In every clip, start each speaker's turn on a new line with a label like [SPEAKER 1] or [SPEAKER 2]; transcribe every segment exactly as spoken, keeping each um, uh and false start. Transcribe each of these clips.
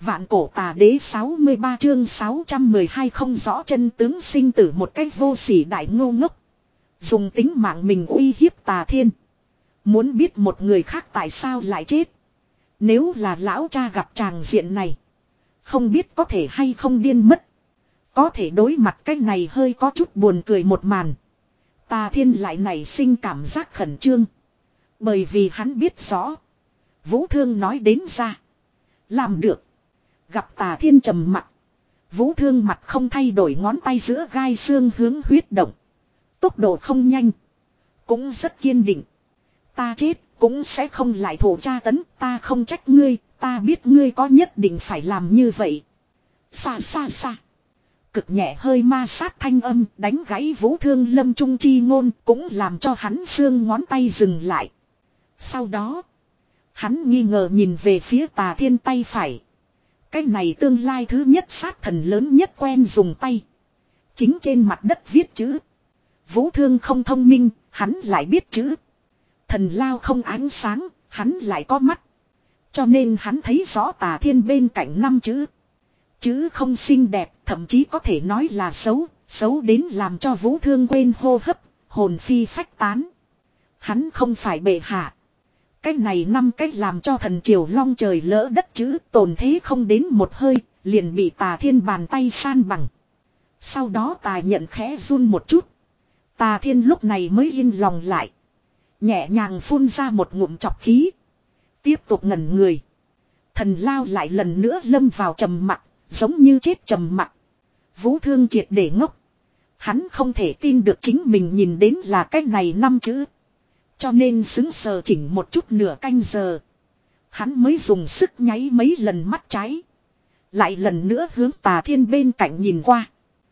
[SPEAKER 1] Vạn cổ tà đế sáu mươi ba chương sáu trăm mười hai không rõ chân tướng sinh tử một cách vô sỉ đại ngô ngốc. Dùng tính mạng mình uy hiếp Tà Thiên. Muốn biết một người khác tại sao lại chết. Nếu là lão cha gặp tràng diện này. Không biết có thể hay không điên mất. Có thể đối mặt cái này hơi có chút buồn cười một màn. Tà Thiên lại nảy sinh cảm giác khẩn trương. Bởi vì hắn biết rõ. Vũ Thương nói đến ra. Làm được. Gặp Tà Thiên trầm mặt. Vũ Thương mặt không thay đổi, ngón tay giữa gai xương hướng huyết động. Tốc độ không nhanh. Cũng rất kiên định. Ta chết cũng sẽ không lại thổ tra tấn. Ta không trách ngươi. Ta biết ngươi có nhất định phải làm như vậy. Xa xa xa. Cực nhẹ hơi ma sát thanh âm đánh gãy Vũ Thương lâm trung chi ngôn. Cũng làm cho hắn xương ngón tay dừng lại. Sau đó. Hắn nghi ngờ nhìn về phía Tà Thiên tay phải. Cái này tương lai thứ nhất sát thần lớn nhất quen dùng tay. Chính trên mặt đất viết chữ. Vũ Thương không thông minh, hắn lại biết chữ. Thần lao không ánh sáng, hắn lại có mắt. Cho nên hắn thấy rõ Tà Thiên bên cạnh năm chữ. Chữ không xinh đẹp, thậm chí có thể nói là xấu, xấu đến làm cho Vũ Thương quên hô hấp, hồn phi phách tán. Hắn không phải bệ hạ. Cái này năm cách làm cho thần triều long trời lỡ đất chữ tồn thế không đến một hơi, liền bị Tà Thiên bàn tay san bằng. Sau đó Tà nhận khẽ run một chút. Tà Thiên lúc này mới yên lòng lại. Nhẹ nhàng phun ra một ngụm chọc khí. Tiếp tục ngẩn người. Thần lao lại lần nữa lâm vào trầm mặc, giống như chết trầm mặc. Vũ Thương triệt để ngốc. Hắn không thể tin được chính mình nhìn đến là cái này năm chữ. Cho nên xứng sờ chỉnh một chút nửa canh giờ. Hắn mới dùng sức nháy mấy lần mắt trái. Lại lần nữa hướng Tà Thiên bên cạnh nhìn qua.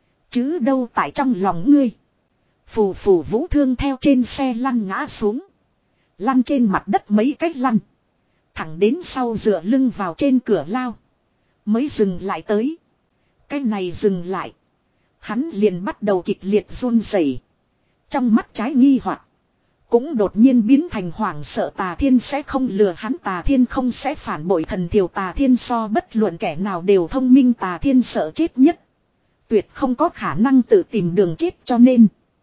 [SPEAKER 1] Chứ đâu tại trong lòng ngươi. Phù phù Vũ Thương theo trên xe lăn ngã xuống. Lăn trên mặt đất mấy cách lăn. Thẳng đến sau dựa lưng vào trên cửa lao. Mới dừng lại tới. Cái này dừng lại. Hắn liền bắt đầu kịch liệt run rẩy. Trong mắt trái nghi hoặc. Cũng đột nhiên biến thành hoảng sợ. Tà Thiên sẽ không lừa hắn. Tà Thiên không sẽ phản bội thần thiểu. Tà Thiên so bất luận kẻ nào đều thông minh. Tà Thiên sợ chết nhất. Tuyệt không có khả năng tự tìm đường chết, cho nên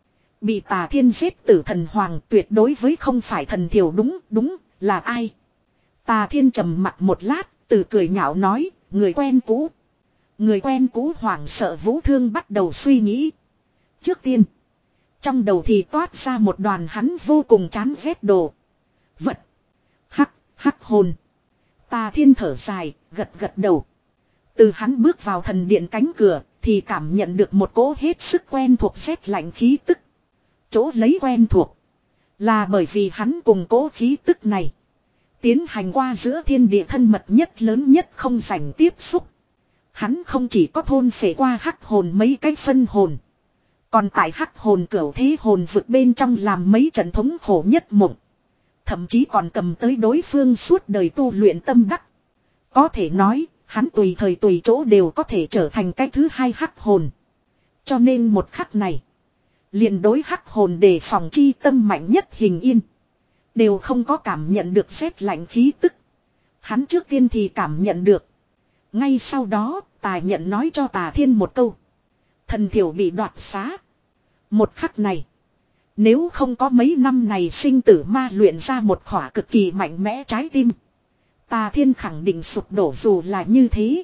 [SPEAKER 1] bị Tà Thiên giết tử thần hoàng tuyệt đối với không phải thần thiểu. Đúng, đúng, là ai? Tà Thiên trầm mặt một lát, từ cười nhạo nói, người quen cũ. Người quen cũ hoảng sợ. Vũ Thương bắt đầu suy nghĩ. Trước tiên, trong đầu thì toát ra một đoàn hắn vô cùng chán ghét đồ. Vật. Hắc, hắc hồn. Tà Thiên thở dài, gật gật đầu. Từ hắn bước vào thần điện cánh cửa, thì cảm nhận được một cỗ hết sức quen thuộc rét lạnh khí tức. Chỗ lấy quen thuộc. Là bởi vì hắn cùng cỗ khí tức này. Tiến hành qua giữa thiên địa thân mật nhất lớn nhất không rảnh tiếp xúc. Hắn không chỉ có thôn phệ qua hắc hồn mấy cái phân hồn. Còn tại hắc hồn cửu thế hồn vực bên trong làm mấy trận thống khổ nhất mộng. Thậm chí còn cầm tới đối phương suốt đời tu luyện tâm đắc. Có thể nói, hắn tùy thời tùy chỗ đều có thể trở thành cái thứ hai hắc hồn. Cho nên một khắc này, liền đối hắc hồn đề phòng chi tâm mạnh nhất Hình Yên. Đều không có cảm nhận được rét lạnh khí tức. Hắn trước tiên thì cảm nhận được. Ngay sau đó, Tà nhận nói cho Tà Thiên một câu. Thần thiểu bị đoạt xá. Một khắc này, nếu không có mấy năm này sinh tử ma luyện ra một khỏa cực kỳ mạnh mẽ trái tim, Tà Thiên khẳng định sụp đổ. Dù là như thế,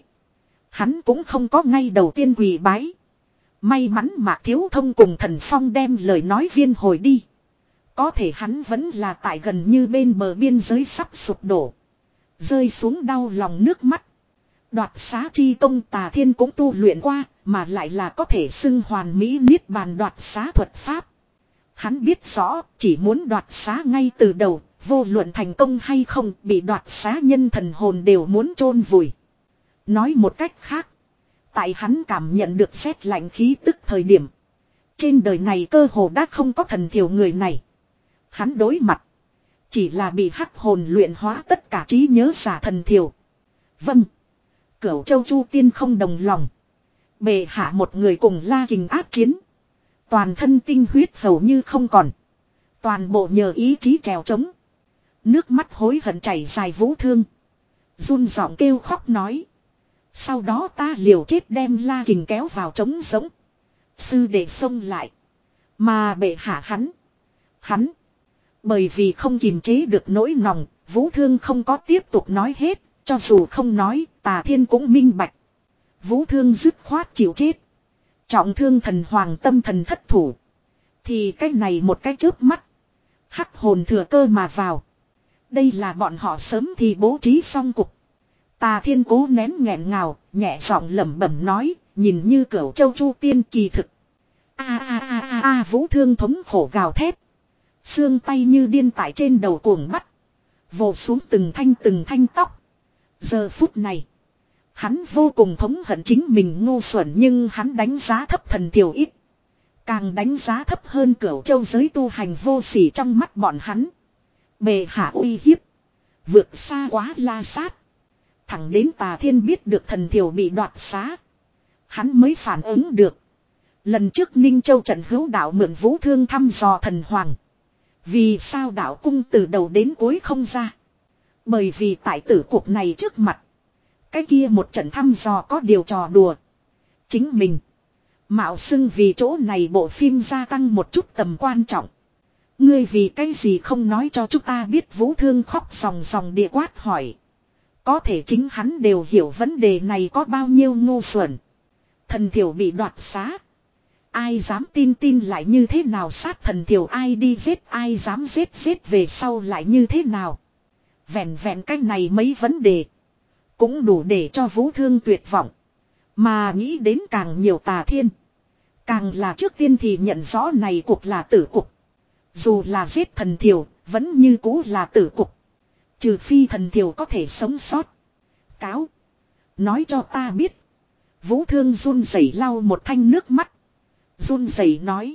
[SPEAKER 1] hắn cũng không có ngay đầu tiên quỳ bái. May mắn Mạc Thiếu Thông cùng Thần Phong đem lời nói viên hồi đi. Có thể hắn vẫn là tại gần như bên bờ biên giới sắp sụp đổ. Rơi xuống đau lòng nước mắt. Đoạt xá chi công Tà Thiên cũng tu luyện qua, mà lại là có thể xưng hoàn mỹ niết bàn đoạt xá thuật pháp. Hắn biết rõ, chỉ muốn đoạt xá ngay từ đầu, vô luận thành công hay không, bị đoạt xá nhân thần hồn đều muốn chôn vùi. Nói một cách khác, tại hắn cảm nhận được rét lạnh khí tức thời điểm, trên đời này cơ hồ đã không có thần thiểu người này. Hắn đối mặt, chỉ là bị hắc hồn luyện hóa tất cả trí nhớ giả thần thiểu. Vâng. Cửu Châu Chu Tiên không đồng lòng. Bệ hạ một người cùng La Kình áp chiến. Toàn thân tinh huyết hầu như không còn. Toàn bộ nhờ ý chí trèo trống. Nước mắt hối hận chảy dài Vũ Thương. Run giọng kêu khóc nói. Sau đó ta liều chết đem La Kình kéo vào trống giống. Sư đệ xông lại. Mà bệ hạ hắn. Hắn. Bởi vì không kiềm chế được nỗi lòng, Vũ Thương không có tiếp tục nói hết. Cho dù không nói, Tà Thiên cũng minh bạch. Vũ Thương dứt khoát chịu chết. Trọng thương thần hoàng tâm thần thất thủ. Thì cái này một cái chớp mắt. Hắc hồn thừa cơ mà vào. Đây là bọn họ sớm thì bố trí xong cục. Tà Thiên cố nén nghẹn ngào, nhẹ giọng lẩm bẩm nói, nhìn như cửu châu chu tiên kỳ thực. A a a a a Vũ Thương thống khổ gào thét. Xương tay như điên tại trên đầu cuồng bắt. Vồ xuống từng thanh từng thanh tóc. Giờ phút này. Hắn vô cùng thống hận chính mình ngu xuẩn nhưng hắn đánh giá thấp thần thiểu ít. Càng đánh giá thấp hơn cửu châu giới tu hành vô sỉ trong mắt bọn hắn. Bề hạ uy hiếp. Vượt xa quá La Sát. Thẳng đến Tà Thiên biết được thần thiểu bị đoạt xá. Hắn mới phản ứng được. Lần trước Ninh Châu trận hữu đạo mượn Vũ Thương thăm dò thần hoàng. Vì sao đạo cung từ đầu đến cuối không ra. Bởi vì tại tử cuộc này trước mặt. Cái kia một trận thăm dò có điều trò đùa. Chính mình. Mạo xưng vì chỗ này bộ phim gia tăng một chút tầm quan trọng. Ngươi vì cái gì không nói cho chúng ta biết. Vũ Thương khóc ròng ròng địa quát hỏi. Có thể chính hắn đều hiểu vấn đề này có bao nhiêu ngu xuẩn. Thần thiểu bị đoạt xá. Ai dám tin tin lại như thế nào sát thần thiểu ai đi giết ai dám giết giết về sau lại như thế nào. Vẹn vẹn cái này mấy vấn đề. Cũng đủ để cho Vũ Thương tuyệt vọng. Mà nghĩ đến càng nhiều Tà Thiên. Càng là trước tiên thì nhận rõ này cuộc là tử cục. Dù là giết thần thiểu, vẫn như cũ là tử cục. Trừ phi thần thiểu có thể sống sót. Cáo. Nói cho ta biết. Vũ Thương run rẩy lau một thanh nước mắt. Run rẩy nói.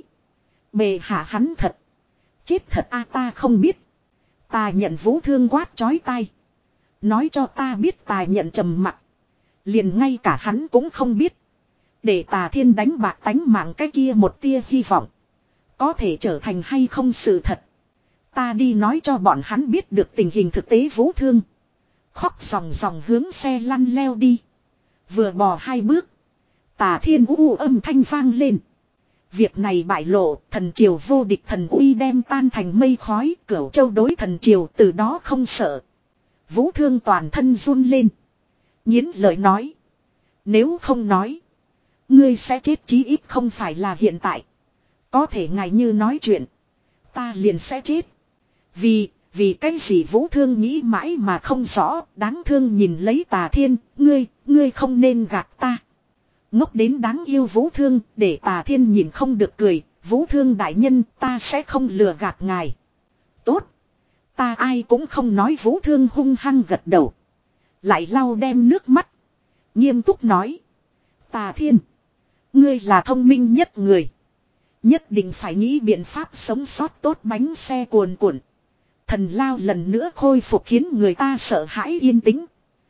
[SPEAKER 1] Bề hạ hắn thật. Chết thật a ta không biết. Ta nhận Vũ Thương quát chói tai. Nói cho ta biết ta nhận trầm mặc. Liền ngay cả hắn cũng không biết. Để Tà Thiên đánh bạc tánh mạng cái kia một tia hy vọng. Có thể trở thành hay không sự thật. Ta đi nói cho bọn hắn biết được tình hình thực tế. Vũ Thương khóc ròng ròng hướng xe lăn leo đi. Vừa bò hai bước. Tà Thiên u âm thanh vang lên. Việc này bại lộ, thần triều vô địch thần uy đem tan thành mây khói. Cửu châu đối thần triều từ đó không sợ. Vũ Thương toàn thân run lên. Nhiến lời nói. Nếu không nói. Ngươi sẽ chết chí ít không phải là hiện tại. Có thể ngài như nói chuyện. Ta liền sẽ chết. Vì, vì cái gì Vũ Thương nghĩ mãi mà không rõ. Đáng thương nhìn lấy Tà Thiên. Ngươi, ngươi không nên gạt ta. Ngốc đến đáng yêu Vũ Thương. Để Tà Thiên nhìn không được cười. Vũ Thương đại nhân ta sẽ không lừa gạt ngài. Tốt. Ta ai cũng không nói. Vũ Thương hung hăng gật đầu. Lại lau đem nước mắt. Nghiêm túc nói. Tà Thiên. Ngươi là thông minh nhất người. Nhất định phải nghĩ biện pháp sống sót tốt. Bánh xe cuồn cuộn. Thần lao lần nữa khôi phục khiến người ta sợ hãi yên tĩnh.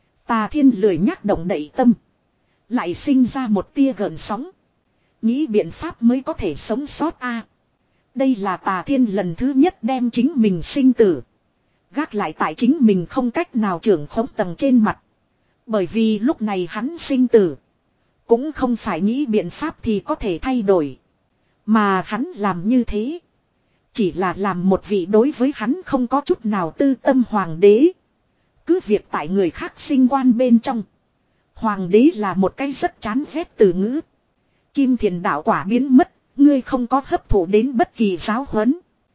[SPEAKER 1] Tà Thiên lười nhắc động đậy tâm. Lại sinh ra một tia gợn sóng. Nghĩ biện pháp mới có thể sống sót a. Đây là Tà Thiên lần thứ nhất đem chính mình sinh tử. Gác lại tại chính mình không cách nào trưởng khống tầng trên mặt. Bởi vì lúc này hắn sinh tử. Cũng không phải nghĩ biện pháp thì có thể thay đổi. Mà hắn làm như thế. Chỉ là làm một vị đối với hắn không có chút nào tư tâm hoàng đế. Cứ việc tại người khác sinh quan bên trong. Hoàng đế là một cái rất chán ghét từ ngữ. Kim Thiền đạo quả biến mất. Ngươi không có hấp thụ đến bất kỳ giáo huấn.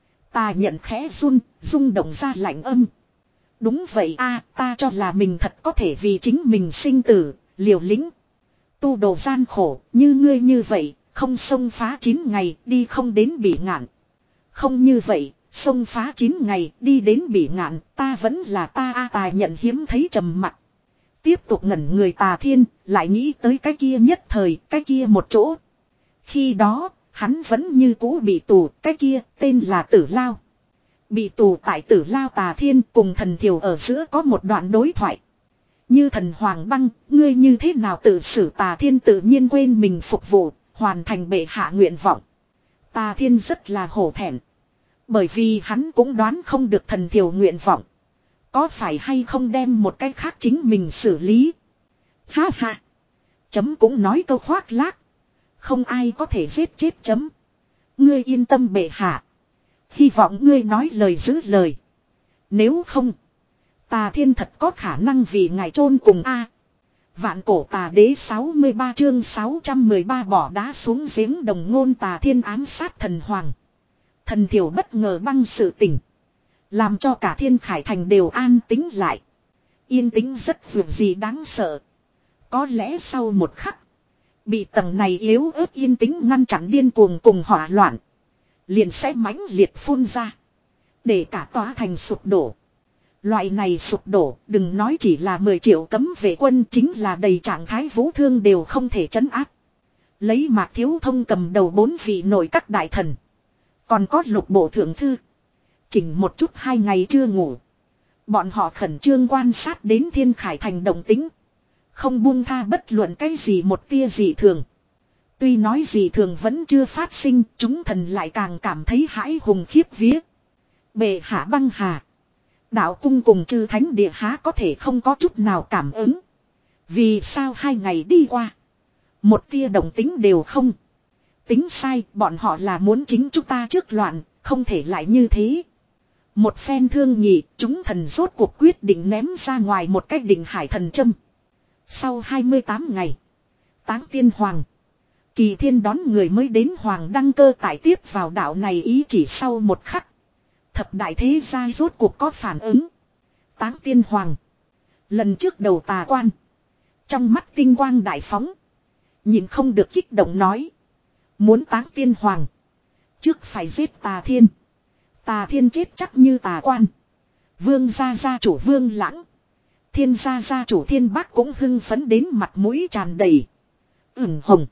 [SPEAKER 1] Ta nhận khẽ run, rung động ra lạnh âm. Đúng vậy a, ta cho là mình thật có thể vì chính mình sinh tử, liều lĩnh. Tu đồ gian khổ, như ngươi như vậy, không xông phá chín ngày, đi không đến bỉ ngạn. Không như vậy, xông phá chín ngày, đi đến bỉ ngạn, ta vẫn là ta a. Tài nhận hiếm thấy trầm mặt. Tiếp tục ngẩn người Tà Thiên, lại nghĩ tới cái kia nhất thời, cái kia một chỗ. Khi đó, hắn vẫn như cũ bị tù, cái kia tên là Tử Lao. Bị tù tại Tử Lao Tà Thiên cùng thần thiểu ở giữa có một đoạn đối thoại. Như thần Hoàng Băng, ngươi như thế nào tự xử. Tà Thiên tự nhiên quên mình phục vụ, hoàn thành bệ hạ nguyện vọng. Tà Thiên rất là hổ thẹn. Bởi vì hắn cũng đoán không được thần thiểu nguyện vọng. Có phải hay không đem một cách khác chính mình xử lý. Ha ha. Chấm cũng nói câu khoác lác. Không ai có thể giết chết chấm. Ngươi yên tâm bệ hạ. Hy vọng ngươi nói lời giữ lời. Nếu không, Tà Thiên thật có khả năng vì ngài chôn cùng a. Vạn cổ tà đế sáu mươi ba chương sáu trăm mười ba bỏ đá xuống giếng đồng ngôn Tà Thiên ám sát thần hoàng. Thần thiểu bất ngờ băng sự tình. Làm cho cả Thiên Khải Thành đều an tĩnh lại. Yên tĩnh rất vượt gì đáng sợ. Có lẽ sau một khắc. Bị tầng này yếu ớt yên tĩnh ngăn chặn điên cuồng cùng hỏa loạn. Liền sẽ mãnh liệt phun ra. Để cả tòa thành sụp đổ. Loại này sụp đổ đừng nói chỉ là mười triệu cấm vệ quân, chính là đầy trạng thái vũ thương đều không thể trấn áp. Lấy Mạc Thiếu Thông cầm đầu bốn vị nội các đại thần. Còn có lục bộ thượng thư. Chỉnh một chút hai ngày chưa ngủ. Bọn họ khẩn trương quan sát đến Thiên Khải Thành động tĩnh. Không buông tha bất luận cái gì một tia dị thường. Tuy nói dị thường vẫn chưa phát sinh, chúng thần lại càng cảm thấy hãi hùng khiếp vía. Bệ hạ băng hà. Đạo cung cùng chư thánh địa há có thể không có chút nào cảm ứng. Vì sao hai ngày đi qua. Một tia động tính đều không. Tính sai, bọn họ là muốn chính chúng ta trước loạn, không thể lại như thế. Một phen thương nhị, chúng thần rốt cuộc quyết định ném ra ngoài một cách định hải thần châm. Sau hai mươi tám ngày. Táng tiên hoàng. Kỳ Thiên đón người mới đến hoàng đăng cơ tại tiếp vào đạo này ý chỉ sau một khắc. Thập đại thế gia rốt cuộc có phản ứng. Táng tiên hoàng. Lần trước đầu tà quan. Trong mắt tinh quang đại phóng. Nhìn không được kích động nói. Muốn táng tiên hoàng. Trước phải giết Tà Thiên. Tà Thiên chết chắc như tà quan. Vương gia gia chủ Vương Lãng. Thiên gia gia chủ Thiên Bác cũng hưng phấn đến mặt mũi tràn đầy. Ửng hồng.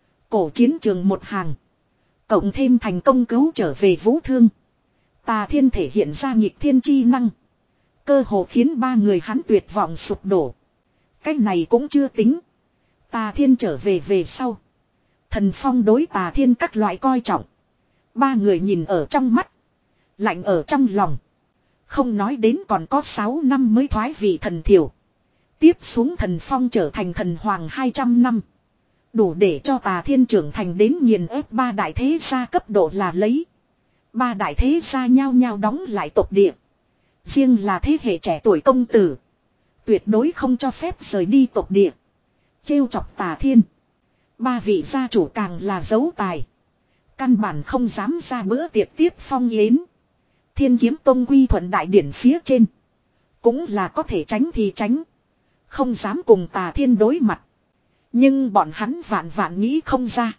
[SPEAKER 1] Cổ chiến trường một hàng. Cộng thêm thành công cứu trở về Vũ Thương. Tà Thiên thể hiện ra nghịch thiên chi năng. Cơ hồ khiến ba người hắn tuyệt vọng sụp đổ. Cái này cũng chưa tính. Tà Thiên trở về về sau. Thần Phong đối Tà Thiên các loại coi trọng. Ba người nhìn ở trong mắt. Lạnh ở trong lòng. Không nói đến còn có sáu năm mới thoái vị thần thiểu. Tiếp xuống Thần Phong trở thành thần hoàng hai trăm năm. Đủ để cho Tà Thiên trưởng thành đến nghiền ép ba đại thế gia cấp độ là lấy. Ba đại thế gia nhau nhau đóng lại tộc địa. Riêng là thế hệ trẻ tuổi công tử. Tuyệt đối không cho phép rời đi tộc địa. Trêu chọc Tà Thiên. Ba vị gia chủ càng là dấu tài. Căn bản không dám ra bữa tiệc tiếp phong yến. Thiên Kiếm Tông quy thuận đại điển phía trên. Cũng là có thể tránh thì tránh. Không dám cùng Tà Thiên đối mặt. Nhưng bọn hắn vạn vạn nghĩ không ra.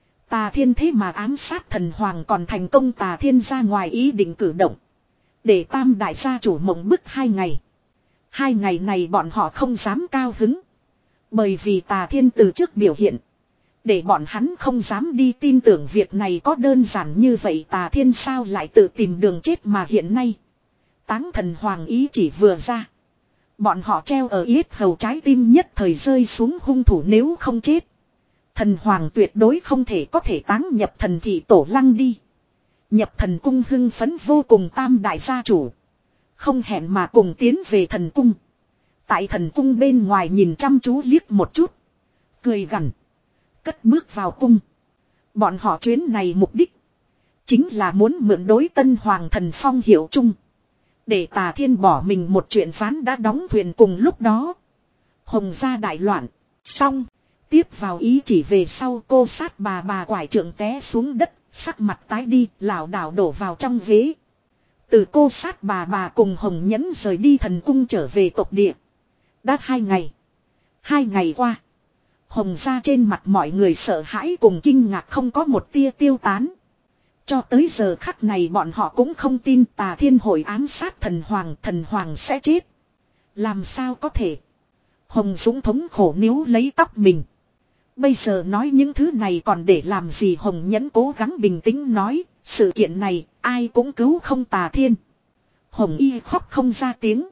[SPEAKER 1] Tà Thiên thế mà ám sát thần hoàng còn thành công Tà Thiên ra ngoài ý định cử động. Để tam đại gia chủ mộng bức hai ngày. Hai ngày này bọn họ không dám cao hứng. Bởi vì Tà Thiên từ trước biểu hiện. Để bọn hắn không dám đi tin tưởng việc này có đơn giản như vậy. Tà Thiên sao lại tự tìm đường chết mà hiện nay. Táng thần hoàng ý chỉ vừa ra. Bọn họ treo ở yết hầu trái tim nhất thời rơi xuống hung thủ nếu không chết. Thần hoàng tuyệt đối không thể có thể táng nhập thần thị tổ lăng đi. Nhập thần cung hưng phấn vô cùng tam đại gia chủ. Không hẹn mà cùng tiến về thần cung. Tại thần cung bên ngoài nhìn chăm chú liếc một chút. Cười gằn. Cất bước vào cung. Bọn họ chuyến này mục đích. Chính là muốn mượn đối tân hoàng thần phong hiệu chung. Để Tà Thiên bỏ mình một chuyện ván đã đóng thuyền cùng lúc đó. Hồng gia đại loạn. Xong. Tiếp vào ý chỉ về sau cô sát bà bà quải trượng té xuống đất. Sắc mặt tái đi lảo đảo đổ vào trong ghế. Từ cô sát bà bà cùng Hồng Nhẫn rời đi thần cung trở về tộc địa. Đã hai ngày. Hai ngày qua. Hồng gia trên mặt mọi người sợ hãi cùng kinh ngạc không có một tia tiêu tán. Cho tới giờ khắc này bọn họ cũng không tin Tà Thiên hội ám sát thần hoàng, thần hoàng sẽ chết. Làm sao có thể. Hồng Dũng thống khổ níu lấy tóc mình. Bây giờ nói những thứ này còn để làm gì. Hồng Nhẫn cố gắng bình tĩnh nói, sự kiện này ai cũng cứu không Tà Thiên. Hồng Y khóc không ra tiếng.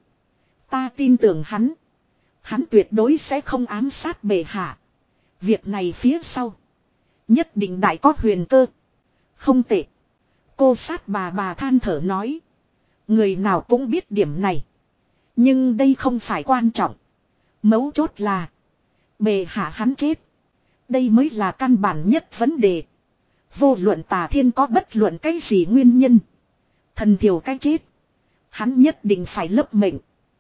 [SPEAKER 1] Ta tin tưởng hắn. Hắn tuyệt đối sẽ không ám sát bệ hạ. Việc này phía sau. Nhất định đại có huyền cơ. Không tệ. Cô sát bà bà than thở nói. Người nào cũng biết điểm này. Nhưng đây không phải quan trọng. Mấu chốt là. Bề hạ hắn chết. Đây mới là căn bản nhất vấn đề. Vô luận Tà Thiên có bất luận cái gì nguyên nhân. Thần Thiều cái chết. Hắn nhất định phải lấp mệnh.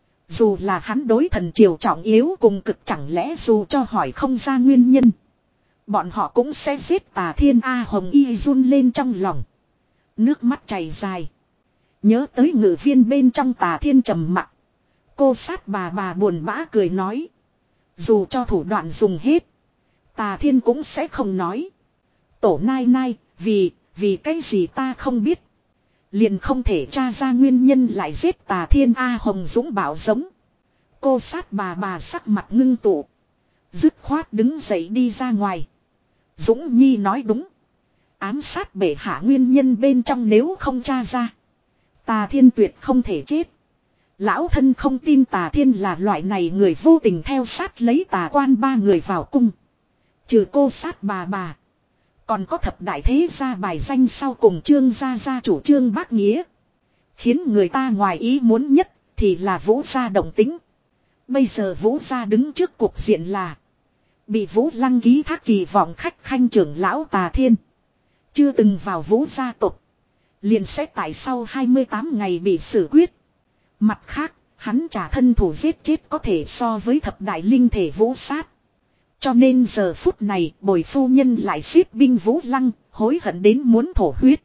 [SPEAKER 1] Dù là hắn đối thần triều trọng yếu cùng cực, chẳng lẽ dù cho hỏi không ra nguyên nhân. Bọn họ cũng sẽ giết Tà Thiên. A Hồng Y run lên trong lòng. Nước mắt chảy dài. Nhớ tới ngự viên bên trong Tà Thiên trầm mặc. Cô sát bà bà buồn bã cười nói. Dù cho thủ đoạn dùng hết. Tà Thiên cũng sẽ không nói. Tổ nai nai, vì, vì cái gì ta không biết. Liền không thể tra ra nguyên nhân lại giết Tà Thiên. A Hồng Dũng bảo giống. Cô sát bà bà sắc mặt ngưng tụ. Dứt khoát đứng dậy đi ra ngoài. Dũng Nhi nói đúng. Ám sát bệ hạ nguyên nhân bên trong nếu không tra ra. Tà Thiên tuyệt không thể chết. Lão thân không tin Tà Thiên là loại này người vô tình theo sát lấy tà quan ba người vào cung. Trừ cô sát bà bà. Còn có thập đại thế gia bài danh sau cùng Trương gia gia chủ Trương Bác Nghĩa. Khiến người ta ngoài ý muốn nhất thì là Vũ gia động tính. Bây giờ Vũ gia đứng trước cuộc diện là bị Vũ Lăng ký thác kỳ vọng khách khanh trưởng lão Tà Thiên. Chưa từng vào Vũ gia tộc. Liền sẽ tại sau hai mươi tám ngày bị xử quyết. Mặt khác, hắn trả thân thủ giết chết có thể so với thập đại linh thể Vũ sát. Cho nên giờ phút này bồi phu nhân lại xếp binh Vũ Lăng, hối hận đến muốn thổ huyết.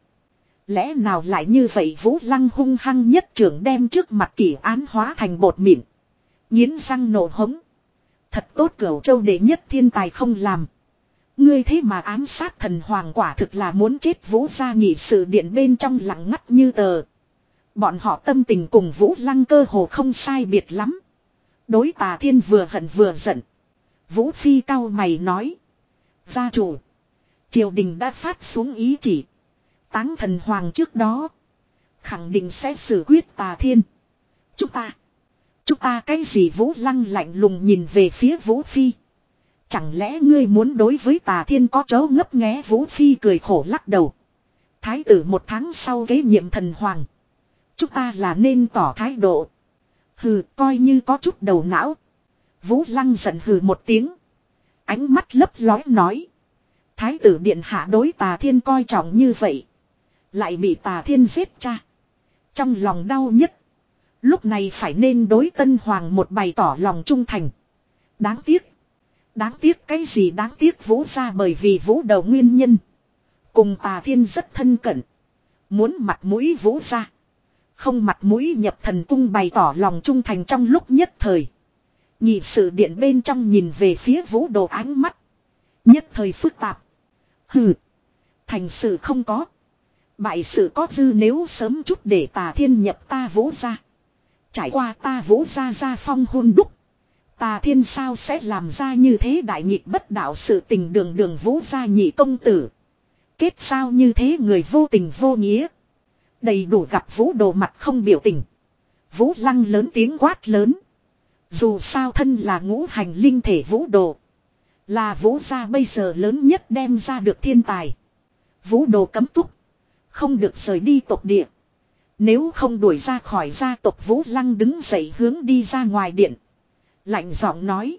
[SPEAKER 1] Lẽ nào lại như vậy? Vũ Lăng hung hăng nhất trưởng đem trước mặt kỷ án hóa thành bột mịn. Nghiến răng nổ hống. Thật tốt Cửu Châu đệ nhất thiên tài không làm. Ngươi thế mà ám sát thần hoàng, quả thực là muốn chết. Vũ gia nghị sự điện bên trong lặng ngắt như tờ. Bọn họ tâm tình cùng Vũ Lăng cơ hồ không sai biệt lắm. Đối Tà Thiên vừa hận vừa giận. Vũ Phi cau mày nói. Gia chủ. Triều đình đã phát xuống ý chỉ. Táng thần hoàng trước đó. Khẳng định sẽ xử quyết Tà Thiên. Chúng ta. Chúng ta cái gì? Vũ Lăng lạnh lùng nhìn về phía Vũ Phi. Chẳng lẽ ngươi muốn đối với Tà Thiên có chấu ngấp nghé? Vũ Phi cười khổ lắc đầu. Thái tử một tháng sau kế nhiệm thần hoàng. Chúng ta là nên tỏ thái độ. Hừ, coi như có chút đầu não. Vũ Lăng giận hừ một tiếng. Ánh mắt lấp lóe nói. Thái tử điện hạ đối Tà Thiên coi trọng như vậy. Lại bị Tà Thiên giết cha. Trong lòng đau nhất. Lúc này phải nên đối Tân Hoàng một bày tỏ lòng trung thành. Đáng tiếc. Đáng tiếc cái gì đáng tiếc? Vũ gia bởi vì Vũ đầu nguyên nhân. Cùng Tà Thiên rất thân cận. Muốn mặt mũi Vũ gia. Không mặt mũi nhập thần cung bày tỏ lòng trung thành. Trong lúc nhất thời. Nhị sự điện bên trong nhìn về phía Vũ đồ ánh mắt. Nhất thời phức tạp. Hừ. Thành sự không có. Bại sự có dư, nếu sớm chút để Tà Thiên nhập ta Vũ gia. Trải qua ta Vũ gia gia phong hôn đúc. Tà Thiên sao sẽ làm ra như thế đại nghịch bất đạo sự tình? Đường đường Vũ gia nhị công tử. Kết sao như thế người vô tình vô nghĩa. Đầy đủ gặp Vũ đồ mặt không biểu tình. Vũ Lăng lớn tiếng quát lớn. Dù sao thân là ngũ hành linh thể Vũ đồ. Là Vũ gia bây giờ lớn nhất đem ra được thiên tài. Vũ đồ cấm túc. Không được rời đi tộc địa. Nếu không đuổi ra khỏi gia tộc. Vũ Lăng đứng dậy hướng đi ra ngoài điện. Lạnh giọng nói.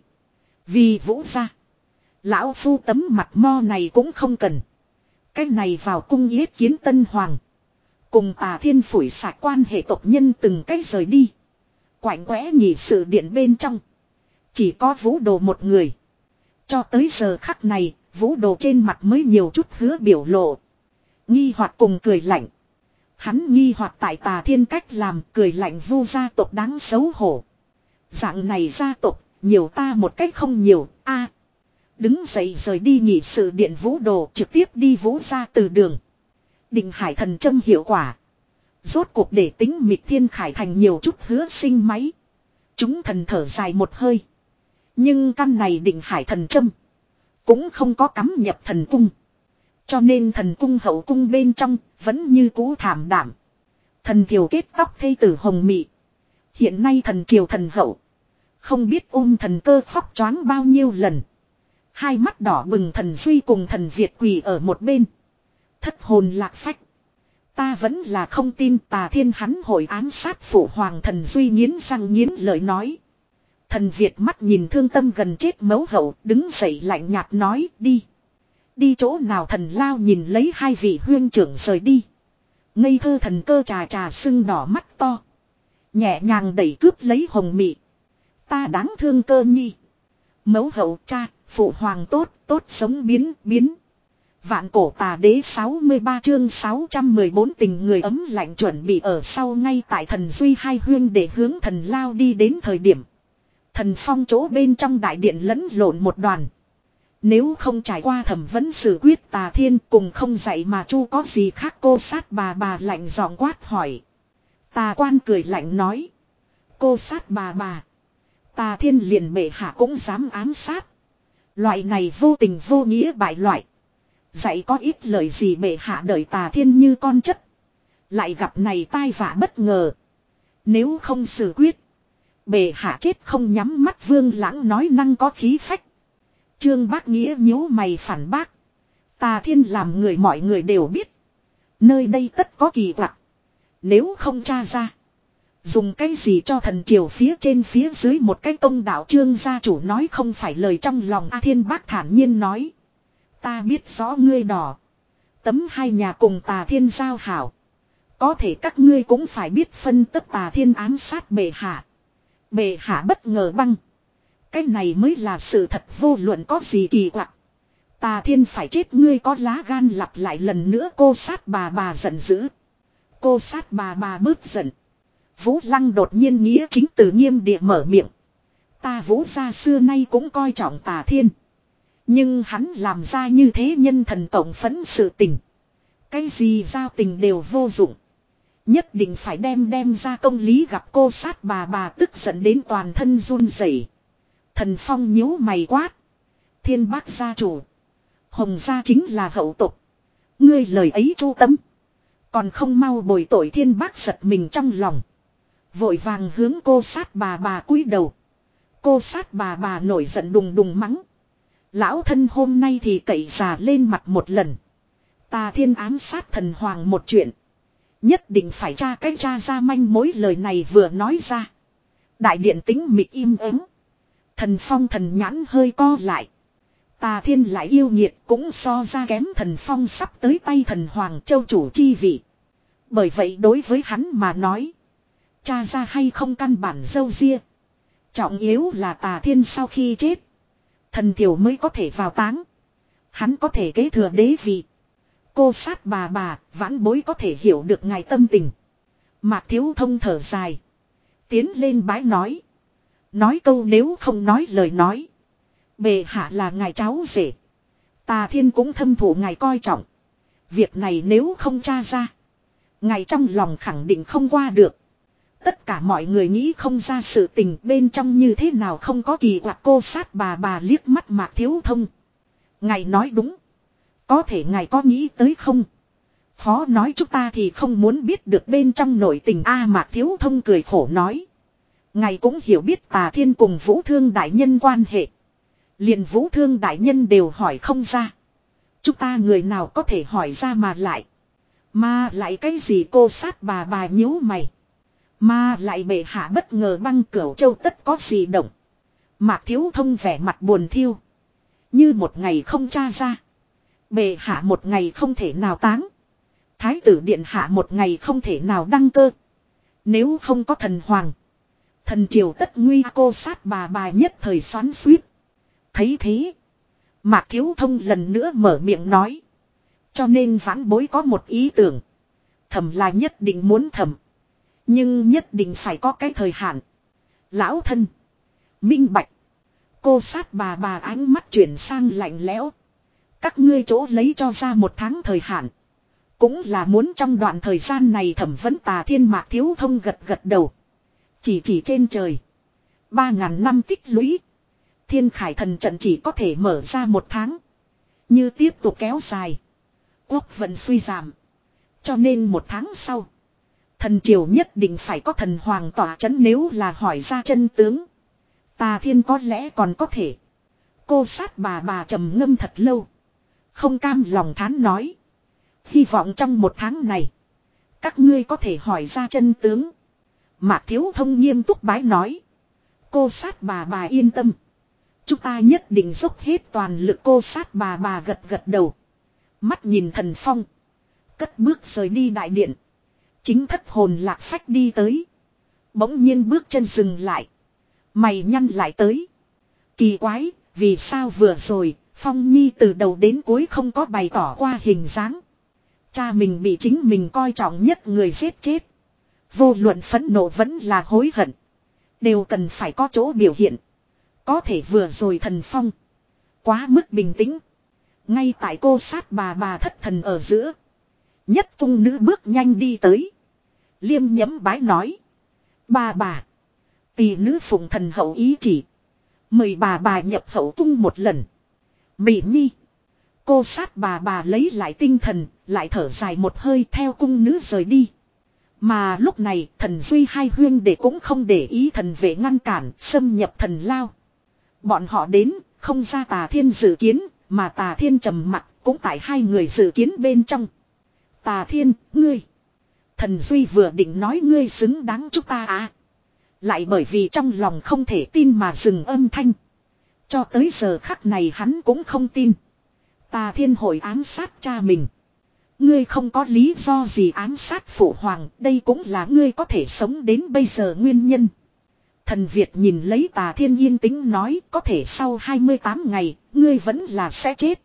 [SPEAKER 1] Vì Vũ gia. Lão phu tấm mặt mo này cũng không cần. Cái này vào cung yết kiến Tân Hoàng. Cùng Tà Thiên phủi sạch quan hệ tộc nhân từng cách rời đi. Quạnh quẽ nhị sự điện bên trong. Chỉ có Vũ đồ một người. Cho tới giờ khắc này, Vũ đồ trên mặt mới nhiều chút hứa biểu lộ. Nghi hoặc cùng cười lạnh. Hắn nghi hoặc tại Tà Thiên cách làm, cười lạnh Vu gia tộc đáng xấu hổ. Dạng này gia tộc, nhiều ta một cách không nhiều, a. Đứng dậy rời đi nhị sự điện Vũ đồ, trực tiếp đi Vũ gia từ đường. Định Hải thần châm hiệu quả. Rốt cuộc để tính mịch Thiên Khải thành nhiều chút hứa sinh máy. Chúng thần thở dài một hơi. Nhưng căn này Định Hải thần châm cũng không có cắm nhập thần cung. Cho nên thần cung hậu cung bên trong vẫn như cũ thảm đảm. Thần kiều kết tóc thê tử hồng mị. Hiện nay thần triều thần hậu. Không biết ôm thần cơ khóc choáng bao nhiêu lần. Hai mắt đỏ bừng thần Duy cùng thần Việt quỳ ở một bên. Thất hồn lạc phách. Ta vẫn là không tin Tà Thiên hắn hội ám sát phụ hoàng. Thần Duy nghiến răng nghiến lợi nói. Thần Việt mắt nhìn thương tâm gần chết mẫu hậu, đứng dậy lạnh nhạt nói đi. Đi chỗ nào? Thần Lao nhìn lấy hai vị huyên trưởng rời đi. Ngây thơ thần cơ trà trà sưng đỏ mắt to. Nhẹ nhàng đẩy cướp lấy hồng mị. Ta đáng thương Cơ Nhi. Mẫu hậu cha, phụ hoàng tốt, tốt sống biến, biến. Vạn cổ tà đế sáu mươi ba chương sáu trăm mười bốn tình người ấm lạnh chuẩn bị ở sau ngay tại thần Duy hai huyên để hướng thần Lao đi đến thời điểm. Thần Phong chỗ bên trong đại điện lẫn lộn một đoàn. Nếu không trải qua thẩm vấn xử quyết Tà Thiên cùng không dạy mà chu có gì khác. Cô sát bà bà lạnh giọng quát hỏi. Tà quan cười lạnh nói. Cô sát bà bà. Tà Thiên liền bệ hạ cũng dám ám sát. Loại này vô tình vô nghĩa bại loại. Dạy có ít lời gì bệ hạ đợi Tà Thiên như con chất. Lại gặp này tai vạ bất ngờ. Nếu không xử quyết. Bệ hạ chết không nhắm mắt. Vương Lãng nói năng có khí phách. Trương Bác Nghĩa nhíu mày phản bác. Tà Thiên làm người mọi người đều biết. Nơi đây tất có kỳ quặc. Nếu không tra ra. Dùng cái gì cho thần triều phía trên phía dưới một cái công đạo. Trương gia chủ nói không phải lời trong lòng. A Thiên Bác thản nhiên nói. Ta biết rõ ngươi đỏ. Tấm hai nhà cùng Tà Thiên giao hảo. Có thể các ngươi cũng phải biết phân tất Tà Thiên ám sát bệ hạ. Bệ hạ bất ngờ băng. Cái này mới là sự thật, vô luận có gì kỳ quặc. Tà Thiên phải chết, ngươi có lá gan lặp lại lần nữa. Cô sát bà bà giận dữ. Cô sát bà bà bớt giận. Vũ Lăng đột nhiên nghĩa chính từ nghiêm địa mở miệng. Ta Vũ gia xưa nay cũng coi trọng Tà Thiên. Nhưng hắn làm ra như thế nhân thần tổng phẫn sự tình. Cái gì giao tình đều vô dụng. Nhất định phải đem đem ra công lý. Gặp cô sát bà bà tức giận đến toàn thân run rẩy. Thần Phong nhíu mày quát. Thiên Bác gia chủ. Hồng gia chính là hậu tục. Ngươi lời ấy chu tâm. Còn không mau bồi tội. Thiên Bác giật mình trong lòng. Vội vàng hướng cô sát bà bà cúi đầu. Cô sát bà bà nổi giận đùng đùng mắng. Lão thân hôm nay thì cậy già lên mặt một lần. Tà Thiên ám sát thần hoàng một chuyện. Nhất định phải tra cái tra ra manh mối. Lời này vừa nói ra. Đại điện tính mịch im ắng. Thần Phong thần nhãn hơi co lại. Tà Thiên lại yêu nghiệt cũng so ra kém Thần Phong sắp tới tay thần hoàng châu chủ chi vị. Bởi vậy đối với hắn mà nói. Cha ra hay không căn bản dâu ria. Trọng yếu là Tà Thiên sau khi chết. Thần thiểu mới có thể vào táng. Hắn có thể kế thừa đế vị. Cô sát bà bà, vãn bối có thể hiểu được ngài tâm tình. Mạc Thiếu Thông thở dài. Tiến lên bái nói. Nói câu nếu không nói lời nói. Bệ hạ là ngài cháu rể. Tà Thiên cũng thâm thụ ngài coi trọng. Việc này nếu không tra ra. Ngài trong lòng khẳng định không qua được. Tất cả mọi người nghĩ không ra sự tình bên trong như thế nào không có kỳ quặc. Cô sát bà bà liếc mắt Mạc Thiếu Thông. Ngài nói đúng. Có thể ngài có nghĩ tới không? Khó nói chúng ta thì không muốn biết được bên trong nội tình. A Mạc Thiếu Thông cười khổ nói. Ngài cũng hiểu biết Tà Thiên cùng Vũ Thương đại nhân quan hệ. Liền Vũ Thương đại nhân đều hỏi không ra. Chúng ta người nào có thể hỏi ra mà lại. Mà lại cái gì? Cô sát bà bà nhíu mày. Mà lại bệ hạ bất ngờ băng Cửu Châu tất có gì động. Mạc Thiếu Thông vẻ mặt buồn thiêu. Như một ngày không tra ra. Bệ hạ một ngày không thể nào táng. Thái tử điện hạ một ngày không thể nào đăng cơ. Nếu không có thần hoàng. Thần triều tất nguy. Cô sát bà bà nhất thời xoắn xuýt. Thấy thế. Mạc Thiếu Thông lần nữa mở miệng nói. Cho nên vãn bối có một ý tưởng. Thẩm là nhất định muốn thẩm. Nhưng nhất định phải có cái thời hạn. Lão thân. Minh bạch. Cô sát bà bà ánh mắt chuyển sang lạnh lẽo. Các ngươi chỗ lấy cho ra một tháng thời hạn. Cũng là muốn trong đoạn thời gian này thẩm vấn Tà Thiên. Mạc Thiếu Thông gật gật đầu. Chỉ chỉ trên trời. Ba ngàn năm tích lũy. Thiên Khải thần trận chỉ có thể mở ra một tháng. Như tiếp tục kéo dài. Quốc vận suy giảm. Cho nên một tháng sau. Thần triều nhất định phải có thần hoàng tỏa chấn. Nếu là hỏi ra chân tướng. Tà Thiên có lẽ còn có thể. Cô sát bà bà trầm ngâm thật lâu. Không cam lòng thán nói. Hy vọng trong một tháng này. Các ngươi có thể hỏi ra chân tướng. Mạc Thiếu Thông nghiêm túc bái nói. Cô sát bà bà yên tâm. Chúng ta nhất định dốc hết toàn lực. Cô sát bà bà gật gật đầu. Mắt nhìn Thần Phong. Cất bước rời đi đại điện. Chính thất hồn lạc phách đi tới. Bỗng nhiên bước chân dừng lại. Mày nhăn lại tới. Kỳ quái, vì sao vừa rồi, Phong Nhi từ đầu đến cuối không có bày tỏ qua hình dáng. Cha mình bị chính mình coi trọng nhất người giết chết. Vô luận phẫn nộ vẫn là hối hận. Đều cần phải có chỗ biểu hiện. Có thể vừa rồi Thần Phong. Quá mức bình tĩnh. Ngay tại cô sát bà bà thất thần ở giữa. Nhất cung nữ bước nhanh đi tới. Liêm nhẫm bái nói. Bà bà. Tỷ nữ phụng thần hậu ý chỉ. Mời bà bà nhập hậu cung một lần. Mỹ Nhi. Cô sát bà bà lấy lại tinh thần. Lại thở dài một hơi theo cung nữ rời đi. Mà lúc này thần Duy hai huyên đệ cũng không để ý thần vệ ngăn cản xâm nhập thần lao. Bọn họ đến không ra Tà Thiên dự kiến. Mà Tà Thiên trầm mặc cũng tại hai người dự kiến bên trong. Tà Thiên, ngươi. Thần Duy vừa định nói ngươi xứng đáng chúng ta à. Lại bởi vì trong lòng không thể tin mà dừng âm thanh. Cho tới giờ khắc này hắn cũng không tin. Tà Thiên hội ám sát cha mình. Ngươi không có lý do gì ám sát phụ hoàng. Đây cũng là ngươi có thể sống đến bây giờ nguyên nhân. Thần Việt nhìn lấy Tà Thiên yên tĩnh nói. Có thể sau hai mươi tám ngày. Ngươi vẫn là sẽ chết.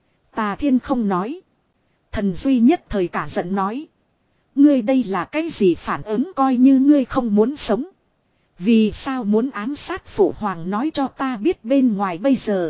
[SPEAKER 1] Tà Thiên không nói. Thần Duy nhất thời cả giận nói. Ngươi đây là cái gì phản ứng coi như ngươi không muốn sống. Vì sao muốn ám sát phụ hoàng nói cho ta biết bên ngoài bây giờ.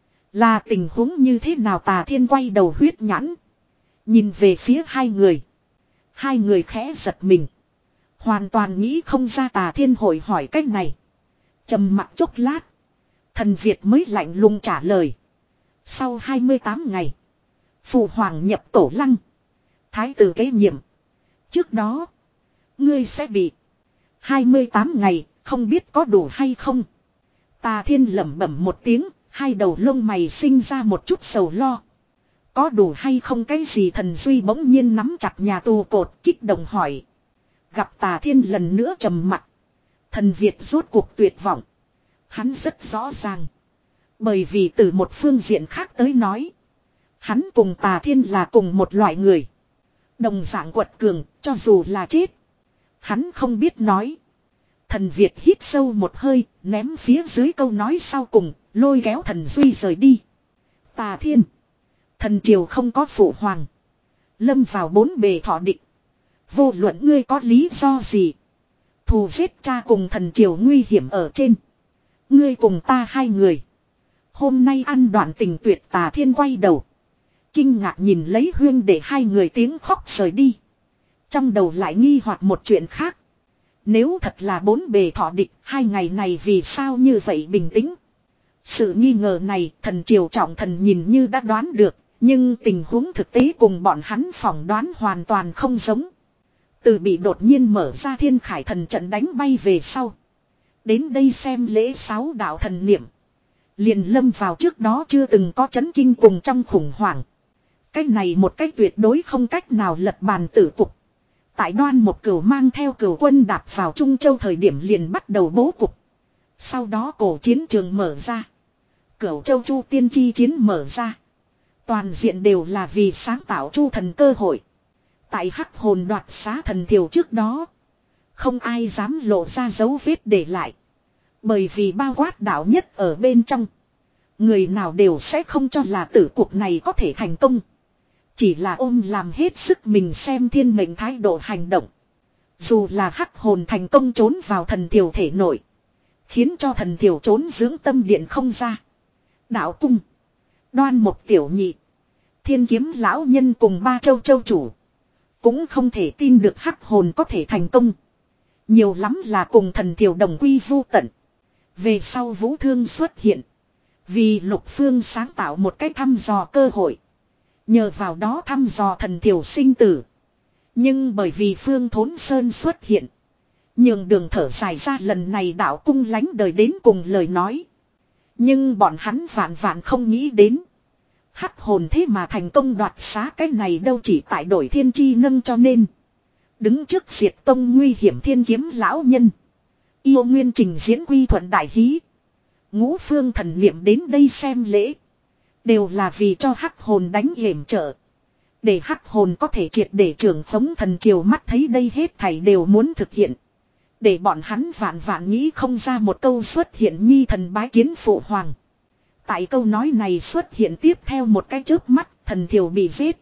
[SPEAKER 1] Là tình huống như thế nào Tà Thiên quay đầu huyết nhãn. Nhìn về phía hai người. Hai người khẽ giật mình. Hoàn toàn nghĩ không ra Tà Thiên hội hỏi cách này. Trầm mặc chốc lát. Thần Việt mới lạnh lùng trả lời. Sau hai mươi tám ngày. Phụ hoàng nhập tổ lăng. Thái tử kế nhiệm. Trước đó. Ngươi sẽ bị. hai mươi tám ngày. Không biết có đủ hay không. Tà Thiên lẩm bẩm một tiếng. Hai đầu lông mày sinh ra một chút sầu lo. Có đủ hay không cái gì thần Duy bỗng nhiên nắm chặt nhà tù cột kích động hỏi. Gặp Tà Thiên lần nữa trầm mặc. Thần Việt rốt cuộc tuyệt vọng. Hắn rất rõ ràng. Bởi vì từ một phương diện khác tới nói. Hắn cùng Tà Thiên là cùng một loại người. Đồng dạng quật cường cho dù là chết. Hắn không biết nói. Thần Việt hít sâu một hơi ném phía dưới câu nói sau cùng. Lôi kéo thần Duy rời đi. Tà Thiên. Thần triều không có phụ hoàng. Lâm vào bốn bề thọ địch. Vô luận ngươi có lý do gì. Thù giết cha cùng thần triều nguy hiểm ở trên. Ngươi cùng ta hai người. Hôm nay ăn đoạn tình tuyệt. Tà Thiên quay đầu. Kinh ngạc nhìn lấy huyên để hai người tiếng khóc rời đi. Trong đầu lại nghi hoặc một chuyện khác. Nếu thật là bốn bề thọ địch. Hai ngày này vì sao như vậy bình tĩnh. Sự nghi ngờ này thần triều trọng thần nhìn như đã đoán được. Nhưng tình huống thực tế cùng bọn hắn phỏng đoán hoàn toàn không giống. Từ bị đột nhiên mở ra thiên khải thần trận đánh bay về sau. Đến đây xem lễ sáu đạo thần niệm. Liền lâm vào trước đó chưa từng có chấn kinh cùng trong khủng hoảng. Cách này một cách tuyệt đối không cách nào lật bàn tử cục. Tại Đoan một cửu mang theo cửu quân đạp vào Trung Châu thời điểm liền bắt đầu bố cục. Sau đó cổ chiến trường mở ra. Cửu Châu Chu tiên chi chiến mở ra. Toàn diện đều là vì sáng tạo Chu thần cơ hội. Tại hắc hồn đoạt xá thần thiểu trước đó. Không ai dám lộ ra dấu vết để lại. Bởi vì bao quát đạo nhất ở bên trong. Người nào đều sẽ không cho là tử cuộc này có thể thành công. Chỉ là ôm làm hết sức mình xem thiên mệnh thái độ hành động. Dù là hắc hồn thành công trốn vào thần thiểu thể nội. Khiến cho thần thiểu trốn dưỡng tâm điện không ra. Đạo cung. Đoan một tiểu nhị. Thiên kiếm lão nhân cùng ba châu châu chủ. Cũng không thể tin được hắc hồn có thể thành công. Nhiều lắm là cùng thần thiểu đồng quy vu tận. Về sau vũ thương xuất hiện. Vì lục phương sáng tạo một cách thăm dò cơ hội. Nhờ vào đó thăm dò thần thiểu sinh tử. Nhưng bởi vì phương thốn sơn xuất hiện. Nhường đường thở dài ra lần này đạo cung lánh đời đến cùng lời nói. Nhưng bọn hắn vạn vạn không nghĩ đến. Hắc hồn thế mà thành công đoạt xá cái này đâu chỉ tại đổi thiên chi nâng cho nên. Đứng trước diệt tông nguy hiểm thiên kiếm lão nhân. Yêu nguyên trình diễn quy thuận đại hí. Ngũ phương thần niệm đến đây xem lễ. Đều là vì cho hắc hồn đánh yểm trợ. Để hắc hồn có thể triệt để trưởng phóng thần triều mắt thấy đây hết thảy đều muốn thực hiện. Để bọn hắn vạn vạn nghĩ không ra một câu xuất hiện nhi thần bái kiến phụ hoàng. Tại câu nói này xuất hiện tiếp theo một cái chớp mắt thần thiểu bị giết.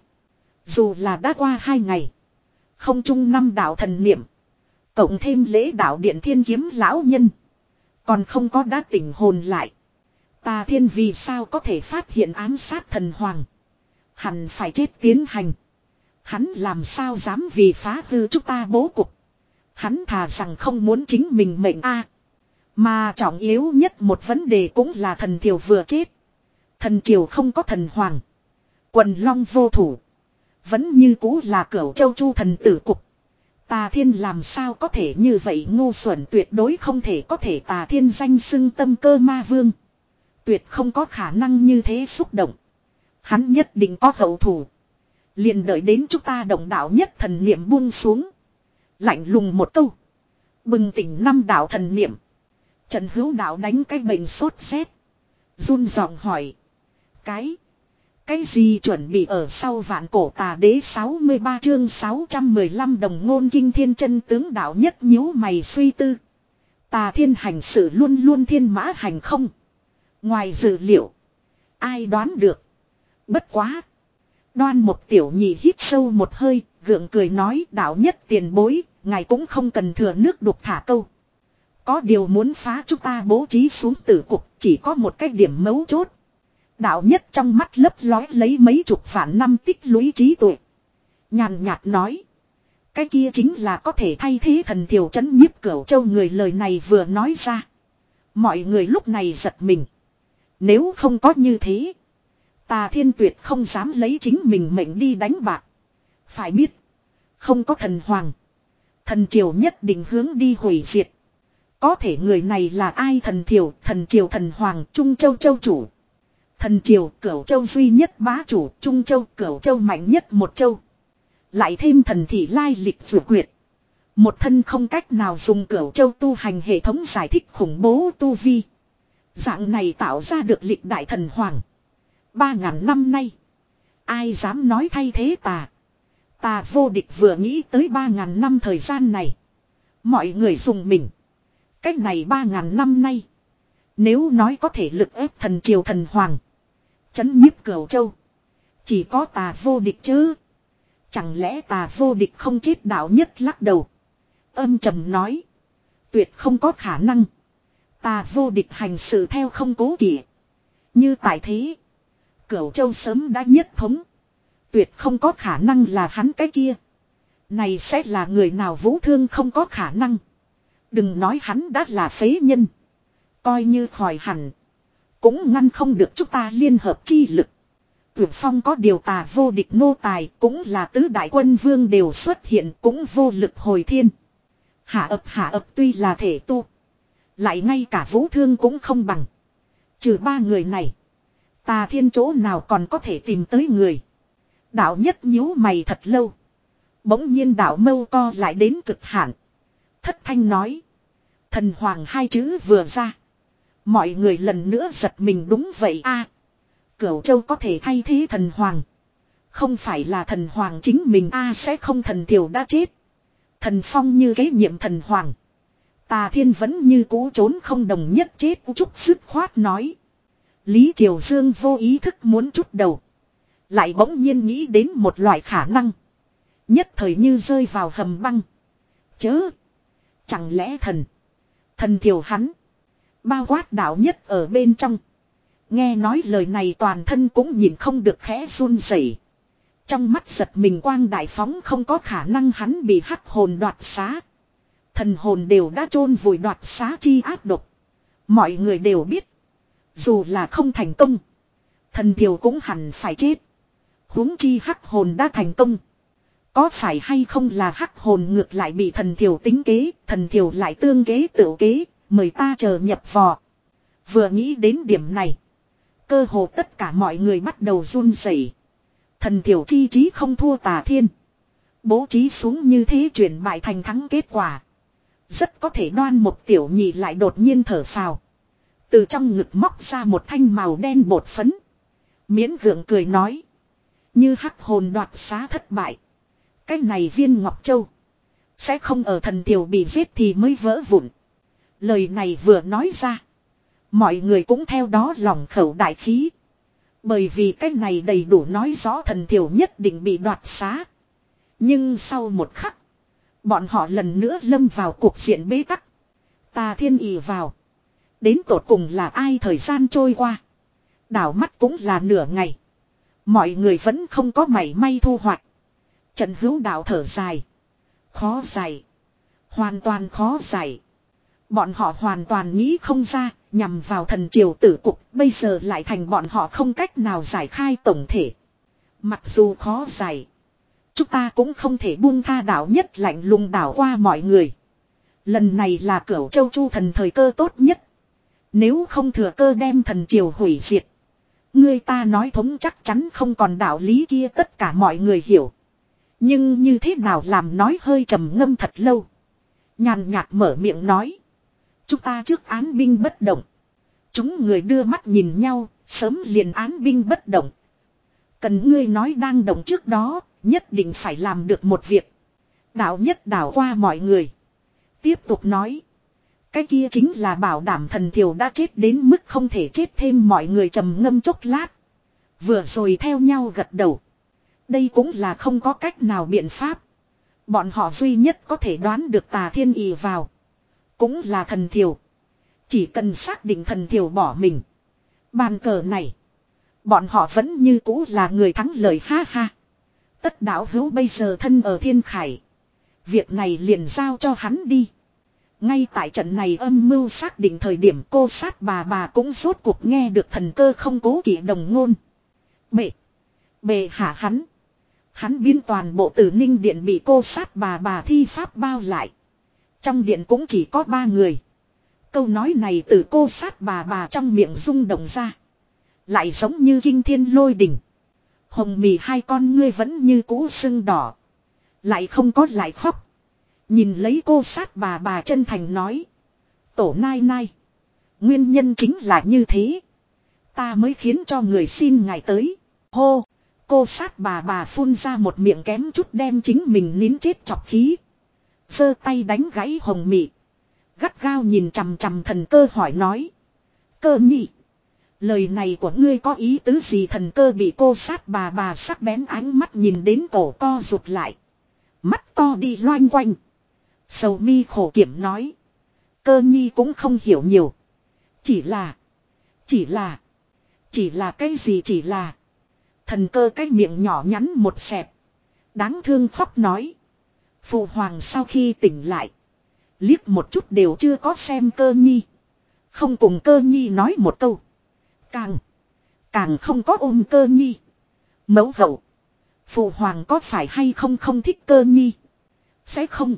[SPEAKER 1] Dù là đã qua hai ngày. Không chung năm đạo thần niệm. Cộng thêm lễ đạo điện thiên kiếm lão nhân. Còn không có đã tỉnh hồn lại. Tà Thiên vì sao có thể phát hiện ám sát thần hoàng. Hẳn phải chết tiến hành. Hắn làm sao dám vì phá hư chúng ta bố cục. Hắn thà rằng không muốn chính mình mệnh a. Mà trọng yếu nhất một vấn đề cũng là thần thiểu vừa chết. Thần triều không có thần hoàng. Quần long vô thủ. Vẫn như cũ là cửu châu chu thần tử cục. Tà Thiên làm sao có thể như vậy ngu xuẩn tuyệt đối không thể có thể Tà Thiên danh xưng tâm cơ ma vương. Tuyệt không có khả năng như thế xúc động. Hắn nhất định có hậu thủ. Liền đợi đến chúng ta động đạo nhất thần niệm buông xuống. Lạnh lùng một câu. Bừng tỉnh năm đạo thần niệm. Trần Hữu Đạo đánh cái bệnh sốt rét. Run giọng hỏi. Cái. Cái gì chuẩn bị ở sau vạn cổ tà đế sáu mươi ba chương sáu trăm mười lăm đồng ngôn kinh thiên chân tướng đạo nhất nhíu mày suy tư. Tà Thiên hành sự luôn luôn thiên mã hành không. Ngoài dự liệu. Ai đoán được. Bất quá. Đoan một tiểu nhị hít sâu một hơi. Gượng cười nói đạo nhất tiền bối. Ngài cũng không cần thừa nước đục thả câu. Có điều muốn phá chúng ta bố trí xuống tử cục. Chỉ có một cái điểm mấu chốt. Đạo nhất trong mắt lấp lói lấy mấy chục vạn năm tích lũy trí tuệ. Nhàn nhạt nói. Cái kia chính là có thể thay thế thần thiểu trấn nhiếp Cửu Châu người lời này vừa nói ra. Mọi người lúc này giật mình. Nếu không có như thế. Tà Thiên tuyệt không dám lấy chính mình mệnh đi đánh bạc. Phải biết. Không có thần hoàng. Thần triều nhất định hướng đi hủy diệt. Có thể người này là ai thần thiểu, thần triều thần hoàng, Trung Châu Châu chủ. Thần triều Cửu Châu duy nhất bá chủ, Trung Châu Cửu Châu mạnh nhất một châu. Lại thêm thần thị lai lịch vượt quyệt. Một thân không cách nào dùng Cửu Châu tu hành hệ thống giải thích khủng bố tu vi. Dạng này tạo ra được lịch đại thần hoàng. Ba ngàn năm nay. Ai dám nói thay thế tà. Tà vô địch vừa nghĩ tới ba ngàn năm thời gian này. Mọi người dùng mình. Cách này ba ngàn năm nay. Nếu nói có thể lực ép thần triều thần hoàng. Chấn nhiếp Cửu Châu. Chỉ có tà vô địch chứ. Chẳng lẽ tà vô địch không chết đạo nhất lắc đầu. Âm trầm nói. Tuyệt không có khả năng. Tà vô địch hành sự theo không cố kỵ. Như tại thế. Cửu Châu sớm đã nhất thống. Tuyệt không có khả năng là hắn cái kia. Này sẽ là người nào vũ thương không có khả năng. Đừng nói hắn đã là phế nhân. Coi như khỏi hẳn. Cũng ngăn không được chúng ta liên hợp chi lực. Tuyệt phong có điều tà vô địch nô tài. Cũng là tứ đại quân vương đều xuất hiện. Cũng vô lực hồi thiên. Hạ ập hạ ập tuy là thể tu. Lại ngay cả vũ thương cũng không bằng. Trừ ba người này. Tà Thiên chỗ nào còn có thể tìm tới người. Đạo nhất nhíu mày thật lâu. Bỗng nhiên đạo mâu co lại đến cực hạn. Thất thanh nói. Thần hoàng hai chữ vừa ra. Mọi người lần nữa giật mình đúng vậy a. Cửu Châu có thể thay thế thần hoàng. Không phải là thần hoàng chính mình a sẽ không thần thiểu đã chết. Thần phong như kế nhiệm thần hoàng. Tà Thiên vẫn như cũ trốn không đồng nhất chết chút sức khoát nói. Lý Triều Dương vô ý thức muốn chút đầu. Lại bỗng nhiên nghĩ đến một loại khả năng. Nhất thời như rơi vào hầm băng. Chớ. Chẳng lẽ thần. Thần thiểu hắn. Bao quát đạo nhất ở bên trong. Nghe nói lời này toàn thân cũng nhìn không được khẽ run rẩy. Trong mắt giật mình quang đại phóng không có khả năng hắn bị hắc hồn đoạt xá. Thần hồn đều đã chôn vùi đoạt xá chi ác độc. Mọi người đều biết. Dù là không thành công. Thần thiểu cũng hẳn phải chết. Huống chi hắc hồn đã thành công. Có phải hay không là hắc hồn ngược lại bị thần thiểu tính kế. Thần thiểu lại tương kế tự kế. Mời ta chờ nhập vò. Vừa nghĩ đến điểm này. Cơ hồ tất cả mọi người bắt đầu run rẩy. Thần thiểu chi trí không thua Tà Thiên. Bố trí xuống như thế chuyển bại thành thắng kết quả. Rất có thể Đoan Mộc tiểu nhị lại đột nhiên thở phào. Từ trong ngực móc ra một thanh màu đen bột phấn. Miễn gượng cười nói. Như hắc hồn đoạt xá thất bại. Cái này viên Ngọc Châu. Sẽ không ở thần thiểu bị giết thì mới vỡ vụn. Lời này vừa nói ra. Mọi người cũng theo đó lòng khẩu đại khí. Bởi vì cái này đầy đủ nói rõ thần thiểu nhất định bị đoạt xá. Nhưng sau một khắc. Bọn họ lần nữa lâm vào cuộc diện bế tắc. Tà Thiên ì vào. Đến tột cùng là ai thời gian trôi qua. Đảo mắt cũng là nửa ngày. Mọi người vẫn không có mảy may thu hoạch. Trần Hữu Đạo thở dài. Khó giải. Hoàn toàn khó giải. Bọn họ hoàn toàn nghĩ không ra. Nhằm vào thần triều tử cục. Bây giờ lại thành bọn họ không cách nào giải khai tổng thể. Mặc dù khó giải. Chúng ta cũng không thể buông tha đảo nhất lạnh lùng đảo qua mọi người. Lần này là Cửu Châu Chu thần thời cơ tốt nhất. Nếu không thừa cơ đem thần triều hủy diệt. Người ta nói thống chắc chắn không còn đạo lý kia tất cả mọi người hiểu. Nhưng như thế nào làm nói hơi trầm ngâm thật lâu. Nhàn nhạt mở miệng nói. Chúng ta trước án binh bất động. Chúng người đưa mắt nhìn nhau, sớm liền án binh bất động. Cần ngươi nói đang động trước đó, nhất định phải làm được một việc. Đạo nhất đảo qua mọi người. Tiếp tục nói. Cái kia chính là bảo đảm thần thiểu đã chết đến mức không thể chết thêm mọi người trầm ngâm chốc lát. Vừa rồi theo nhau gật đầu. Đây cũng là không có cách nào biện pháp. Bọn họ duy nhất có thể đoán được Tà Thiên ì vào. Cũng là thần thiểu. Chỉ cần xác định thần thiểu bỏ mình. Bàn cờ này. Bọn họ vẫn như cũ là người thắng lời ha ha. Tất đảo hữu bây giờ thân ở thiên khải. Việc này liền giao cho hắn đi. Ngay tại trận này âm mưu xác định thời điểm cô sát bà bà cũng rốt cuộc nghe được thần cơ không cố kỵ đồng ngôn. Bệ. Bệ hạ hắn. Hắn biến toàn bộ Tử Ninh điện bị cô sát bà bà thi pháp bao lại. Trong điện cũng chỉ có ba người. Câu nói này từ cô sát bà bà trong miệng rung động ra. Lại giống như kinh thiên lôi đỉnh. Hồng mì hai con ngươi vẫn như cũ sưng đỏ. Lại không có lại khóc. Nhìn lấy cô sát bà bà chân thành nói. Tổ nai nai. Nguyên nhân chính là như thế. Ta mới khiến cho người xin ngài tới. Hô. Cô sát bà bà phun ra một miệng kém chút đem chính mình nín chết chọc khí. Giơ tay đánh gãy hồng mị. Gắt gao nhìn chằm chằm thần cơ hỏi nói. Cơ nhị. Lời này của ngươi có ý tứ gì? Thần cơ bị cô sát bà bà sắc bén ánh mắt nhìn đến cổ co rụt lại. Mắt to đi loanh quanh. Sầu mi khổ kiểm nói. Cơ nhi cũng không hiểu nhiều. Chỉ là. Chỉ là. Chỉ là cái gì chỉ là. Thần cơ cái miệng nhỏ nhắn một xẹp. Đáng thương khóc nói. Phụ hoàng sau khi tỉnh lại. Liếc một chút đều chưa có xem cơ nhi. Không cùng cơ nhi nói một câu. Càng. Càng không có ôm cơ nhi. Mẫu hậu. Phụ hoàng có phải hay không không thích cơ nhi. Sẽ không.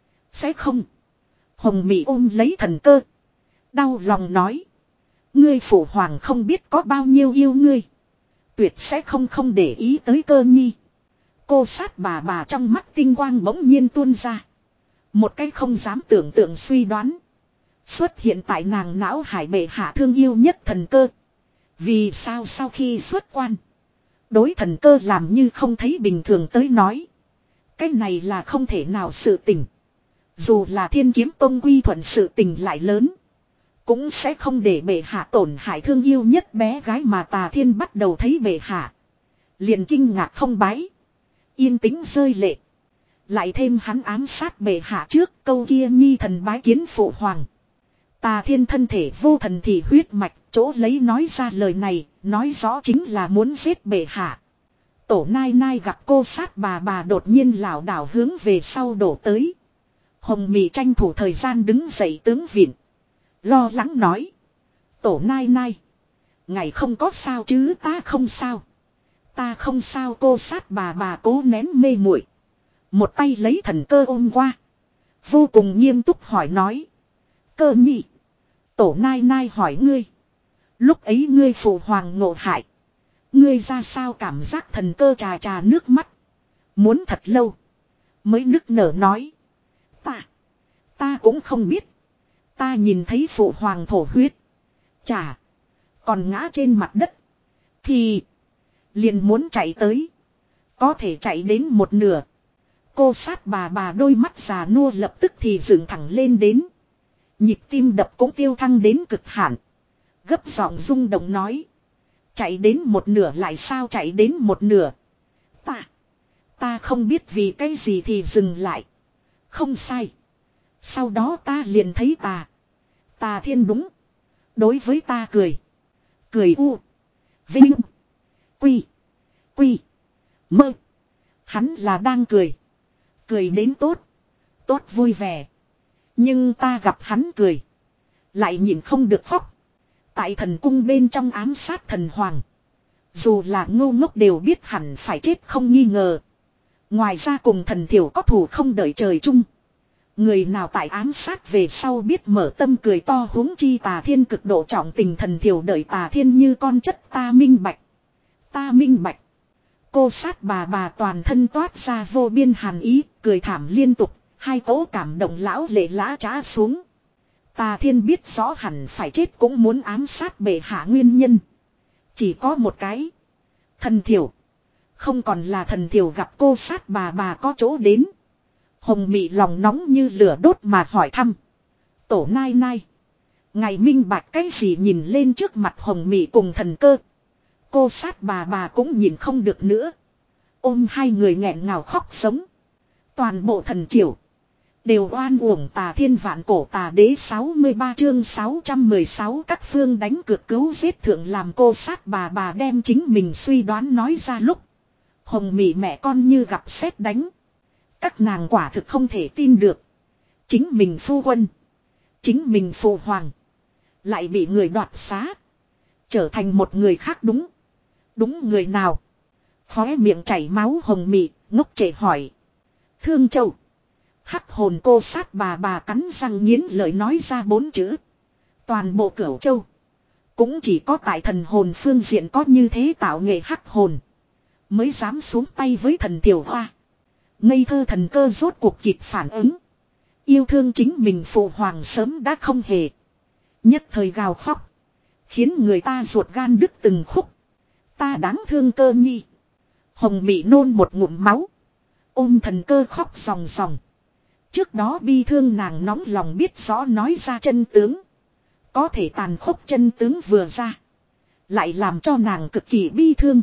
[SPEAKER 1] Sẽ không. Hồng Mị ôm lấy thần cơ. Đau lòng nói. Ngươi phụ hoàng không biết có bao nhiêu yêu ngươi. Tuyệt sẽ không không để ý tới cơ nhi. Cô sát bà bà trong mắt tinh quang bỗng nhiên tuôn ra. Một cái không dám tưởng tượng suy đoán. Xuất hiện tại nàng não hải bệ hạ thương yêu nhất thần cơ. Vì sao sau khi xuất quan. Đối thần cơ làm như không thấy bình thường tới nói. Cái này là không thể nào sự tình. Dù là Thiên Kiếm Tông quy thuận sự tình lại lớn. Cũng sẽ không để bệ hạ tổn hại thương yêu nhất bé gái mà Tà Thiên bắt đầu thấy bệ hạ. Liền kinh ngạc không bái. Yên tĩnh rơi lệ. Lại thêm hắn ám sát bệ hạ trước câu kia nhi thần bái kiến phụ hoàng. Tà Thiên thân thể vô thần thì huyết mạch chỗ lấy nói ra lời này. Nói rõ chính là muốn giết bệ hạ. Tổ nai nai gặp cô sát bà bà đột nhiên lảo đảo hướng về sau đổ tới. Hồng Mị tranh thủ thời gian đứng dậy tướng viện. Lo lắng nói. Tổ nai nai. Ngày không có sao chứ ta không sao. Ta không sao cô sát bà bà cố nén mê muội. Một tay lấy thần cơ ôm qua. Vô cùng nghiêm túc hỏi nói. Cơ nhị. Tổ nai nai hỏi ngươi. Lúc ấy ngươi phụ hoàng ngộ hại. Ngươi ra sao cảm giác? Thần cơ trà trà nước mắt. Muốn thật lâu. Mới nức nở nói. Ta. Ta cũng không biết. Ta nhìn thấy phụ hoàng thổ huyết. Chả. Còn ngã trên mặt đất. Thì. Liền muốn chạy tới. Có thể chạy đến một nửa. Cô sát bà bà đôi mắt già nua lập tức thì dựng thẳng lên đến. Nhịp tim đập cũng tiêu thăng đến cực hạn. Gấp giọng rung động nói. Chạy đến một nửa lại sao chạy đến một nửa. Ta. Ta không biết vì cái gì thì dừng lại. Không sai. Sau đó ta liền thấy tà. Tà thiên đúng. Đối với ta cười. Cười u. Vinh. Quy. Quy. Mơ. Hắn là đang cười. Cười đến tốt. Tốt vui vẻ. Nhưng ta gặp hắn cười. Lại nhìn không được khóc. Tại thần cung bên trong ám sát thần hoàng. Dù là ngu ngốc đều biết hẳn phải chết không nghi ngờ. Ngoài ra cùng thần thiểu có thù không đợi trời chung. Người nào tại ám sát về sau biết mở tâm cười to huống chi tà thiên cực độ trọng tình thần thiểu đợi tà thiên như con chất ta minh bạch. Ta minh bạch. Cô sát bà bà toàn thân toát ra vô biên hàn ý, cười thảm liên tục, hai cỗ cảm động lão lệ lã trá xuống. Tà thiên biết rõ hẳn phải chết cũng muốn ám sát bệ hạ nguyên nhân. Chỉ có một cái. Thần thiểu. Không còn là thần thiểu gặp cô sát bà bà có chỗ đến. Hồng mị lòng nóng như lửa đốt mà hỏi thăm. Tổ nai nai. Ngày minh bạch cái gì nhìn lên trước mặt hồng mị cùng thần cơ. Cô sát bà bà cũng nhìn không được nữa. Ôm hai người nghẹn ngào khóc sống. Toàn bộ thần triều. Đều oan uổng tà thiên vạn cổ tà đế sáu mươi ba chương sáu trăm mười sáu các phương đánh cược cứu giết thượng làm cô sát bà bà đem chính mình suy đoán nói ra lúc. Hồng mị mẹ con như gặp sét đánh. Các nàng quả thực không thể tin được. Chính mình phu quân. Chính mình phụ hoàng. Lại bị người đoạt xá. Trở thành một người khác đúng. Đúng người nào. Khóe miệng chảy máu hồng mị ngốc trệ hỏi. Thương Châu. Hắc hồn cô sát bà bà cắn răng nghiến lợi nói ra bốn chữ. Toàn bộ Cửu Châu. Cũng chỉ có tại thần hồn phương diện có như thế tạo nghệ hắc hồn. Mới dám xuống tay với thần tiểu hoa. Ngây thơ thần cơ rốt cuộc kịp phản ứng. Yêu thương chính mình phụ hoàng sớm đã không hề. Nhất thời gào khóc. Khiến người ta ruột gan đứt từng khúc. Ta đáng thương cơ nhi. Hồng mị nôn một ngụm máu. Ôm thần cơ khóc ròng ròng. Trước đó bi thương nàng nóng lòng biết rõ nói ra chân tướng. Có thể tàn khốc chân tướng vừa ra. Lại làm cho nàng cực kỳ bi thương.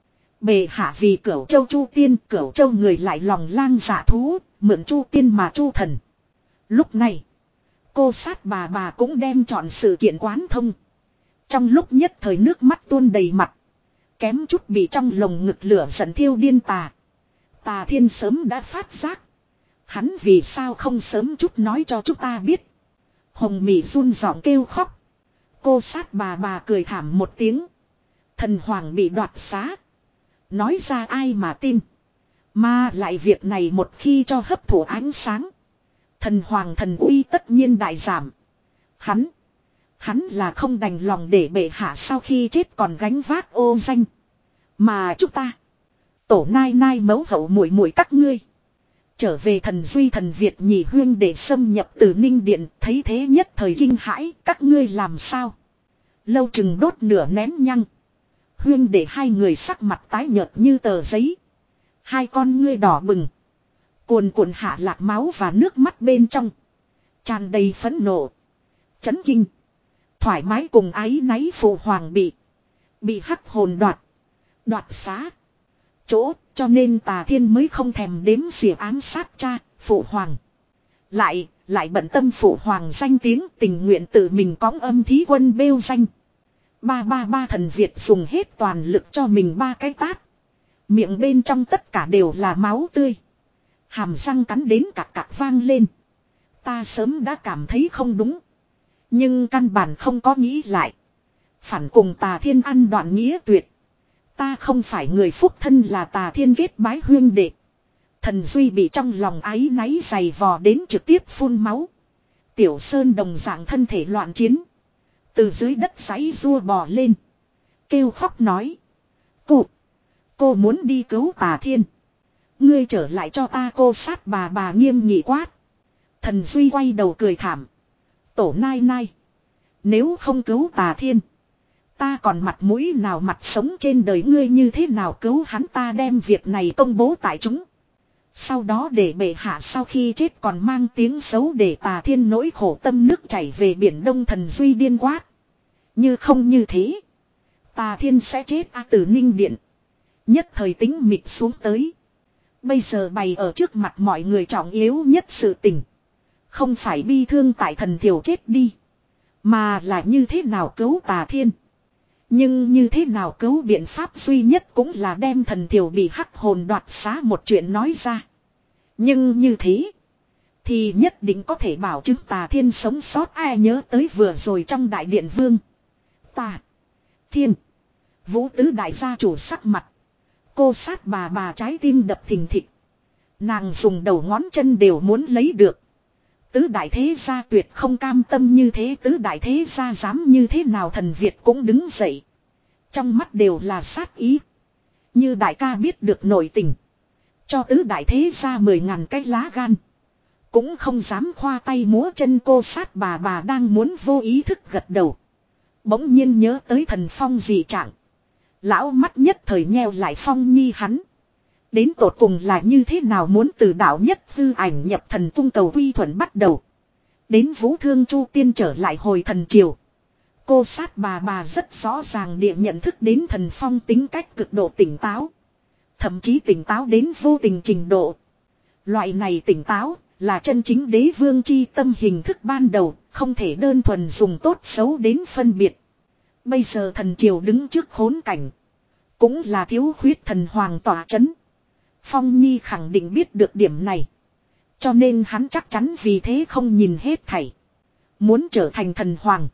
[SPEAKER 1] Bề hạ vì Cửu Châu Chu Tiên, Cửu Châu người lại lòng lang dạ thú, mượn Chu Tiên mà Chu thần. Lúc này, cô sát bà bà cũng đem chọn sự kiện quán thông. Trong lúc nhất thời nước mắt tuôn đầy mặt. Kém chút bị trong lồng ngực lửa giận thiêu điên tà. Tà thiên sớm đã phát giác. Hắn vì sao không sớm chút nói cho chúng ta biết. Hồng mị run giọng kêu khóc. Cô sát bà bà cười thảm một tiếng. Thần hoàng bị đoạt xá. Nói ra ai mà tin. Mà lại việc này một khi cho hấp thụ ánh sáng. Thần hoàng thần uy tất nhiên đại giảm. Hắn. Hắn là không đành lòng để bệ hạ sau khi chết còn gánh vác ô danh. Mà chúng ta. Tổ nai nai mấu hậu muội muội các ngươi. Trở về thần duy thần Việt nhị huyên để xâm nhập từ Ninh Điện. Thấy thế nhất thời kinh hãi. Các ngươi làm sao. Lâu chừng đốt nửa nén nhăng. Huyên để hai người sắc mặt tái nhợt như tờ giấy. Hai con ngươi đỏ bừng. Cuồn cuộn hạ lạc máu và nước mắt bên trong. Tràn đầy phẫn nộ. Chấn kinh. Thoải mái cùng ái náy phụ hoàng bị. Bị hắc hồn đoạt. Đoạt xá. Chỗ cho nên tà thiên mới không thèm đếm xỉa ám sát cha, phụ hoàng. Lại, lại bận tâm phụ hoàng danh tiếng tình nguyện tự mình cõng âm thí quân bêu danh. Ba ba ba thần Việt dùng hết toàn lực cho mình ba cái tát. Miệng bên trong tất cả đều là máu tươi. Hàm răng cắn đến cạc cạc vang lên. Ta sớm đã cảm thấy không đúng. Nhưng căn bản không có nghĩ lại. Phản cùng tà thiên ăn đoạn nghĩa tuyệt. Ta không phải người phúc thân là tà thiên kết bái huyên đệ. Thần Duy bị trong lòng áy náy dày vò đến trực tiếp phun máu. Tiểu Sơn đồng dạng thân thể loạn chiến. Từ dưới đất giãy rua bò lên. Kêu khóc nói. Cô. Cô muốn đi cứu tà thiên. Ngươi trở lại cho ta cô sát bà bà nghiêm nghị quát. Thần Duy quay đầu cười thảm. Tổ nai nai. Nếu không cứu Tà Thiên. Ta còn mặt mũi nào mặt sống trên đời ngươi, như thế nào cứu hắn, ta đem việc này công bố tại chúng. Sau đó để bệ hạ sau khi chết còn mang tiếng xấu để Tà Thiên nỗi khổ tâm nước chảy về biển Đông. Thần Duy điên quát. Như không như thế. Tà Thiên sẽ chết a. Từ Ninh Điện. Nhất thời tính mịt xuống tới. Bây giờ bày ở trước mặt mọi người trọng yếu nhất sự tình. Không phải bi thương tại thần thiểu chết đi. Mà là như thế nào cứu Tà Thiên. Nhưng như thế nào cứu biện pháp duy nhất cũng là đem thần thiểu bị hắc hồn đoạt xá một chuyện nói ra. Nhưng như thế. Thì nhất định có thể bảo chứng Tà Thiên sống sót. Ai nhớ tới vừa rồi trong đại điện vương. Tà Thiên. Vũ tứ đại gia chủ sắc mặt. Cô sát bà bà trái tim đập thình thịch. Nàng dùng đầu ngón chân đều muốn lấy được. Tứ đại thế gia tuyệt không cam tâm như thế. Tứ đại thế gia dám như thế nào. Thần Việt cũng đứng dậy. Trong mắt đều là sát ý. Như đại ca biết được nội tình. Cho tứ đại thế gia mười ngàn cái lá gan. Cũng không dám khoa tay múa chân. Cô sát bà bà đang muốn vô ý thức gật đầu. Bỗng nhiên nhớ tới Thần Phong dị trạng. Lão mắt nhất thời nheo lại. Phong nhi hắn. Đến tột cùng là như thế nào, muốn từ đạo nhất hư ảnh nhập thần cung cầu quy thuận bắt đầu. Đến Vũ Thương Chu Tiên trở lại hồi thần triều. Cô sát bà bà rất rõ ràng địa nhận thức đến Thần Phong tính cách cực độ tỉnh táo. Thậm chí tỉnh táo đến vô tình trình độ. Loại này tỉnh táo là chân chính đế vương chi tâm hình thức ban đầu, không thể đơn thuần dùng tốt xấu đến phân biệt. Bây giờ thần triều đứng trước khốn cảnh. Cũng là thiếu khuyết thần hoàng tỏa chấn. Phong Nhi khẳng định biết được điểm này. Cho nên hắn chắc chắn vì thế không nhìn hết thảy. Muốn trở thành thần hoàng.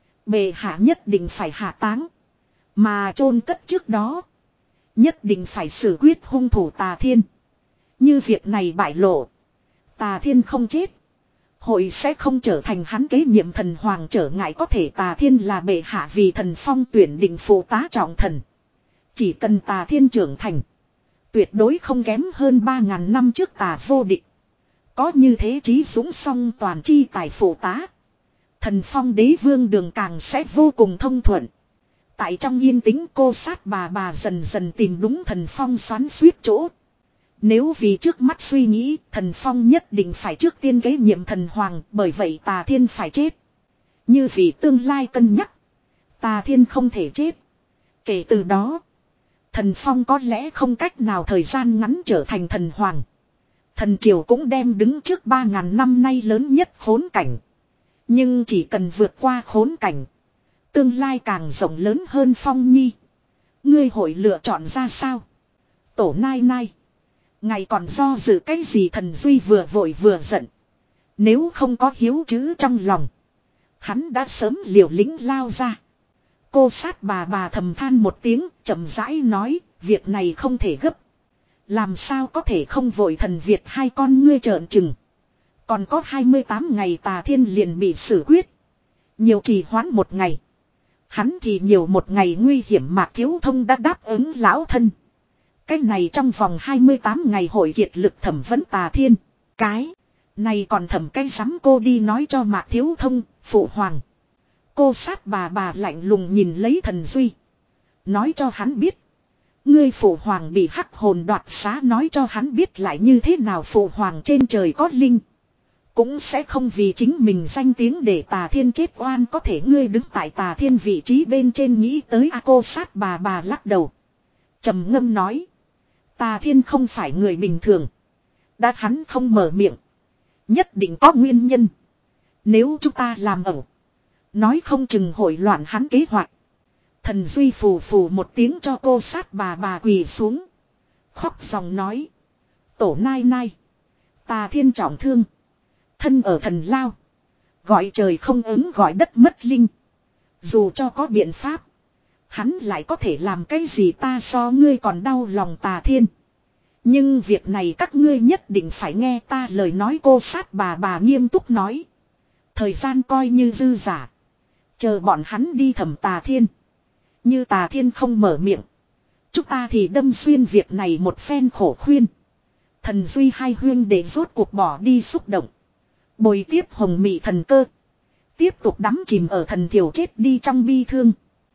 [SPEAKER 1] Bệ hạ nhất định phải hạ táng. Mà chôn cất trước đó. Nhất định phải xử quyết hung thủ Tà Thiên. Như việc này bại lộ. Tà Thiên không chết. Hội sẽ không trở thành hắn kế nhiệm thần hoàng trở ngại. Có thể Tà Thiên là bệ hạ vì thần phong tuyển định phụ tá trọng thần. Chỉ cần Tà Thiên trưởng thành. Tuyệt đối không kém hơn ba ngàn năm trước Tà vô địch. Có như thế trí dũng song toàn chi tài phụ tá. Thần phong đế vương đường càng sẽ vô cùng thông thuận. Tại trong yên tĩnh cô sát bà bà dần dần tìm đúng Thần Phong xoắn suýt chỗ. Nếu vì trước mắt suy nghĩ, Thần Phong nhất định phải trước tiên kế nhiệm thần hoàng, bởi vậy Tà Thiên phải chết. Như vì tương lai cân nhắc, Tà Thiên không thể chết. Kể từ đó, Thần Phong có lẽ không cách nào thời gian ngắn trở thành thần hoàng. Thần triều cũng đem đứng trước ba ngàn năm nay lớn nhất khốn cảnh. Nhưng chỉ cần vượt qua khốn cảnh, tương lai càng rộng lớn hơn. Phong Nhi, ngươi hội lựa chọn ra sao? Tổ nai nai, ngài còn do dự cái gì? Thần Duy vừa vội vừa giận. Nếu không có hiếu chữ trong lòng, hắn đã sớm liều lĩnh lao ra. Cô sát bà bà thầm than một tiếng, chậm rãi nói, việc này không thể gấp. Làm sao có thể không vội? Thần Việt hai con ngươi trợn trừng. Còn có hai mươi tám ngày Tà Thiên liền bị xử quyết. Nhiều trì hoãn một ngày. Hắn thì nhiều một ngày nguy hiểm. Mạc Thiếu Thông đã đáp ứng lão thân. Cái này trong vòng hai mươi tám ngày hội kiệt lực thẩm vấn Tà Thiên. Cái này còn thẩm cái rắm, cô đi nói cho Mạc Thiếu Thông, phụ hoàng. Cô sát bà bà lạnh lùng nhìn lấy Thần Duy. Nói cho hắn biết. Ngươi phụ hoàng bị hắc hồn đoạt xá, nói cho hắn biết lại như thế nào. Phụ hoàng trên trời có linh. Cũng sẽ không vì chính mình danh tiếng để Tà Thiên chết oan. Có thể ngươi đứng tại Tà Thiên vị trí bên trên nghĩ tới a. Cô sát bà bà lắc đầu. Trầm ngâm nói. Tà Thiên không phải người bình thường. Đã hắn không mở miệng, nhất định có nguyên nhân. Nếu chúng ta làm ẩu, nói không chừng hội loạn hắn kế hoạch. Thần Duy phù phù một tiếng cho cô sát bà bà quỳ xuống. Khóc dòng nói. Tổ nai nai, Tà Thiên trọng thương, thân ở thần lao. Gọi trời không ứng, gọi đất mất linh. Dù cho có biện pháp, hắn lại có thể làm cái gì? Ta so ngươi còn đau lòng Tà Thiên. Nhưng việc này các ngươi nhất định phải nghe ta lời nói. Cô sát bà bà nghiêm túc nói. Thời gian coi như dư giả. Chờ bọn hắn đi thẩm Tà Thiên. Như Tà Thiên không mở miệng, chúng ta thì đâm xuyên việc này một phen khổ khuyên. Thần Duy hai huyên để rốt cuộc bỏ đi xúc động. Bồi tiếp hồng mị thần cơ. Tiếp tục đắm chìm ở thần thiểu chết đi trong bi thương.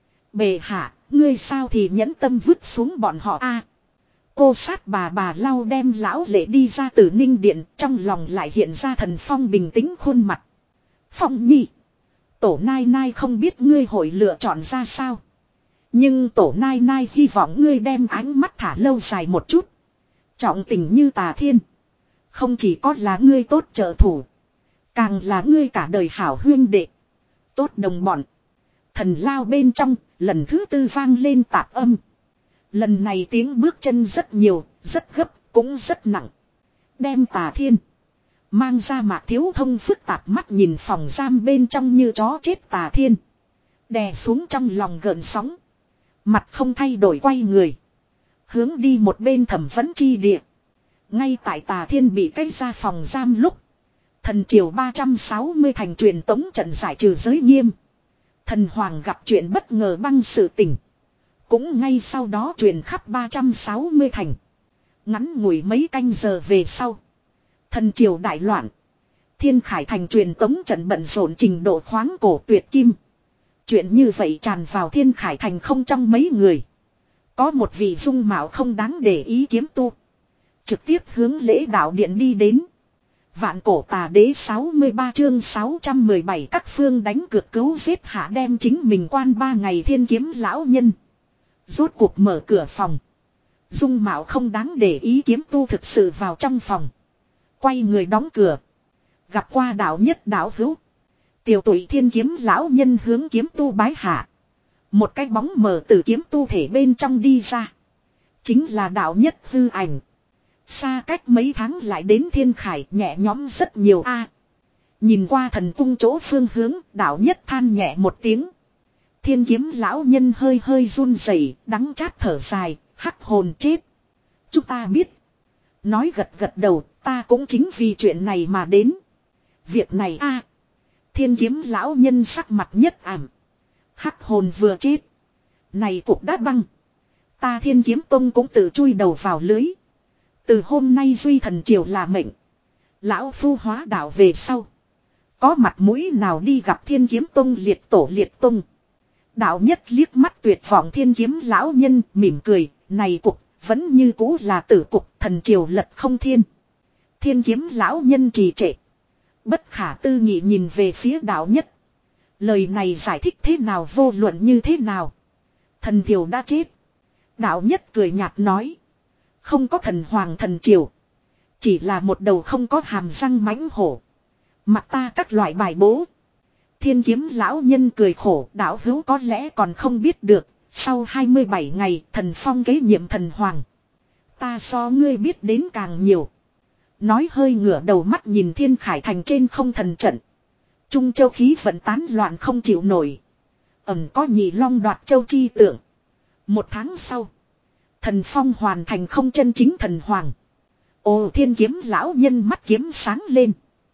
[SPEAKER 1] Bệ hạ, ngươi sao thì nhẫn tâm vứt xuống bọn họ a? Cô sát bà bà lau đem lão lệ đi ra từ ninh điện, trong lòng lại hiện ra Thần Phong bình tĩnh khuôn mặt. Phong nhi, tổ nai nai không biết ngươi hội lựa chọn ra sao. Nhưng tổ nai nai hy vọng ngươi đem ánh mắt thả lâu dài một chút. Trọng tình như Tà Thiên. Không chỉ có là ngươi tốt trợ thủ. Càng là ngươi cả đời hảo huyên đệ. Tốt đồng bọn. Thần lao bên trong, lần thứ tư vang lên tạp âm. Lần này tiếng bước chân rất nhiều, rất gấp, cũng rất nặng. Đem Tà Thiên mang ra Mạc Thiếu Thông phức tạp mắt nhìn phòng giam bên trong như chó chết Tà Thiên. Đè xuống trong lòng gợn sóng. Mặt không thay đổi quay người. Hướng đi một bên thẩm vấn chi địa. Ngay tại Tà Thiên bị cách ra phòng giam lúc. Thần triều ba trăm sáu mươi thành truyền tống trận giải trừ giới nghiêm. Thần Hoàng gặp chuyện bất ngờ băng sự tình. Cũng ngay sau đó truyền khắp ba trăm sáu mươi thành. Ngắn ngủi mấy canh giờ về sau. Thần triều đại loạn. Thiên Khải thành truyền tống trận bận rộn trình độ khoáng cổ tuyệt kim. Chuyện như vậy tràn vào Thiên Khải thành không trong mấy người. Có một vị dung mạo không đáng để ý kiếm tu. Trực tiếp hướng lễ đạo điện đi đến. Vạn cổ tà đế sáu mươi ba chương sáu trăm mười bảy các phương đánh cược cứu giết hạ đem chính mình quan ba ngày thiên kiếm lão nhân. Rốt cuộc mở cửa phòng. Dung mạo không đáng để ý kiếm tu thực sự vào trong phòng. Quay người đóng cửa. Gặp qua đạo nhất đạo hữu. Tiểu tụy thiên kiếm lão nhân hướng kiếm tu bái hạ. Một cái bóng mờ từ kiếm tu thể bên trong đi ra. Chính là đạo nhất hư ảnh. Xa cách mấy tháng lại đến Thiên Khải nhẹ nhõm rất nhiều a. Nhìn qua thần cung chỗ phương hướng, đạo nhất than nhẹ một tiếng. Thiên kiếm lão nhân hơi hơi run rẩy, đắng chát thở dài, hắc hồn chết. Chúng ta biết. Nói gật gật đầu, ta cũng chính vì chuyện này mà đến. Việc này a. Thiên kiếm lão nhân sắc mặt nhất ảm. Hắc hồn vừa chết. Này cục đã băng. Ta Thiên kiếm tông cũng tự chui đầu vào lưới. Từ hôm nay duy thần triều là mệnh. Lão phu hóa đạo về sau. Có mặt mũi nào đi gặp Thiên kiếm tông liệt tổ liệt tông. Đạo nhất liếc mắt tuyệt vọng Thiên kiếm lão nhân mỉm cười. Này cục vẫn như cũ là tử cục thần triều lật không thiên. Thiên kiếm lão nhân trì trệ. Bất khả tư nghị nhìn về phía đạo nhất. Lời này giải thích thế nào vô luận như thế nào. Thần triều đã chết. Đạo nhất cười nhạt nói. Không có thần hoàng thần triều. Chỉ là một đầu không có hàm răng mãnh hổ. Mặc ta các loại bài bố. Thiên kiếm lão nhân cười khổ. Đạo hữu có lẽ còn không biết được. Sau hai mươi bảy ngày thần phong kế nhiệm thần hoàng. Ta so ngươi biết đến càng nhiều. Nói hơi ngửa đầu mắt nhìn Thiên Khải thành trên không thần trận. Trung châu khí vận tán loạn không chịu nổi. Ẩm có nhị long đoạt châu chi tượng. Một tháng sau. Thần phong hoàn thành không chân chính thần hoàng. Ồ thiên kiếm lão nhân mắt kiếm sáng lên.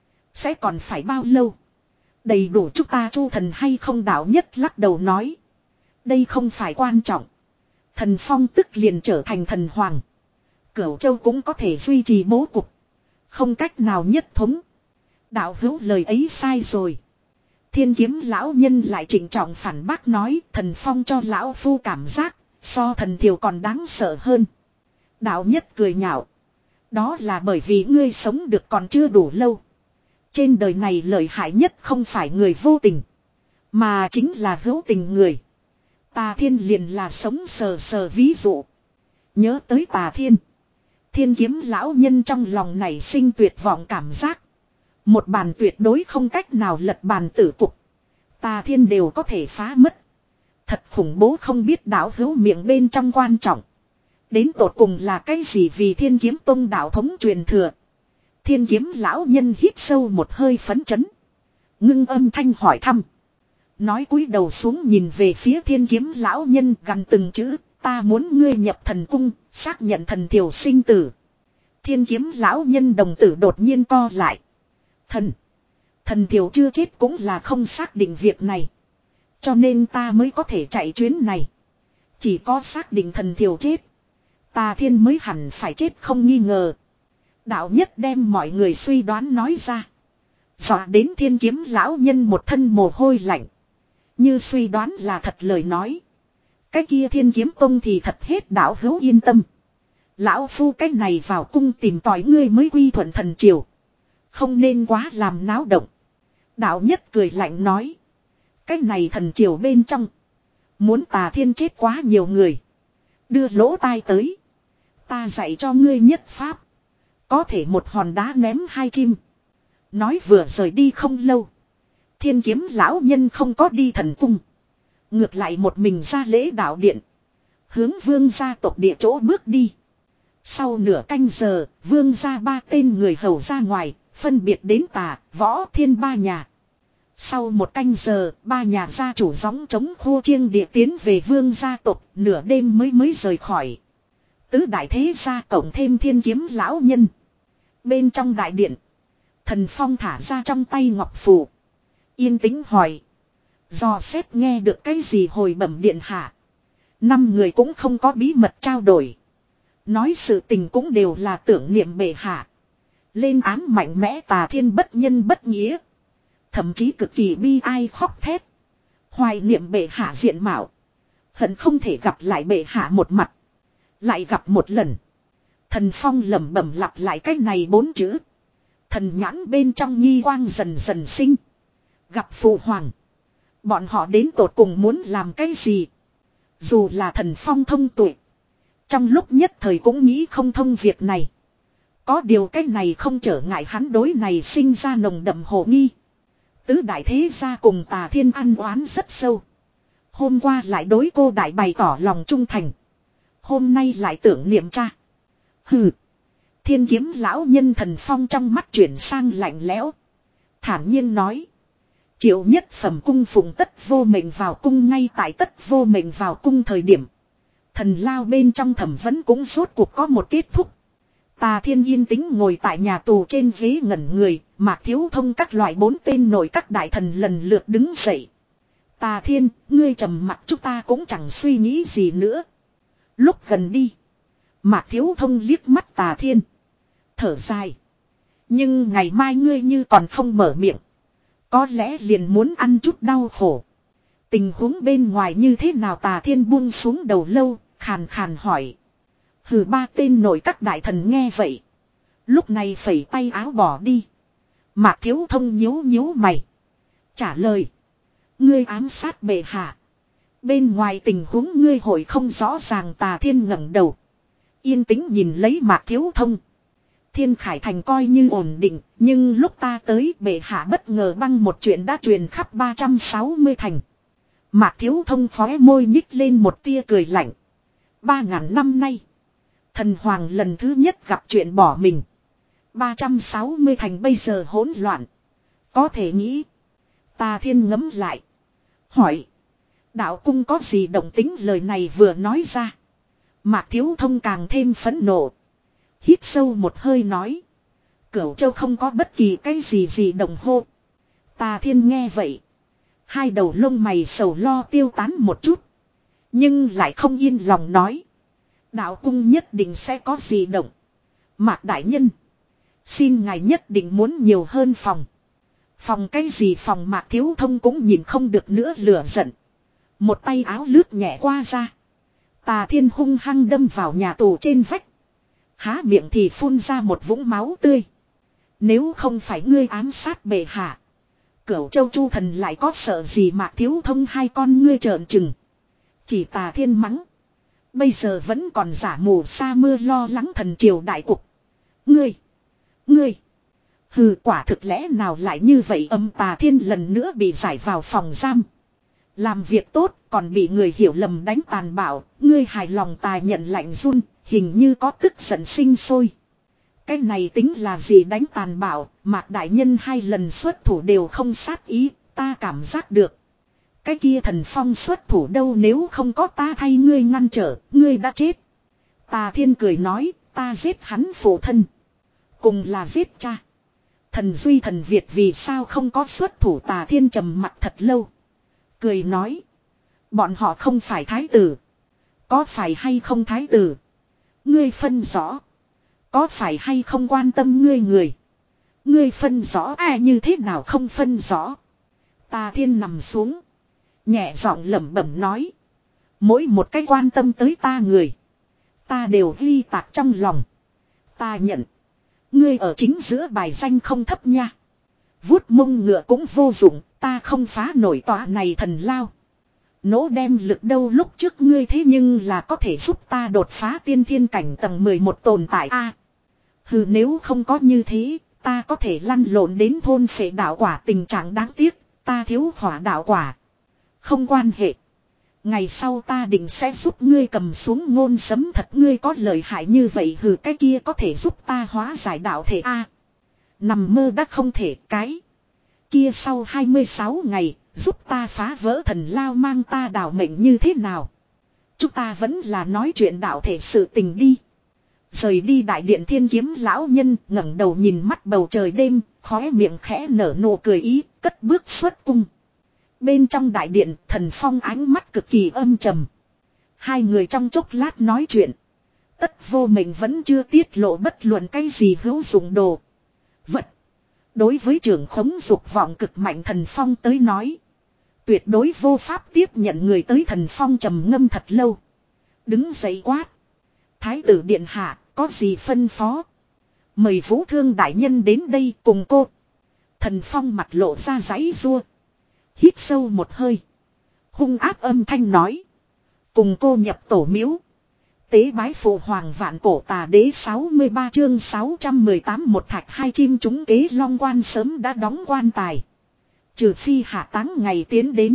[SPEAKER 1] Sẽ còn phải bao lâu? Đầy đủ chúng ta chu thần hay không đạo nhất lắc đầu nói. Đây không phải quan trọng. Thần phong tức liền trở thành thần hoàng. Cửu châu cũng có thể duy trì bố cục. Không cách nào nhất thống. Đạo hữu lời ấy sai rồi. Thiên kiếm lão nhân lại trịnh trọng phản bác nói. Thần phong cho lão phu cảm giác. So thần thiều còn đáng sợ hơn. Đạo nhất cười nhạo. Đó là bởi vì ngươi sống được còn chưa đủ lâu. Trên đời này lợi hại nhất không phải người vô tình. Mà chính là hữu tình người. Tà Thiên liền là sống sờ sờ ví dụ. Nhớ tới Tà Thiên. Thiên kiếm lão nhân trong lòng nảy sinh tuyệt vọng cảm giác. Một bàn tuyệt đối không cách nào lật bàn tử cục. Tà Thiên đều có thể phá mất. Thật khủng bố không biết đạo hữu miệng bên trong quan trọng. Đến tột cùng là cái gì vì Thiên kiếm tông đạo thống truyền thừa. Thiên kiếm lão nhân hít sâu một hơi phấn chấn. Ngưng âm thanh hỏi thăm. Nói cúi đầu xuống nhìn về phía thiên kiếm lão nhân gần từng chữ. Ta muốn ngươi nhập thần cung, xác nhận thần thiểu sinh tử. Thiên kiếm lão nhân đồng tử đột nhiên co lại. Thần. Thần thiểu chưa chết cũng là không xác định việc này. Cho nên ta mới có thể chạy chuyến này. Chỉ có xác định thần thiểu chết. Tà Thiên mới hẳn phải chết không nghi ngờ. Đạo nhất đem mọi người suy đoán nói ra. Dọa đến thiên kiếm lão nhân một thân mồ hôi lạnh. Như suy đoán là thật lời nói. Cái kia thiên kiếm tông thì thật hết đạo hữu yên tâm. Lão phu cái này vào cung tìm tòi ngươi mới quy thuận thần triều. Không nên quá làm náo động. Đạo nhất cười lạnh nói. Cái này thần triều bên trong. Muốn Tà Thiên chết quá nhiều người. Đưa lỗ tai tới. Ta dạy cho ngươi nhất pháp. Có thể một hòn đá ném hai chim. Nói vừa rời đi không lâu. Thiên kiếm lão nhân không có đi thần cung. Ngược lại một mình ra lễ đạo điện. Hướng vương gia tộc địa chỗ bước đi. Sau nửa canh giờ, vương gia ba tên người hầu ra ngoài, phân biệt đến Tà, Võ, Thiên ba nhà. Sau một canh giờ, ba nhà gia chủ gióng chống khô chiêng địa tiến về vương gia tộc, nửa đêm mới mới rời khỏi. Tứ đại thế gia cộng thêm thiên kiếm lão nhân. Bên trong đại điện, Thần Phong thả ra trong tay ngọc phù. Yên tĩnh hỏi. Dò xét nghe được cái gì hồi bẩm điện hạ. Năm người cũng không có bí mật trao đổi. Nói sự tình cũng đều là tưởng niệm bệ hạ. Lên án mạnh mẽ Tà Thiên bất nhân bất nghĩa. Thậm chí cực kỳ bi ai khóc thét. Hoài niệm bệ hạ diện mạo. Hận không thể gặp lại bệ hạ một mặt. Lại gặp một lần. Thần Phong lẩm bẩm lặp lại cái này bốn chữ. Thần nhãn bên trong nghi quang dần dần sinh. Gặp phụ hoàng. Bọn họ đến tột cùng muốn làm cái gì? Dù là Thần Phong thông tuệ. Trong lúc nhất thời cũng nghĩ không thông việc này. Có điều cái này không trở ngại hắn đối này sinh ra nồng đậm hồ nghi. Tứ đại thế gia cùng Tà Thiên ăn oán rất sâu. Hôm qua lại đối cô đại bày tỏ lòng trung thành. Hôm nay lại tưởng niệm cha. Hừ. Thiên kiếm lão nhân Thần Phong trong mắt chuyển sang lạnh lẽo. Thản nhiên nói. Triệu nhất phẩm cung phụng tất vô mệnh vào cung ngay tại tất vô mệnh vào cung thời điểm. Thần lao bên trong thẩm vấn cũng rốt cuộc có một kết thúc. Tà Thiên yên tĩnh ngồi tại nhà tù trên ghế ngẩn người, Mạc Thiếu Thông các loại bốn tên nội các đại thần lần lượt đứng dậy. Tà Thiên, ngươi trầm mặc chúng ta cũng chẳng suy nghĩ gì nữa. Lúc gần đi, Mạc Thiếu Thông liếc mắt Tà Thiên. Thở dài. Nhưng ngày mai ngươi như còn không mở miệng. Có lẽ liền muốn ăn chút đau khổ. Tình huống bên ngoài như thế nào Tà Thiên buông xuống đầu lâu, khàn khàn hỏi. Hừ ba tên nội các đại thần nghe vậy. Lúc này phẩy tay áo bỏ đi. Mạc Thiếu Thông nhíu nhíu mày. Trả lời. Ngươi ám sát bệ hạ. Bên ngoài tình huống ngươi hội không rõ ràng. Tà Thiên ngẩng đầu. Yên tĩnh nhìn lấy Mạc Thiếu Thông. Thiên Khải Thành coi như ổn định. Nhưng lúc ta tới bệ hạ bất ngờ băng một chuyện đã truyền khắp ba trăm sáu mươi thành. Mạc Thiếu Thông khóe môi nhích lên một tia cười lạnh. Ba ngàn năm nay. Thần Hoàng lần thứ nhất gặp chuyện bỏ mình. ba trăm sáu mươi thành bây giờ hỗn loạn. Có thể nghĩ. Tà Thiên ngấm lại. Hỏi. Đạo cung có gì động tính lời này vừa nói ra. Mạc Thiếu Thông càng thêm phẫn nộ. Hít sâu một hơi nói. Cửu Châu không có bất kỳ cái gì gì đồng hô. Tà Thiên nghe vậy. Hai đầu lông mày sầu lo tiêu tán một chút. Nhưng lại không yên lòng nói. Đạo cung nhất định sẽ có gì động. Mạc Đại Nhân. Xin ngài nhất định muốn nhiều hơn phòng. Phòng cái gì phòng Mạc Thiếu Thông cũng nhìn không được nữa lửa giận. Một tay áo lướt nhẹ qua ra. Tà Thiên hung hăng đâm vào nhà tù trên vách. Há miệng thì phun ra một vũng máu tươi. Nếu không phải ngươi ám sát bệ hạ. Cửu Châu Chu Thần lại có sợ gì Mạc Thiếu Thông hai con ngươi trợn trừng. Chỉ Tà Thiên mắng. Bây giờ vẫn còn giả mù sa mưa lo lắng thần triều đại cục. Ngươi. Ngươi. Hừ quả thực lẽ nào lại như vậy âm Tà Thiên lần nữa bị giải vào phòng giam. Làm việc tốt còn bị người hiểu lầm đánh tàn bạo. Ngươi hài lòng tài nhận lạnh run. Hình như có tức giận sinh sôi. Cái này tính là gì đánh tàn bạo. Mạc Đại Nhân hai lần xuất thủ đều không sát ý. Ta cảm giác được. Cái kia Thần Phong xuất thủ đâu nếu không có ta thay ngươi ngăn trở. Ngươi đã chết. Tà Thiên cười nói. Ta giết hắn phụ thân. Cùng là giết cha. Thần Duy Thần Việt vì sao không có xuất thủ. Tà Thiên trầm mặt thật lâu. Cười nói. Bọn họ không phải thái tử. Có phải hay không thái tử. Ngươi phân rõ. Có phải hay không quan tâm ngươi người. Ngươi phân rõ ai như thế nào không phân rõ. Tà Thiên nằm xuống. Nhẹ giọng lẩm bẩm nói. Mỗi một cái quan tâm tới ta người. Ta đều ghi tạc trong lòng. Ta nhận. Ngươi ở chính giữa bài danh không thấp nha. Vuốt mông ngựa cũng vô dụng. Ta không phá nổi tọa này thần lao. Nỗ đem lực đâu lúc trước ngươi thế nhưng là có thể giúp ta đột phá tiên thiên cảnh tầng mười một tồn tại a. À, hừ nếu không có như thế, ta có thể lăn lộn đến thôn phệ đạo quả tình trạng đáng tiếc, ta thiếu hỏa đạo quả. Không quan hệ. Ngày sau ta định sẽ giúp ngươi cầm xuống ngôn sấm thật ngươi có lợi hại như vậy hừ cái kia có thể giúp ta hóa giải đạo thể a. À, nằm mơ đã không thể cái. Kia sau hai mươi sáu ngày, giúp ta phá vỡ thần lao mang ta đảo mệnh như thế nào? Chúng ta vẫn là nói chuyện đạo thể sự tình đi. Rời đi đại điện thiên kiếm lão nhân ngẩng đầu nhìn mắt bầu trời đêm, khóe miệng khẽ nở nụ cười ý, cất bước xuất cung. Bên trong đại điện, Thần Phong ánh mắt cực kỳ âm trầm. Hai người trong chốc lát nói chuyện. Tất vô mệnh vẫn chưa tiết lộ bất luận cái gì hữu dụng đồ. Vật. Đối với trưởng khống dục vọng cực mạnh Thần Phong tới nói. Tuyệt đối vô pháp tiếp nhận người tới. Thần Phong trầm ngâm thật lâu. Đứng dậy quát. Thái tử điện hạ, có gì phân phó? Mời Vũ Thương đại nhân đến đây cùng cô. Thần Phong mặt lộ ra giãy giụa. Hít sâu một hơi. Hung ác âm thanh nói. Cùng cô nhập tổ miếu. Tế bái phụ hoàng vạn cổ tà đế sáu mươi ba chương sáu trăm mười tám một thạch hai chim trúng kế long quan sớm đã đóng quan tài. Trừ phi hạ táng ngày tiến đến.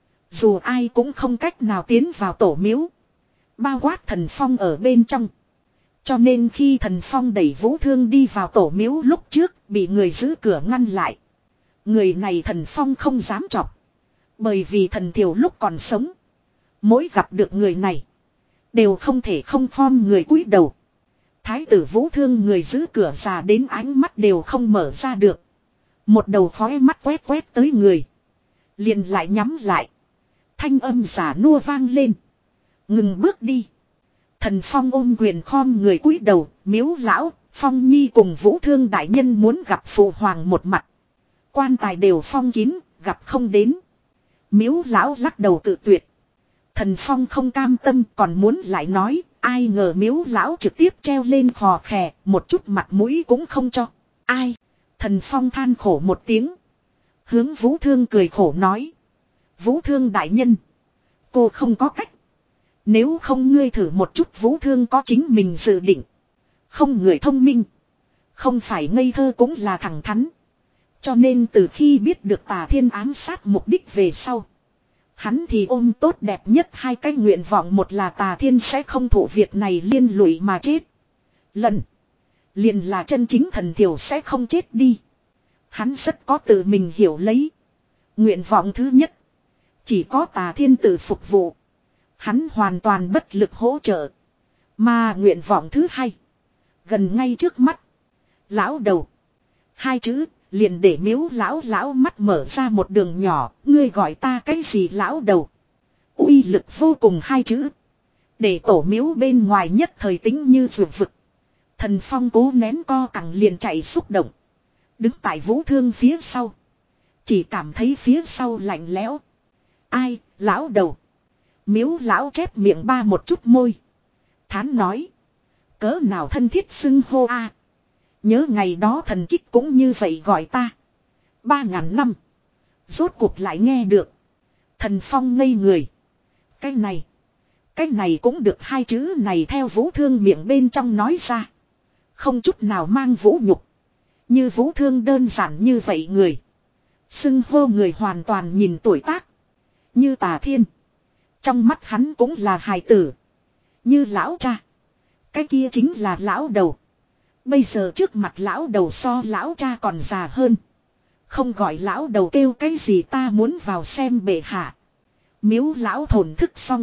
[SPEAKER 1] Dù ai cũng không cách nào tiến vào tổ miếu. Bao quát Thần Phong ở bên trong. Cho nên khi Thần Phong đẩy Vũ Thương đi vào tổ miếu lúc trước bị người giữ cửa ngăn lại. Người này Thần Phong không dám chọc. Bởi vì thần thiểu lúc còn sống. Mỗi gặp được người này. Đều không thể không khom người cúi đầu. Thái tử Vũ Thương người giữ cửa già đến ánh mắt đều không mở ra được. Một đầu khói mắt quét quét tới người. Liền lại nhắm lại. Thanh âm giả nua vang lên. Ngừng bước đi. Thần Phong ôm quyền khom người cúi đầu. Miếu lão, Phong Nhi cùng Vũ Thương đại nhân muốn gặp phụ hoàng một mặt. Quan tài đều phong kín, gặp không đến. Miếu lão lắc đầu cự tuyệt. Thần Phong không cam tâm còn muốn lại nói. Ai ngờ miếu lão trực tiếp treo lên khò khè. Một chút mặt mũi cũng không cho. Ai? Thần Phong than khổ một tiếng. Hướng Vũ Thương cười khổ nói. Vũ Thương đại nhân. Cô không có cách. Nếu không ngươi thử một chút Vũ Thương có chính mình dự định. Không người thông minh. Không phải ngây thơ cũng là thẳng thắn. Cho nên từ khi biết được Tà Thiên ám sát mục đích về sau. Hắn thì ôm tốt đẹp nhất hai cái nguyện vọng. Một là Tà Thiên sẽ không thụ việc này liên lụy mà chết. Lần. Liền là chân chính thần thiểu sẽ không chết đi. Hắn rất có tự mình hiểu lấy. Nguyện vọng thứ nhất. Chỉ có Tà Thiên tự phục vụ. Hắn hoàn toàn bất lực hỗ trợ. Mà nguyện vọng thứ hai. Gần ngay trước mắt. Lão đầu. Hai chữ. Liền để miếu lão lão mắt mở ra một đường nhỏ. Ngươi gọi ta cái gì lão đầu. Uy lực vô cùng hai chữ. Để tổ miếu bên ngoài nhất thời tính như vượt vực. Thần Phong cố nén co cẳng liền chạy xúc động. Đứng tại Vũ Thương phía sau. Chỉ cảm thấy phía sau lạnh lẽo. Ai, lão đầu. Miếu lão chép miệng ba một chút môi. Thán nói. Cỡ nào thân thiết xưng hô a. À. Nhớ ngày đó thần kích cũng như vậy gọi ta. Ba ngàn năm. Rốt cuộc lại nghe được. Thần Phong ngây người. Cái này. Cái này cũng được hai chữ này theo Vũ Thương miệng bên trong nói ra. Không chút nào mang vũ nhục. Như Vũ Thương đơn giản như vậy người. Xưng hô người hoàn toàn nhìn tuổi tác. Như Tà Thiên. Trong mắt hắn cũng là hài tử. Như lão cha. Cái kia chính là lão đầu. Bây giờ trước mặt lão đầu so lão cha còn già hơn. Không gọi lão đầu kêu cái gì ta muốn vào xem bệ hạ. Miếu lão thổn thức xong.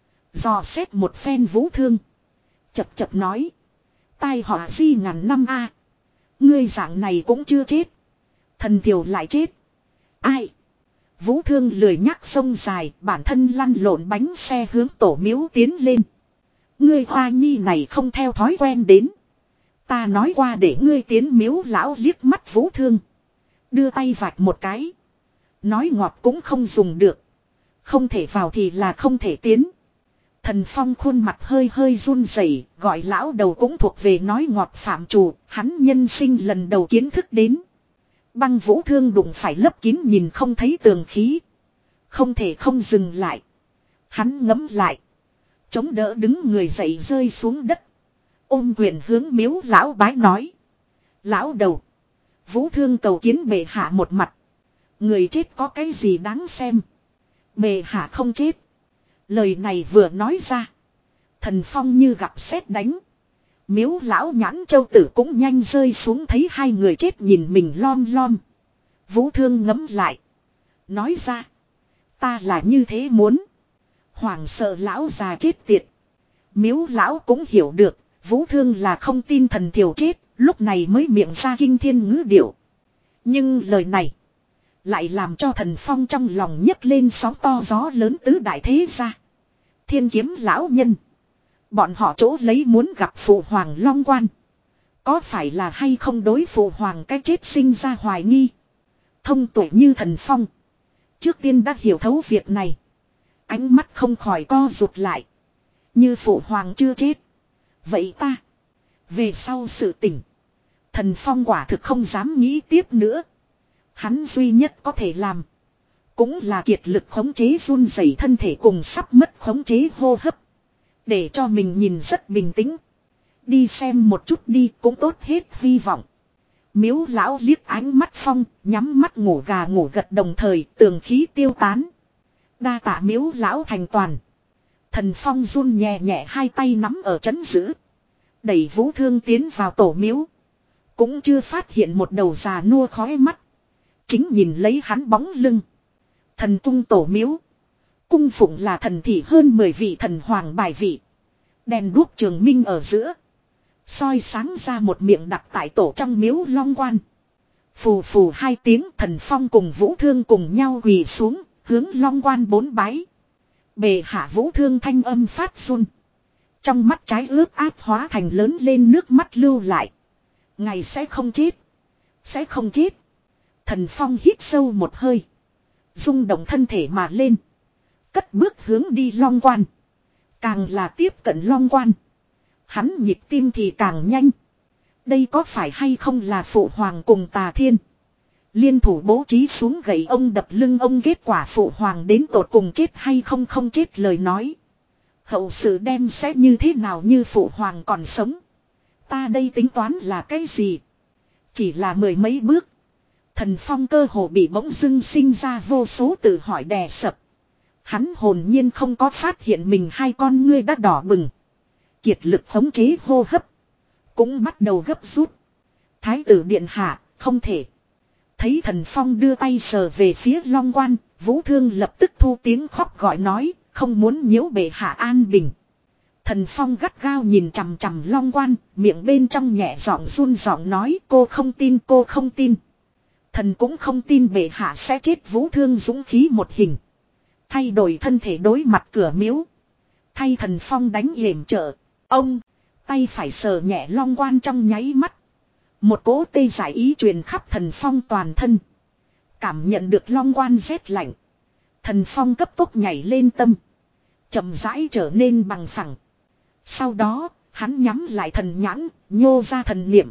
[SPEAKER 1] Dò xét một phen Vũ Thương. Chập chập nói. Tai họa di ngàn năm a. Ngươi dạng này cũng chưa chết. Thần thiểu lại chết. Ai? Vũ Thương lười nhắc sông dài. Bản thân lăn lộn bánh xe hướng tổ miếu tiến lên. Ngươi hoa nhi này không theo thói quen đến. Ta nói qua để ngươi tiến miếu lão liếc mắt Vũ Thương. Đưa tay vạch một cái. Nói ngọt cũng không dùng được. Không thể vào thì là không thể tiến. Thần Phong khuôn mặt hơi hơi run rẩy, gọi lão đầu cũng thuộc về nói ngọt phạm trù, hắn nhân sinh lần đầu kiến thức đến. Băng Vũ Thương đụng phải lấp kín nhìn không thấy tường khí. Không thể không dừng lại. Hắn ngẫm lại. Chống đỡ đứng người dậy rơi xuống đất. Ôm quyền hướng miếu lão bái nói. Lão đầu. Vũ Thương cầu kiến bệ hạ một mặt. Người chết có cái gì đáng xem. Bệ hạ không chết. Lời này vừa nói ra. Thần Phong như gặp sét đánh. Miếu lão nhãn châu tử cũng nhanh rơi xuống thấy hai người chết nhìn mình lom lom. Vũ Thương ngẫm lại. Nói ra. Ta là như thế muốn. Hoàng sợ lão già chết tiệt. Miếu lão cũng hiểu được. Vũ Thương là không tin thần thiểu chết. Lúc này mới miệng ra kinh thiên ngữ điệu. Nhưng lời này. Lại làm cho thần Phong trong lòng nhấc lên sóng to gió lớn tứ đại thế gia. Thiên kiếm lão nhân. Bọn họ chỗ lấy muốn gặp phụ hoàng Long Quan. Có phải là hay không đối phụ hoàng cái chết sinh ra hoài nghi. Thông tuệ như thần Phong. Trước tiên đã hiểu thấu việc này. Ánh mắt không khỏi co rụt lại. Như phụ hoàng chưa chết. Vậy ta. Về sau sự tỉnh. Thần Phong quả thực không dám nghĩ tiếp nữa. Hắn duy nhất có thể làm. Cũng là kiệt lực khống chế run rẩy thân thể cùng sắp mất khống chế hô hấp. Để cho mình nhìn rất bình tĩnh. Đi xem một chút đi cũng tốt hết hy vọng. Miếu lão liếc ánh mắt Phong, nhắm mắt ngủ gà ngủ gật đồng thời tường khí tiêu tán. Đa tạ miếu lão thành toàn. Thần Phong run nhẹ nhẹ hai tay nắm ở trấn giữ. Đẩy Vũ Thương tiến vào tổ miếu. Cũng chưa phát hiện một đầu già nua khói mắt. Chính nhìn lấy hắn bóng lưng. Thần tung tổ miếu. Cung phụng là thần thị hơn mười vị thần hoàng bài vị. Đèn đuốc trường minh ở giữa. Soi sáng ra một miệng đặt tại tổ trong miếu Long Quan. Phù phù hai tiếng thần Phong cùng Vũ Thương cùng nhau quỳ xuống. Hướng Long Quan bốn bái. Bề hạ Vũ Thương thanh âm phát run. Trong mắt trái ướt át hóa thành lớn lên nước mắt lưu lại. Ngày sẽ không chết. Sẽ không chết. Thần Phong hít sâu một hơi. Rung động thân thể mà lên. Cất bước hướng đi Long Quan. Càng là tiếp cận Long Quan. Hắn nhịp tim thì càng nhanh. Đây có phải hay không là phụ hoàng cùng Tà Thiên. Liên thủ bố trí xuống gậy ông đập lưng ông kết quả phụ hoàng đến tột cùng chết hay không không chết lời nói. Hậu sự đem sẽ như thế nào như phụ hoàng còn sống. Ta đây tính toán là cái gì. Chỉ là mười mấy bước. Thần Phong cơ hồ bị bỗng dưng sinh ra vô số tự hỏi đè sập. Hắn hồn nhiên không có phát hiện mình hai con ngươi đã đỏ bừng. Kiệt lực khống chế hô hấp. Cũng bắt đầu gấp rút. Thái tử điện hạ, không thể. Thấy thần Phong đưa tay sờ về phía Long Quan, Vũ Thương lập tức thu tiếng khóc gọi nói, không muốn nhiễu bệ hạ an bình. Thần Phong gắt gao nhìn chằm chằm Long Quan, miệng bên trong nhẹ giọng run giọng nói cô không tin cô không tin. Thần cũng không tin bệ hạ sẽ chết. Vũ Thương dũng khí một hình. Thay đổi thân thể đối mặt cửa miếu. Thay thần Phong đánh yểm trợ. Ông, tay phải sờ nhẹ Long Quan trong nháy mắt. Một cỗ tê giải ý truyền khắp thần Phong toàn thân. Cảm nhận được Long Quan rét lạnh. Thần Phong cấp tốc nhảy lên tâm. Chậm rãi trở nên bằng phẳng. Sau đó, hắn nhắm lại thần nhãn, nhô ra thần niệm.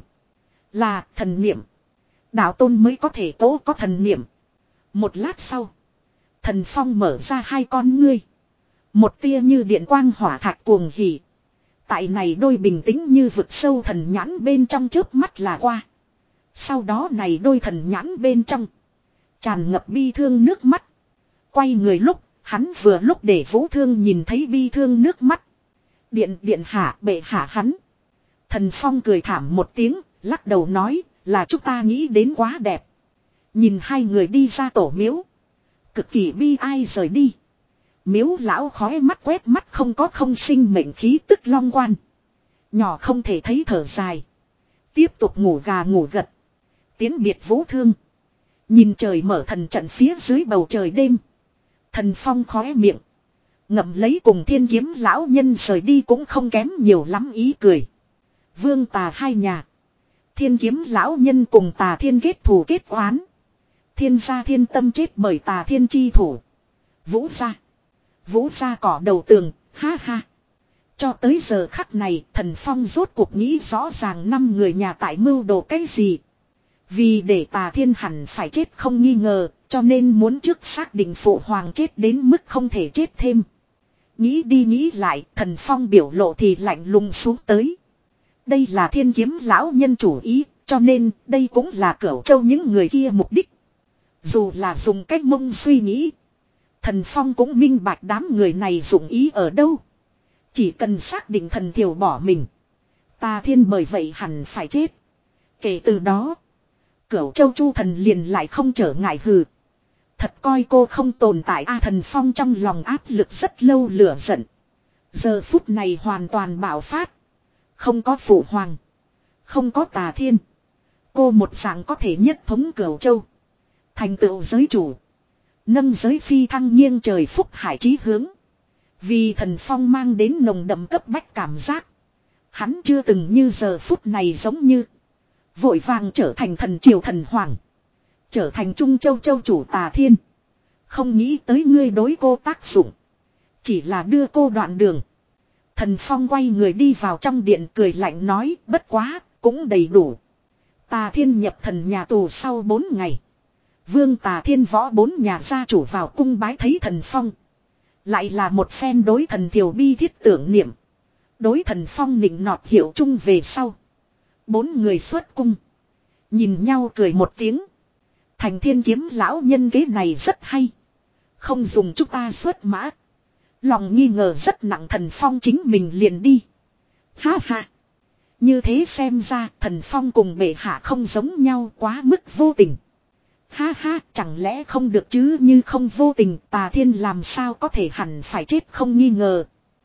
[SPEAKER 1] Là thần niệm. Đạo tôn mới có thể tố có thần niệm. Một lát sau. Thần Phong mở ra hai con ngươi. Một tia như điện quang hỏa thạch cuồng hỉ. Tại này đôi bình tĩnh như vực sâu thần nhãn bên trong chớp mắt là qua. Sau đó này đôi thần nhãn bên trong. Tràn ngập bi thương nước mắt. Quay người lúc, hắn vừa lúc để Vũ Thương nhìn thấy bi thương nước mắt. Điện điện hạ bệ hạ hắn. Thần Phong cười thảm một tiếng, lắc đầu nói là chúng ta nghĩ đến quá đẹp. Nhìn hai người đi ra tổ miếu. Cực kỳ bi ai rời đi. Miếu lão khói mắt quét mắt không có không sinh mệnh khí tức Long Quan. Nhỏ không thể thấy thở dài. Tiếp tục ngủ gà ngủ gật. Tiến biệt Vũ Thương. Nhìn trời mở thần trận phía dưới bầu trời đêm. Thần Phong khóe miệng. Ngậm lấy cùng thiên kiếm lão nhân rời đi cũng không kém nhiều lắm ý cười. Vương Tà hai nhà. Thiên kiếm lão nhân cùng Tà Thiên kết thù kết oán. Thiên gia thiên tâm chết bởi Tà Thiên chi thủ. Vũ gia. Vũ gia cỏ đầu tường, ha ha. Cho tới giờ khắc này, Thần Phong rốt cuộc nghĩ rõ ràng năm người nhà tại mưu đồ cái gì. Vì để Tà Thiên hẳn phải chết không nghi ngờ, cho nên muốn trước xác định phụ hoàng chết đến mức không thể chết thêm. Nghĩ đi nghĩ lại, Thần Phong biểu lộ thì lạnh lùng xuống tới. Đây là thiên kiếm lão nhân chủ ý, cho nên đây cũng là Cửu Châu những người kia mục đích. Dù là dùng cách mông suy nghĩ, Thần Phong cũng minh bạch đám người này dụng ý ở đâu. Chỉ cần xác định thần thiểu bỏ mình, Tà Thiên bởi vậy hẳn phải chết. Kể từ đó, Cửu Châu Chu thần liền lại không trở ngại hừ. Thật coi cô không tồn tại a. Thần Phong trong lòng áp lực rất lâu lửa giận. Giờ phút này hoàn toàn bạo phát. Không có phụ hoàng, không có Tà Thiên, cô một dạng có thể nhất thống Cửu Châu, thành tựu giới chủ, nâng giới phi thăng nghiêng trời phúc hải chí hướng. Vì Thần Phong mang đến nồng đậm cấp bách cảm giác. Hắn chưa từng như giờ phút này giống như vội vàng trở thành thần triều thần hoàng, trở thành Trung Châu Châu chủ Tà Thiên. Không nghĩ tới ngươi đối cô tác dụng, chỉ là đưa cô đoạn đường. Thần Phong quay người đi vào trong điện cười lạnh nói, bất quá, cũng đầy đủ. Tà Thiên nhập thần nhà tù sau bốn ngày. Vương Tà Thiên võ bốn nhà gia chủ vào cung bái thấy Thần Phong. Lại là một phen đối thần thiểu bi thiết tưởng niệm. Đối Thần Phong nịnh nọt hiệu chung về sau. Bốn người xuất cung. Nhìn nhau cười một tiếng. Thành thiên kiếm lão nhân kế này rất hay. Không dùng chúng ta xuất mã. Lòng nghi ngờ rất nặng. Thần Phong chính mình liền đi. Ha ha. Như thế xem ra Thần Phong cùng bệ hạ không giống nhau quá mức vô tình. Ha ha, chẳng lẽ không được chứ, như không vô tình Tà Thiên làm sao có thể hẳn phải chết không nghi ngờ.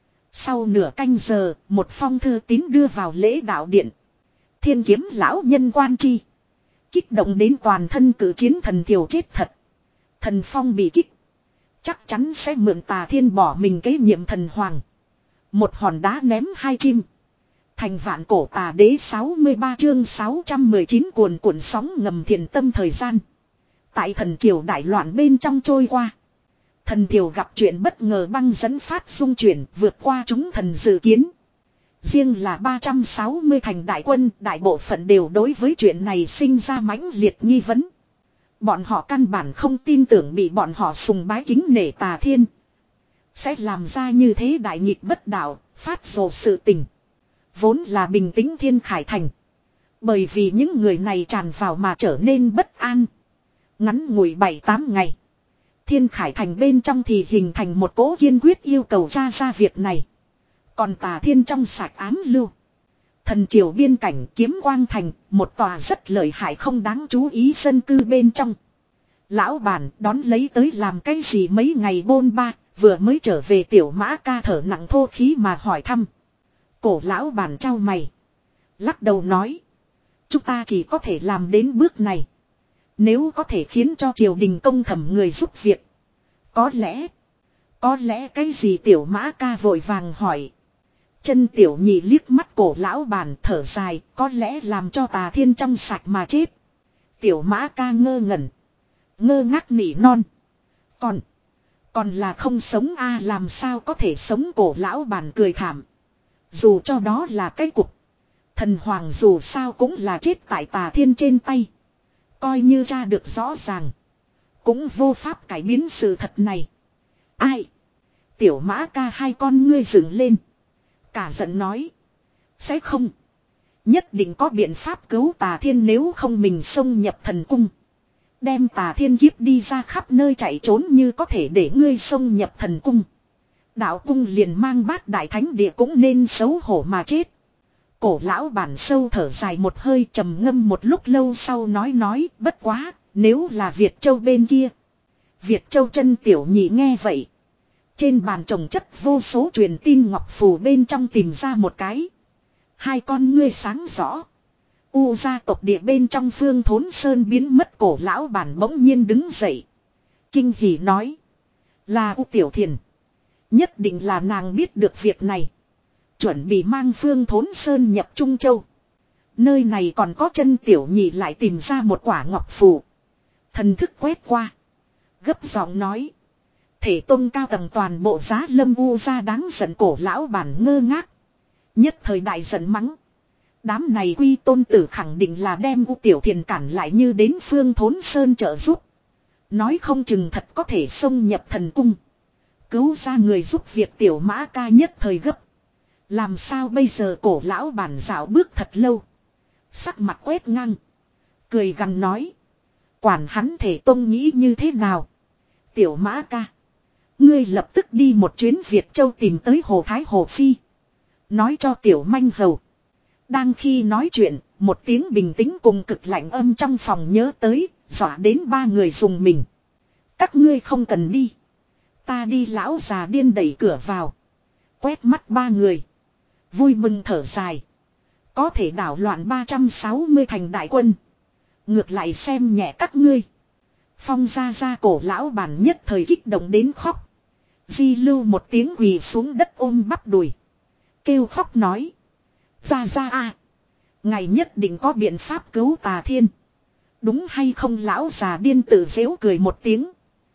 [SPEAKER 1] Sau nửa canh giờ, một phong thư tín đưa vào lễ đạo điện. Thiên kiếm lão nhân quan chi. Kích động đến toàn thân cử chiến thần thiểu chết thật. Thần Phong bị kích. Chắc chắn sẽ mượn Tà Thiên bỏ mình kế nhiệm thần hoàng. Một hòn đá ném hai chim. Thành vạn cổ tà đế sáu mươi ba chương sáu trăm mười chín cuồn cuộn sóng ngầm thiền tâm thời gian. Tại thần triều đại loạn bên trong trôi qua. Thần triều gặp chuyện bất ngờ băng dẫn phát xung chuyển vượt qua chúng thần dự kiến. Riêng là ba trăm sáu mươi thành đại quân, đại bộ phận đều đối với chuyện này sinh ra mãnh liệt nghi vấn. Bọn họ căn bản không tin tưởng bị bọn họ sùng bái kính nể Tà Thiên sẽ làm ra như thế đại nghịch bất đạo, phát rồ sự tình. Vốn là bình tĩnh Thiên Khải Thành. Bởi vì những người này tràn vào mà trở nên bất an. Ngắn ngủi bảy tám ngày. Thiên Khải Thành bên trong thì hình thành một cỗ kiên quyết yêu cầu tra ra việc này. Còn Tà Thiên trong sạch ám lưu. Thần triều biên cảnh Kiếm Quang Thành, một tòa rất lợi hại không đáng chú ý dân cư bên trong. Lão bản đón lấy tới làm cái gì mấy ngày bôn ba, vừa mới trở về tiểu mã ca thở nặng thô khí mà hỏi thăm. Cổ lão bản trao mày. Lắc đầu nói. Chúng ta chỉ có thể làm đến bước này. Nếu có thể khiến cho triều đình công thẩm người giúp việc. Có lẽ. Có lẽ cái gì tiểu mã ca vội vàng hỏi. Chân tiểu nhị liếc mắt cổ lão bản thở dài. Có lẽ làm cho Tà Thiên trong sạch mà chết. Tiểu mã ca ngơ ngẩn. Ngơ ngác nỉ non. Còn. Còn là không sống a làm sao có thể sống cổ lão bản cười thảm. Dù cho đó là cái cục. Thần hoàng dù sao cũng là chết tại Tà Thiên trên tay. Coi như ra được rõ ràng. Cũng vô pháp cải biến sự thật này. Ai? Tiểu mã ca hai con ngươi dựng lên. Cả giận nói. Sẽ không. Nhất định có biện pháp cứu Tà Thiên nếu không mình xông nhập thần cung. Đem Tà Thiên kiếp đi ra khắp nơi chạy trốn như có thể để ngươi xông nhập thần cung. Đạo cung liền mang bát đại thánh địa cũng nên xấu hổ mà chết. Cổ lão bản sâu thở dài một hơi trầm ngâm một lúc lâu sau nói nói bất quá nếu là Việt Châu bên kia. Việt Châu chân tiểu nhị nghe vậy. Trên bàn trồng chất vô số truyền tin ngọc phù bên trong tìm ra một cái. Hai con ngươi sáng rõ. U gia tộc địa bên trong Phương Thốn Sơn biến mất cổ lão bản bỗng nhiên đứng dậy. Kinh hỉ nói. Là U Tiểu Thiền. Nhất định là nàng biết được việc này. Chuẩn bị mang Phương Thốn Sơn nhập Trung Châu. Nơi này còn có chân tiểu nhị lại tìm ra một quả ngọc phù. Thần thức quét qua. Gấp giọng nói. Thể tôn cao tầng toàn bộ giá lâm u ra đáng giận cổ lão bản ngơ ngác. Nhất thời đại giận mắng. Đám này quy tôn tử khẳng định là đem u tiểu thiền cản lại như đến phương thốn sơn trợ giúp. Nói không chừng thật có thể xông nhập thần cung. Cứu ra người giúp việc tiểu mã ca nhất thời gấp. Làm sao bây giờ cổ lão bản dạo bước thật lâu. Sắc mặt quét ngang. Cười gằn nói. Quản hắn thể tông nghĩ như thế nào. Tiểu mã ca. Ngươi lập tức đi một chuyến Việt Châu tìm tới Hồ Thái Hồ Phi. Nói cho tiểu manh hầu. Đang khi nói chuyện, một tiếng bình tĩnh cùng cực lạnh âm trong phòng nhớ tới, dọa đến ba người dùng mình. Các ngươi không cần đi. Ta đi. Lão già điên đẩy cửa vào. Quét mắt ba người. Vui mừng thở dài. Có thể đảo loạn ba trăm sáu mươi thành đại quân. Ngược lại xem nhẹ các ngươi. Phong ra ra cổ lão bản nhất thời kích động đến khóc. Di lưu một tiếng quỳ xuống đất ôm bắp đùi. Kêu khóc nói. Ra ra a, ngài nhất định có biện pháp cứu Tà Thiên. Đúng hay không? Lão già điên tự giễu cười một tiếng.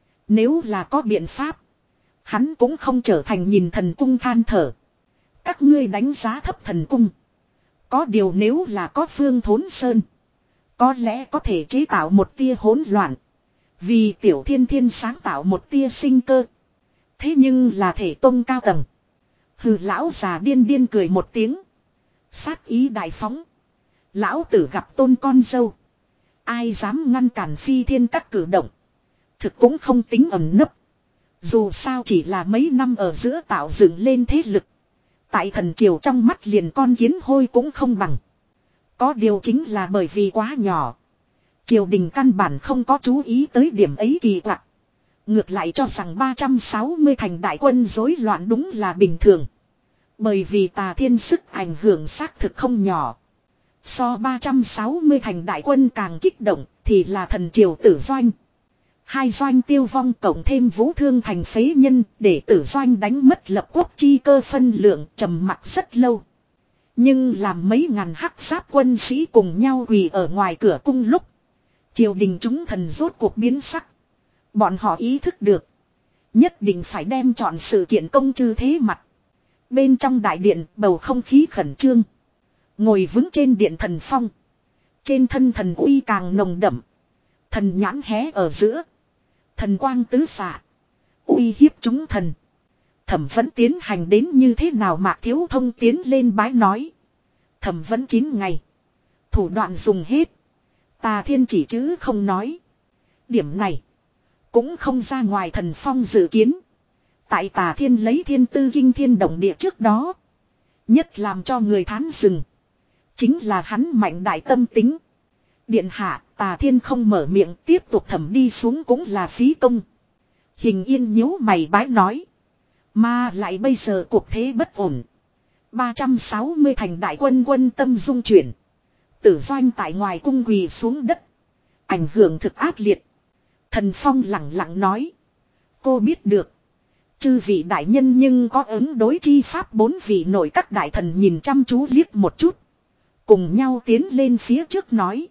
[SPEAKER 1] Nếu là có biện pháp, hắn cũng không trở thành nhìn thần cung than thở. Các ngươi đánh giá thấp thần cung. Có điều nếu là có phương thốn sơn, có lẽ có thể chế tạo một tia hỗn loạn. Vì tiểu thiên thiên sáng tạo một tia sinh cơ. Thế nhưng là thể tông cao tầng. Hừ, lão già điên điên cười một tiếng. Sát ý đại phóng. Lão tử gặp tôn con dâu. Ai dám ngăn cản phi thiên các cử động. Thực cũng không tính ẩn nấp. Dù sao chỉ là mấy năm ở giữa tạo dựng lên thế lực. Tại thần triều trong mắt liền con kiến hôi cũng không bằng. Có điều chính là bởi vì quá nhỏ. Triều đình căn bản không có chú ý tới điểm ấy kỳ quặc. Ngược lại cho rằng ba trăm sáu mươi thành đại quân rối loạn đúng là bình thường. Bởi vì Tà Thiên sức ảnh hưởng xác thực không nhỏ. So ba trăm sáu mươi thành đại quân càng kích động thì là thần triều Tử Doanh. Hai doanh tiêu vong cộng thêm vũ thương thành phế nhân để Tử Doanh đánh mất lập quốc chi cơ phân lượng, trầm mặc rất lâu. Nhưng làm mấy ngàn hắc giáp quân sĩ cùng nhau quỳ ở ngoài cửa cung lúc, triều đình chúng thần rốt cuộc biến sắc. Bọn họ ý thức được, nhất định phải đem chọn sự kiện công chư thế mặt. Bên trong đại điện bầu không khí khẩn trương. Ngồi vững trên điện thần phong. Trên thân thần uy càng nồng đậm. Thần nhãn hé ở giữa. Thần quang tứ xạ. Uy hiếp chúng thần. Thẩm vẫn tiến hành đến như thế nào? Mạc Thiếu Thông tiến lên bái nói. Thẩm vẫn chín ngày. Thủ đoạn dùng hết. Tà Thiên chỉ chứ không nói. Điểm này cũng không ra ngoài thần phong dự kiến. Tại Tà Thiên lấy thiên tư kinh thiên động địa trước đó. Nhất làm cho người thán dừng. Chính là hắn mạnh đại tâm tính. Điện hạ, Tà Thiên không mở miệng tiếp tục thẩm đi xuống cũng là phí công. Hình Yên nhíu mày bái nói. Mà lại bây giờ cuộc thế bất ổn. ba trăm sáu mươi thành đại quân quân tâm dung chuyển. Tử Doanh tại ngoài cung quỳ xuống đất. Ảnh hưởng thực ác liệt. Thần Phong lặng lặng nói. Cô biết được. Chư vị đại nhân nhưng có ứng đối chi pháp? Bốn vị nội các đại thần nhìn chăm chú liếc một chút. Cùng nhau tiến lên phía trước nói.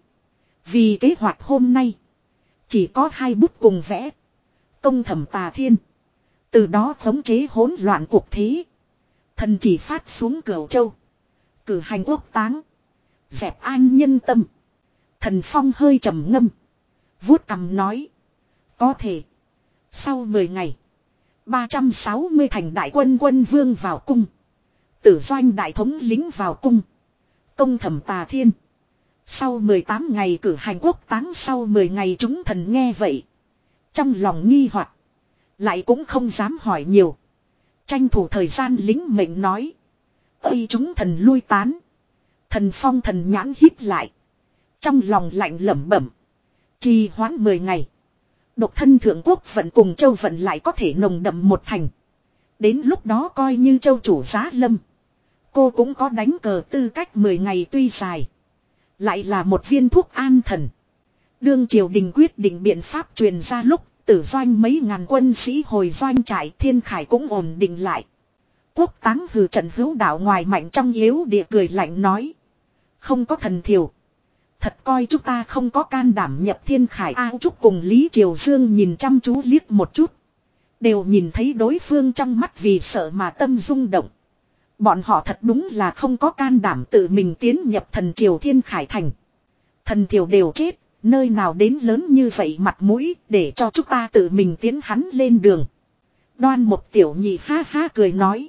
[SPEAKER 1] Vì kế hoạch hôm nay. Chỉ có hai bút cùng vẽ. Công thẩm Tà Thiên. Từ đó khống chế hỗn loạn cuộc thế. Thần chỉ phát xuống Cửu Châu. Cử hành quốc táng. Dẹp an nhân tâm. Thần Phong hơi trầm ngâm. Vuốt cằm nói. Có thể. Sau mười ngày. ba trăm sáu mươi thành đại quân quân vương vào cung. Tử Doanh đại thống lính vào cung. Công thẩm Tà Thiên. Sau mười tám ngày cử hành quốc táng. Sau mười ngày chúng thần nghe vậy. Trong lòng nghi hoặc, lại cũng không dám hỏi nhiều. Tranh thủ thời gian lính mệnh nói. Ây, chúng thần lui tán. Thần Phong thần nhãn híp lại. Trong lòng lạnh lẩm bẩm. Trì hoãn mười ngày. Độc thân thượng quốc vận cùng châu vận lại có thể nồng đậm một thành. Đến lúc đó coi như châu chủ giá lâm. Cô cũng có đánh cờ tư cách. Mười ngày tuy dài. Lại là một viên thuốc an thần. Đương triều đình quyết định biện pháp truyền ra lúc. Tử Doanh mấy ngàn quân sĩ hồi doanh trại. Thiên Khải cũng ổn định lại. Quốc táng hừ trận hữu đạo ngoài mạnh trong yếu địa cười lạnh nói. Không có thần thiểu. Thật coi chúng ta không có can đảm nhập thiên khải A Trúc cùng Lý Triều Dương nhìn chăm chú liếc một chút. Đều nhìn thấy đối phương trong mắt vì sợ mà tâm rung động. Bọn họ thật đúng là không có can đảm tự mình tiến nhập thần triều thiên khải thành. Thần triều đều chết, nơi nào đến lớn như vậy mặt mũi để cho chúng ta tự mình tiến hắn lên đường. Đoan một tiểu nhị ha ha cười nói.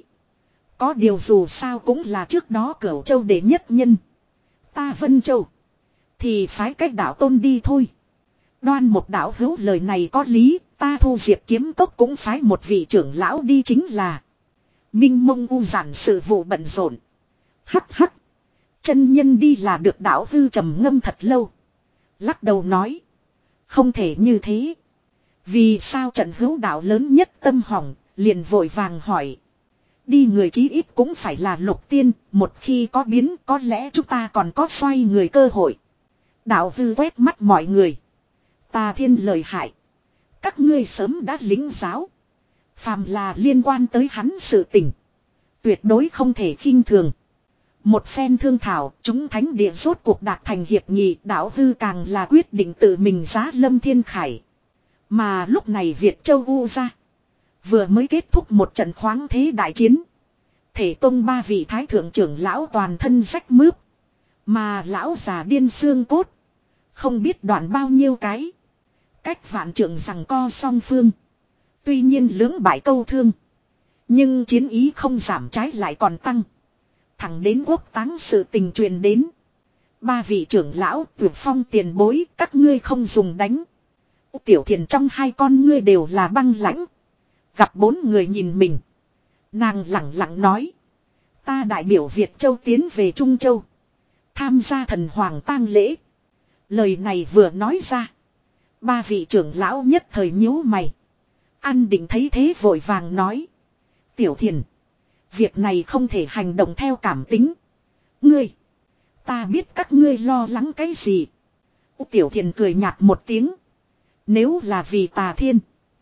[SPEAKER 1] Có điều dù sao cũng là trước đó Cửu Châu đệ nhất nhân. Ta Vân Châu. Thì phái cách đạo tôn đi thôi. Đoan một đạo hữu lời này có lý. Ta Thu Diệp kiếm cốc cũng phái một vị trưởng lão đi chính là. Minh mông u giản sự vụ bận rộn. Hắc hắc. Chân nhân đi là được đạo hư trầm ngâm thật lâu. Lắc đầu nói. Không thể như thế. Vì sao trận hữu đạo lớn nhất tâm hỏng. Liền vội vàng hỏi. Đi người chí ít cũng phải là lục tiên. Một khi có biến có lẽ chúng ta còn có xoay người cơ hội. Đạo hư quét mắt mọi người. Ta thiên lời hại. Các ngươi sớm đã lính giáo. Phàm là liên quan tới hắn sự tình. Tuyệt đối không thể khinh thường. Một phen thương thảo, chúng thánh địa rốt cuộc đạt thành hiệp nghị, đạo hư càng là quyết định tự mình giá lâm thiên khải. Mà lúc này Việt Châu U ra. Vừa mới kết thúc một trận khoáng thế đại chiến. Thể tông ba vị thái thượng trưởng lão toàn thân rách mướp. Mà lão già điên xương cốt. Không biết đoạn bao nhiêu cái. Cách vạn trưởng rằng co song phương. Tuy nhiên lưỡng bại câu thương. Nhưng chiến ý không giảm trái lại còn tăng. Thẳng đến quốc táng sự tình truyền đến. Ba vị trưởng lão tuyệt phong tiền bối các ngươi không dùng đánh. Tiểu Thiền trong hai con ngươi đều là băng lãnh. Gặp bốn người nhìn mình. Nàng lặng lặng nói. Ta đại biểu Việt Châu tiến về Trung Châu. Tham gia thần hoàng tang lễ. Lời này vừa nói ra. Ba vị trưởng lão nhất thời nhíu mày. An định thấy thế vội vàng nói. Tiểu Thiền. Việc này không thể hành động theo cảm tính. Ngươi. Ta biết các ngươi lo lắng cái gì. Tiểu Thiền cười nhạt một tiếng. Nếu là vì Tà Thiên.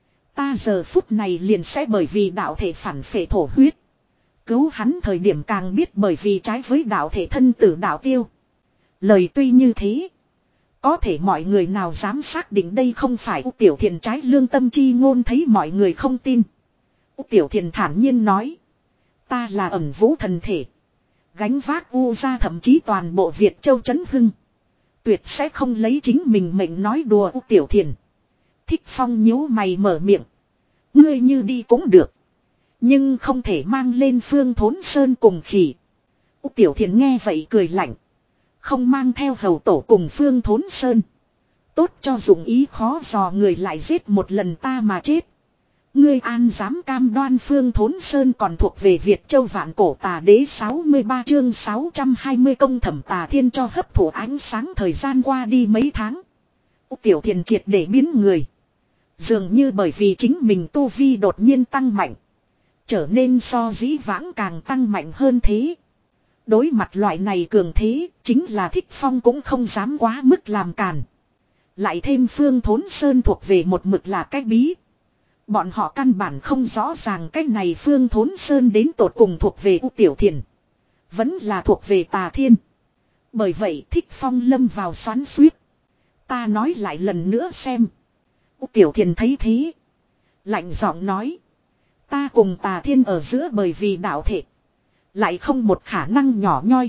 [SPEAKER 1] Ta giờ phút này liền sẽ bởi vì đạo thể phản phệ thổ huyết. Cứu hắn thời điểm càng biết bởi vì trái với đạo thể thân tử đạo tiêu. Lời tuy như thế. Có thể mọi người nào dám xác định đây không phải U Tiểu Thiền trái lương tâm chi ngôn thấy mọi người không tin. U Tiểu Thiền thản nhiên nói. Ta là ẩn vũ thần thể. Gánh vác U ra thậm chí toàn bộ Việt Châu Trấn Hưng. Tuyệt sẽ không lấy chính mình mệnh nói đùa U Tiểu Thiền. Thích Phong nhíu mày mở miệng. Ngươi như đi cũng được. Nhưng không thể mang lên Phương Thốn Sơn cùng khỉ. U Tiểu Thiền nghe vậy cười lạnh. Không mang theo hầu tổ cùng Phương Thốn Sơn. Tốt cho dụng ý khó dò người lại giết một lần ta mà chết. Ngươi an dám cam đoan Phương Thốn Sơn còn thuộc về Việt Châu vạn cổ tà đế sáu mươi ba chương sáu trăm hai mươi công thẩm Tà Thiên cho hấp thụ ánh sáng thời gian qua đi mấy tháng. U Tiểu Thiền triệt để biến người. Dường như bởi vì chính mình tu vi đột nhiên tăng mạnh. Trở nên so dĩ vãng càng tăng mạnh hơn thế. Đối mặt loại này cường thế, chính là Thích Phong cũng không dám quá mức làm càn. Lại thêm Phương Thốn Sơn thuộc về một mực là cái bí. Bọn họ căn bản không rõ ràng cái này Phương Thốn Sơn đến tột cùng thuộc về U Tiểu Thiền. Vẫn là thuộc về Tà Thiên. Bởi vậy Thích Phong lâm vào xoắn xuýt. Ta nói lại lần nữa xem. U Tiểu Thiền thấy thế. Lạnh giọng nói. Ta cùng Tà Thiên ở giữa bởi vì đạo thể. Lại không một khả năng nhỏ nhoi.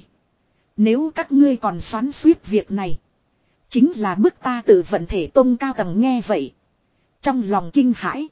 [SPEAKER 1] Nếu các ngươi còn xoắn xuýt việc này. Chính là bức ta tự vận thể tôn cao tầng nghe vậy. Trong lòng kinh hãi.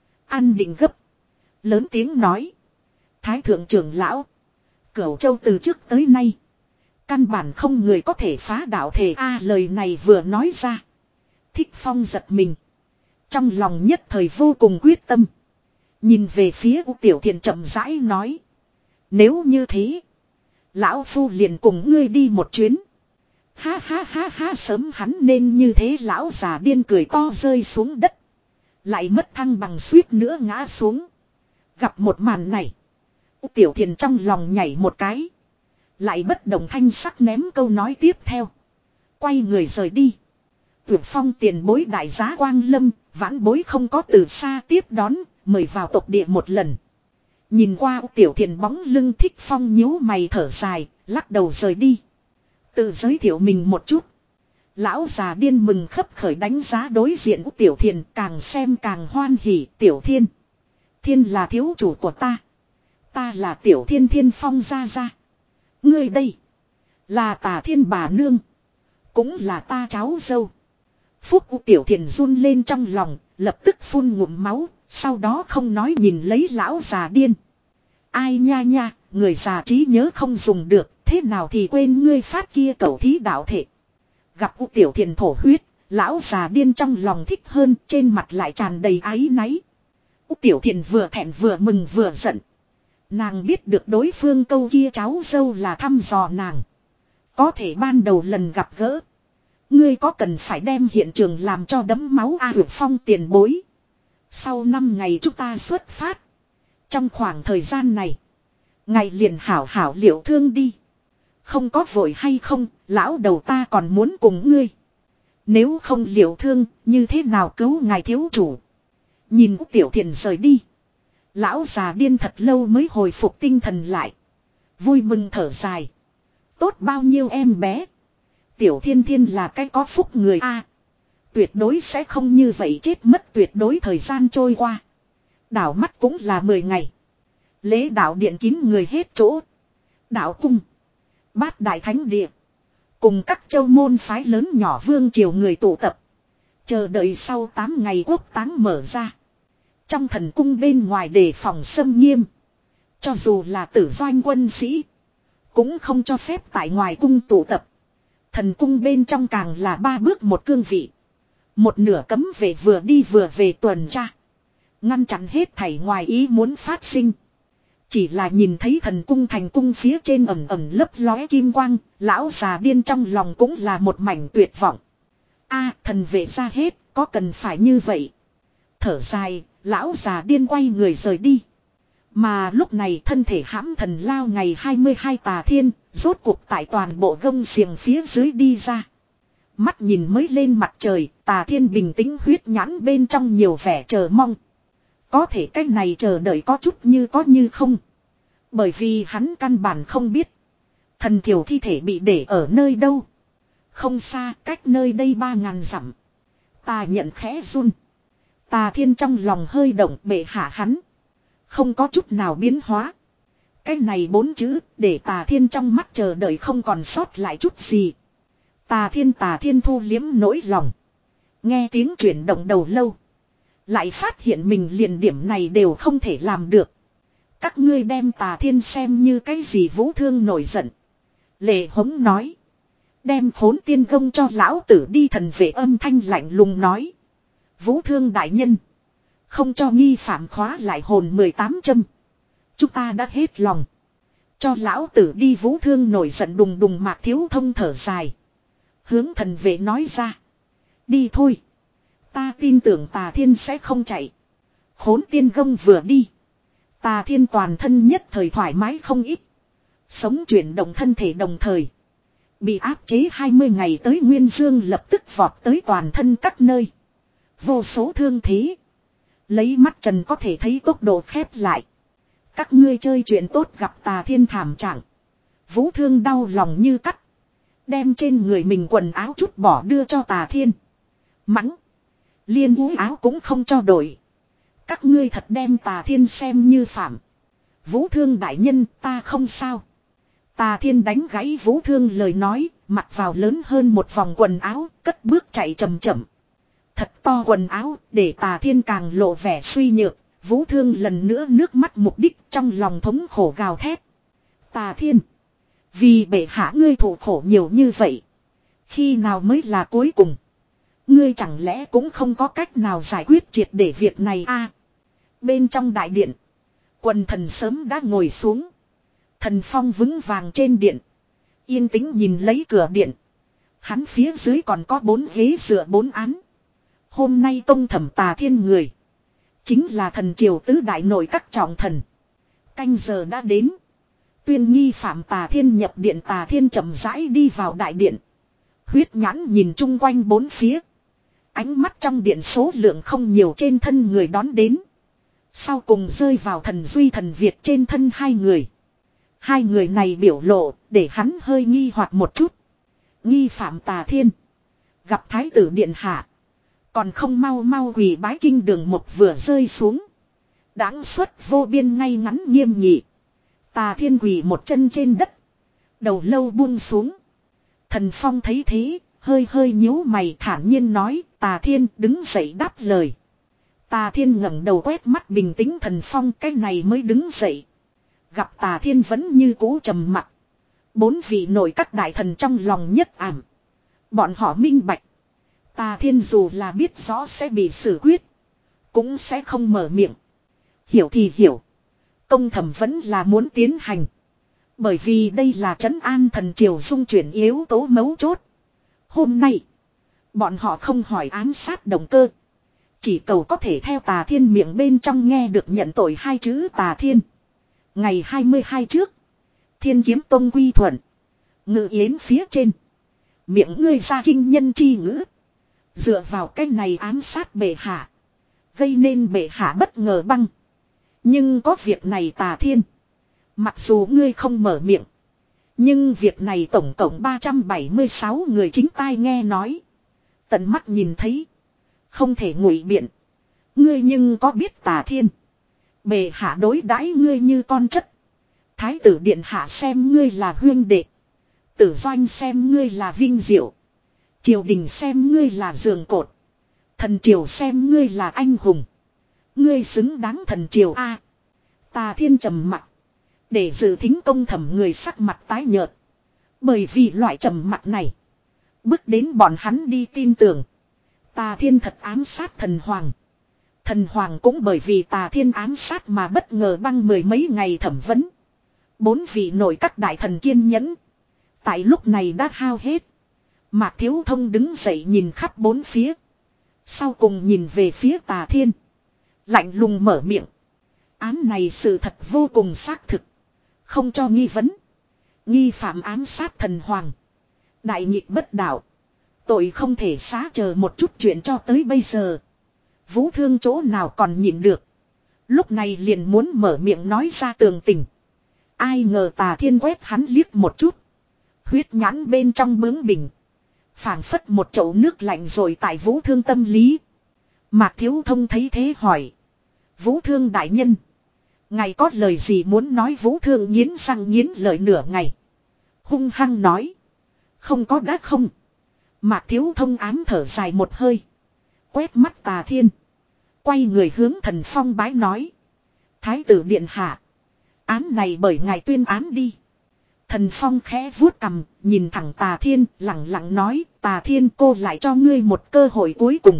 [SPEAKER 1] An định gấp. Lớn tiếng nói. Thái thượng trưởng lão. Cửu Châu từ trước tới nay. Căn bản không người có thể phá đạo thể a lời này vừa nói ra. Thích Phong giật mình. Trong lòng nhất thời vô cùng quyết tâm. Nhìn về phía U Tiểu Thiền chậm rãi nói. Nếu như thế. Lão Phu liền cùng ngươi đi một chuyến. Ha ha ha ha sớm hắn nên như thế lão già điên cười to rơi xuống đất. Lại mất thăng bằng suýt nữa ngã xuống. Gặp một màn này. U Tiểu Thiền trong lòng nhảy một cái. Lại bất động thanh sắc ném câu nói tiếp theo. Quay người rời đi. Tuyệt Phong tiền bối đại giá Quang Lâm. Vãn bối không có từ xa tiếp đón. Mời vào tộc địa một lần. Nhìn qua U Tiểu Thiền bóng lưng Thích Phong nhíu mày thở dài. Lắc đầu rời đi. Tự giới thiệu mình một chút. Lão già điên mừng khấp khởi đánh giá đối diện của Tiểu Thiền, càng xem càng hoan hỉ. Tiểu Thiên. Thiên là thiếu chủ của ta. Ta là Tiểu Thiên Thiên Phong gia gia. Ngươi đây. Là Tà Thiên bà nương. Cũng là ta cháu dâu. Phúc của Tiểu Thiền run lên trong lòng. Lập tức phun ngụm máu. Sau đó không nói nhìn lấy lão già điên. Ai nha nha. Người già trí nhớ không dùng được. Thế nào thì quên ngươi phát kia cẩu thí đạo thể. Gặp U Tiểu Thiền thổ huyết. Lão già điên trong lòng thích hơn. Trên mặt lại tràn đầy áy náy. U Tiểu Thiền vừa thẹn vừa mừng vừa giận. Nàng biết được đối phương câu kia cháu dâu là thăm dò nàng. Có thể ban đầu lần gặp gỡ. Ngươi có cần phải đem hiện trường làm cho đấm máu A Hữu Phong tiền bối. Sau năm ngày chúng ta xuất phát. Trong khoảng thời gian này. Ngày liền hảo hảo liệu thương đi. Không có vội hay không, lão đầu ta còn muốn cùng ngươi. Nếu không liệu thương, như thế nào cứu ngài thiếu chủ. Nhìn Úc Tiểu Thiền rời đi. Lão già điên thật lâu mới hồi phục tinh thần lại. Vui mừng thở dài. Tốt bao nhiêu em bé. Tiểu Thiên Thiên là cái có phúc người A. Tuyệt đối sẽ không như vậy chết mất, tuyệt đối thời gian trôi qua. Đảo mắt cũng là mười ngày. Lễ đạo điện kín người hết chỗ. Đạo cung. Bát đại thánh địa. Cùng các châu môn phái lớn nhỏ vương triều người tụ tập. Chờ đợi sau tám ngày quốc táng mở ra. Trong thần cung bên ngoài đề phòng xâm nghiêm. Cho dù là tử doanh quân sĩ. Cũng không cho phép tại ngoài cung tụ tập. Thần cung bên trong càng là ba bước một cương vị. Một nửa cấm vệ vừa đi vừa về tuần tra. Ngăn chặn hết thảy ngoài ý muốn phát sinh. Chỉ là nhìn thấy thần cung thành cung phía trên ẩm ẩm lấp lóe kim quang. Lão già điên trong lòng cũng là một mảnh tuyệt vọng. A thần vệ ra hết, có cần phải như vậy. Thở dài, lão già điên quay người rời đi. Mà lúc này thân thể hãm thần lao ngày hai mươi hai Tà Thiên, rốt cuộc tại toàn bộ gông xiềng phía dưới đi ra. Mắt nhìn mới lên mặt trời, Tà Thiên bình tĩnh huyết nhãn bên trong nhiều vẻ chờ mong. Có thể cách này chờ đợi có chút như có như không. Bởi vì hắn căn bản không biết. Thần thiểu thi thể bị để ở nơi đâu. Không xa, cách nơi đây ba ngàn dặm. Tà nhận khẽ run. Tà Thiên trong lòng hơi động, bệ hạ hắn. Không có chút nào biến hóa. Cái này bốn chữ để Tà Thiên trong mắt chờ đợi không còn sót lại chút gì. Tà Thiên Tà Thiên thu liếm nỗi lòng. Nghe tiếng chuyển động đầu lâu. Lại phát hiện mình liền điểm này đều không thể làm được. Các ngươi đem Tà Thiên xem như cái gì. Vũ Thương nổi giận. Lệ hống nói. Đem khốn tiên gông cho lão tử đi. Thần vệ âm thanh lạnh lùng nói. Vũ Thương đại nhân. Không cho nghi phạm khóa lại hồn mười tám châm. Chúng ta đã hết lòng. Cho lão tử đi. Vũ Thương nổi giận đùng đùng. Mạc Thiếu Thông thở dài. Hướng thần vệ nói ra. Đi thôi. Ta tin tưởng Tà Thiên sẽ không chạy. Khốn tiên gông vừa đi. Tà Thiên toàn thân nhất thời thoải mái không ít. Sống chuyển động thân thể đồng thời. Bị áp chế hai mươi ngày tới Nguyên Dương lập tức vọt tới toàn thân các nơi. Vô số thương thế. Lấy mắt trần có thể thấy tốc độ khép lại. Các ngươi chơi chuyện tốt gặp Tà Thiên thảm trạng. Vũ Thương đau lòng như cắt. Đem trên người mình quần áo chút bỏ đưa cho Tà Thiên. Mắng. Liên úi áo cũng không cho đổi. Các ngươi thật đem Tà Thiên xem như phạm. Vũ Thương đại nhân ta không sao. Tà Thiên đánh gãy Vũ Thương lời nói. Mặc vào lớn hơn một vòng quần áo. Cất bước chạy chậm chậm. Thật to quần áo để Tà Thiên càng lộ vẻ suy nhược. Vũ Thương lần nữa nước mắt mục đích trong lòng thống khổ gào thét. Tà Thiên. Vì bệ hạ ngươi thụ khổ nhiều như vậy. Khi nào mới là cuối cùng. Ngươi chẳng lẽ cũng không có cách nào giải quyết triệt để việc này a? À, bên trong đại điện. Quần thần sớm đã ngồi xuống. Thần phong vững vàng trên điện. Yên tĩnh nhìn lấy cửa điện. Hắn phía dưới còn có bốn ghế dựa bốn án. Hôm nay công thẩm Tà Thiên người. Chính là thần triều tứ đại nội các trọng thần. Canh giờ đã đến. Tuyên nghi phạm Tà Thiên nhập điện. Tà Thiên chậm rãi đi vào đại điện. Huyết nhãn nhìn chung quanh bốn phía. Ánh mắt trong điện số lượng không nhiều trên thân người đón đến. Sau cùng rơi vào thần Duy thần Việt trên thân hai người. Hai người này biểu lộ để hắn hơi nghi hoặc một chút. Nghi phạm Tà Thiên. Gặp thái tử điện hạ. Còn không mau mau quỳ bái kinh đường một vừa rơi xuống. Đáng xuất vô biên ngay ngắn nghiêm nghị. Tà Thiên quỳ một chân trên đất. Đầu lâu buông xuống. Thần Phong thấy thế, hơi hơi nhíu mày thản nhiên nói, Tà Thiên đứng dậy đáp lời. Tà Thiên ngẩng đầu quét mắt bình tĩnh Thần Phong, cái này mới đứng dậy. Gặp Tà Thiên vẫn như cũ trầm mặc. Bốn vị nội các đại thần trong lòng nhất ảm. Bọn họ minh bạch. Tà Thiên dù là biết rõ sẽ bị xử quyết, cũng sẽ không mở miệng. Hiểu thì hiểu. Công thẩm vẫn là muốn tiến hành. Bởi vì đây là trấn an thần triều dung chuyển yếu tố mấu chốt. Hôm nay, bọn họ không hỏi ám sát động cơ. Chỉ cầu có thể theo Tà Thiên miệng bên trong nghe được nhận tội hai chữ Tà Thiên. Ngày hai mươi hai trước, Thiên Kiếm Tông quy thuận. Ngự yến phía trên. Miệng ngươi ra kinh nhân chi ngữ. Dựa vào cái này ám sát bệ hạ. Gây nên bệ hạ bất ngờ băng. Nhưng có việc này Tà Thiên. Mặc dù ngươi không mở miệng. Nhưng việc này tổng cộng ba trăm bảy mươi sáu người chính tai nghe nói. Tận mắt nhìn thấy. Không thể ngụy biện. Ngươi nhưng có biết Tà Thiên. Bệ hạ đối đãi ngươi như con chất. Thái tử điện hạ xem ngươi là huyên đệ. Tử doanh xem ngươi là vinh diệu. Triều đình xem ngươi là giường cột. Thần triều xem ngươi là anh hùng. Ngươi xứng đáng thần triều a. Tà Thiên trầm mặc. Để dự thính công thẩm người sắc mặt tái nhợt. Bởi vì loại trầm mặc này. Bước đến bọn hắn đi tin tưởng. Tà Thiên thật ám sát thần hoàng. Thần hoàng cũng bởi vì Tà Thiên ám sát mà bất ngờ băng mười mấy ngày thẩm vấn. Bốn vị nội các đại thần kiên nhẫn. Tại lúc này đã hao hết. Mạc Thiếu Thông đứng dậy nhìn khắp bốn phía. Sau cùng nhìn về phía Tà Thiên. Lạnh lùng mở miệng. Án này sự thật vô cùng xác thực. Không cho nghi vấn. Nghi phạm ám sát thần hoàng. Đại nghịch bất đạo. Tội không thể xá chờ một chút chuyện cho tới bây giờ. Vũ Thương chỗ nào còn nhịn được. Lúc này liền muốn mở miệng nói ra tường tình. Ai ngờ Tà Thiên quét hắn liếc một chút. Huyết nhãn bên trong bướng bỉnh. Phảng phất một chậu nước lạnh rồi tại Vũ Thương tâm lý. Mạc Thiếu Thông thấy thế hỏi. Vũ Thương đại nhân. Ngài có lời gì muốn nói? Vũ Thương nghiến răng nghiến lợi nửa ngày. Hung hăng nói. Không có đã không. Mạc Thiếu Thông ám thở dài một hơi. Quét mắt Tà Thiên. Quay người hướng Thần Phong bái nói. Thái tử điện hạ. Án này bởi ngài tuyên án đi. Thần Phong khẽ vuốt cằm, nhìn thẳng Tà Thiên, lặng lặng nói, Tà Thiên cô lại cho ngươi một cơ hội cuối cùng.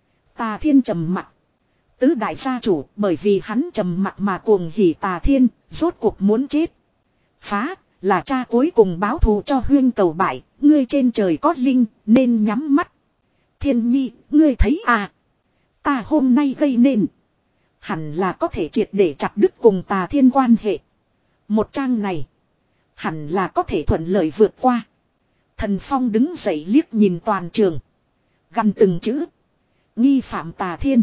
[SPEAKER 1] Tà Thiên trầm mặt. Tứ đại gia chủ, bởi vì hắn trầm mặt mà cuồng hỉ Tà Thiên, rốt cuộc muốn chết. Phá, là cha cuối cùng báo thù cho huyên cầu bại, ngươi trên trời có linh, nên nhắm mắt. Thiên nhi, ngươi thấy à? Ta hôm nay gây nên. Hẳn là có thể triệt để chặt đứt cùng Tà Thiên quan hệ. Một trang này. Hẳn là có thể thuận lợi vượt qua. Thần Phong đứng dậy liếc nhìn toàn trường. Gằn từng chữ. Nghi phạm Tà Thiên.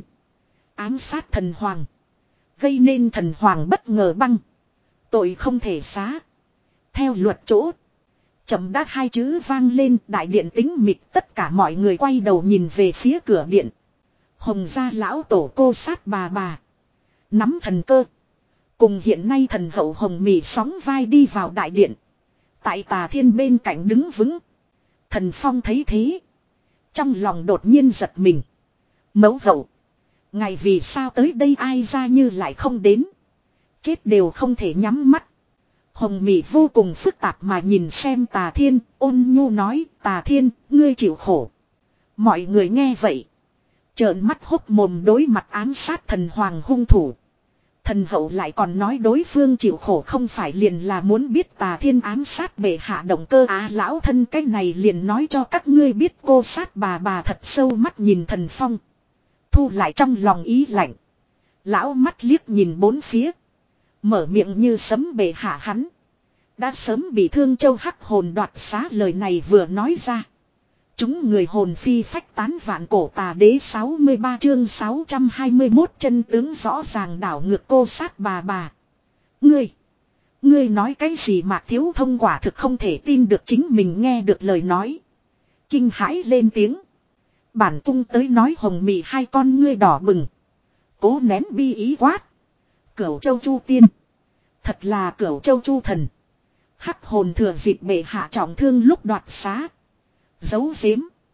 [SPEAKER 1] Ám sát thần hoàng. Gây nên thần hoàng bất ngờ băng. Tội không thể xá. Theo luật chỗ. Chậm đã hai chữ vang lên, đại điện tĩnh mịch, tất cả mọi người quay đầu nhìn về phía cửa điện. Hồng gia lão tổ cô sát bà bà. Nắm thần cơ. Cùng hiện nay thần hậu Hồng Mị sóng vai đi vào đại điện. Tại Tà Thiên bên cạnh đứng vững. Thần Phong thấy thế. Trong lòng đột nhiên giật mình. Mẫu hậu. Ngày vì sao tới đây ai ra như lại không đến. Chết đều không thể nhắm mắt. Hồng Mị vô cùng phức tạp mà nhìn xem Tà Thiên, ôn nhu nói, Tà Thiên, ngươi chịu khổ. Mọi người nghe vậy. Trợn mắt hốc mồm đối mặt ám sát thần hoàng hung thủ. Thần hậu lại còn nói đối phương chịu khổ không phải liền là muốn biết Tà Thiên ám sát bệ hạ động cơ á. Lão thân cái này liền nói cho các ngươi biết. Cô sát bà bà thật sâu mắt nhìn Thần Phong. Thu lại trong lòng ý lạnh. Lão mắt liếc nhìn bốn phía. Mở miệng như sấm bệ hạ hắn. Đã sớm bị Thương Châu hắc hồn đoạt xá, lời này vừa nói ra. Chúng người hồn phi phách tán. Vạn cổ tà đế sáu mươi ba chương sáu trăm hai mươi mốt chân tướng rõ ràng đảo ngược cô sát bà bà. Ngươi. Ngươi nói cái gì? Mạc Thiếu Thông quả thực không thể tin được chính mình nghe được lời nói. Kinh hãi lên tiếng. Bản cung tới nói hồng mị hai con ngươi đỏ bừng. Cố nén bi ý quát. Cửu châu chu tiên. Thật là cửu châu chu thần. Hắc hồn thừa dịp bệ hạ trọng thương lúc đoạt xá. Giấu giếm.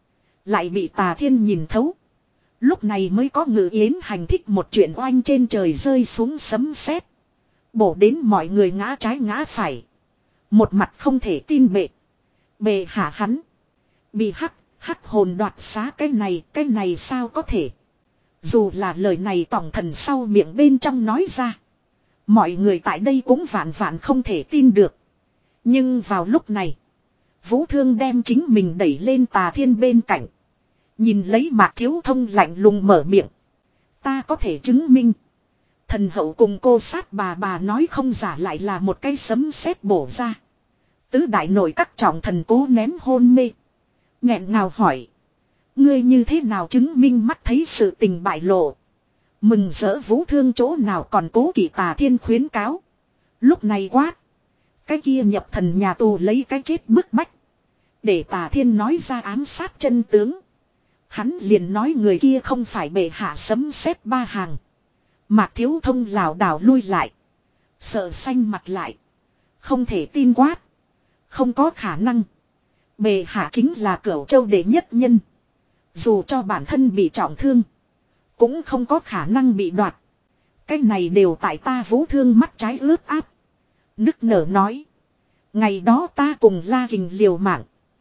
[SPEAKER 1] Lại bị Tà Thiên nhìn thấu. Lúc này mới có Ngự Yến hành thích một chuyện oanh trên trời rơi xuống sấm sét, bổ đến mọi người ngã trái ngã phải. Một mặt không thể tin bệ. Bệ hạ hắn. Bị hắc, hắc hồn đoạt xá cái này, cái này sao có thể. Dù là lời này tổng thần sau miệng bên trong nói ra. Mọi người tại đây cũng vạn vạn không thể tin được. Nhưng vào lúc này. Vũ Thương đem chính mình đẩy lên Tà Thiên bên cạnh. Nhìn lấy Mạc Thiếu Thông lạnh lùng mở miệng. Ta có thể chứng minh. Thần hậu cùng cô sát bà bà nói không giả lại là một cái sấm sét bổ ra. Tứ đại nội các trọng thần cố nén hôn mê. Nghẹn ngào hỏi. Ngươi như thế nào chứng minh mắt thấy sự tình bại lộ. Mừng rỡ Vũ Thương chỗ nào còn cố kỵ Tà Thiên khuyến cáo. Lúc này quát. Cái kia nhập thần nhà tù lấy cái chết bức bách. Để Tà Thiên nói ra ám sát chân tướng. Hắn liền nói người kia không phải bệ hạ sấm sét ba hàng. Mạc Thiếu Thông lảo đảo lui lại. Sợ xanh mặt lại. Không thể tin quát. Không có khả năng. Bệ hạ chính là Cửu Châu đệ nhất nhân. Dù cho bản thân bị trọng thương. Cũng không có khả năng bị đoạt. Cái này đều tại ta Vũ Thương mắt trái ướt áp. Nức nở nói. Ngày đó ta cùng La Kình liều mạng.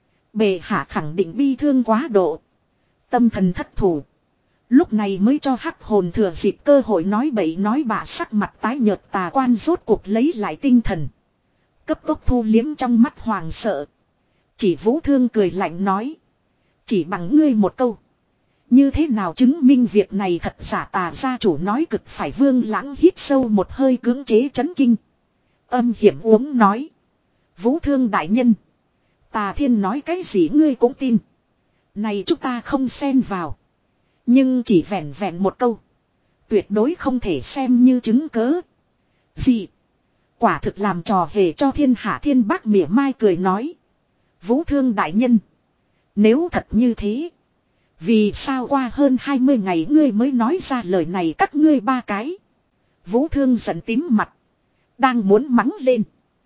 [SPEAKER 1] Bệ hạ khẳng định bi thương quá độ. Tâm thần thất thủ. Lúc này mới cho hắc hồn thừa dịp cơ hội nói bậy nói bạ, sắc mặt tái nhợt Tà Quan rốt cuộc lấy lại tinh thần. Cấp tốc thu liếm trong mắt hoàng sợ. Chỉ Vũ Thương cười lạnh nói. Chỉ bằng ngươi một câu. Như thế nào chứng minh việc này thật giả. Tà gia chủ nói cực phải. Vương Lãng hít sâu một hơi cưỡng chế chấn kinh. Âm hiểm uống nói. Vũ Thương đại nhân. Tà Thiên nói cái gì ngươi cũng tin. Này chúng ta không xen vào. Nhưng chỉ vẹn vẹn một câu. Tuyệt đối không thể xem như chứng cớ. Gì? Quả thực làm trò hề cho thiên hạ. Thiên Bác mỉa mai cười nói. Vũ Thương đại nhân. Nếu thật như thế. Vì sao qua hơn hai mươi ngày ngươi mới nói ra lời này các ngươi ba cái. Vũ Thương giận tím mặt. Đang muốn mắng lên.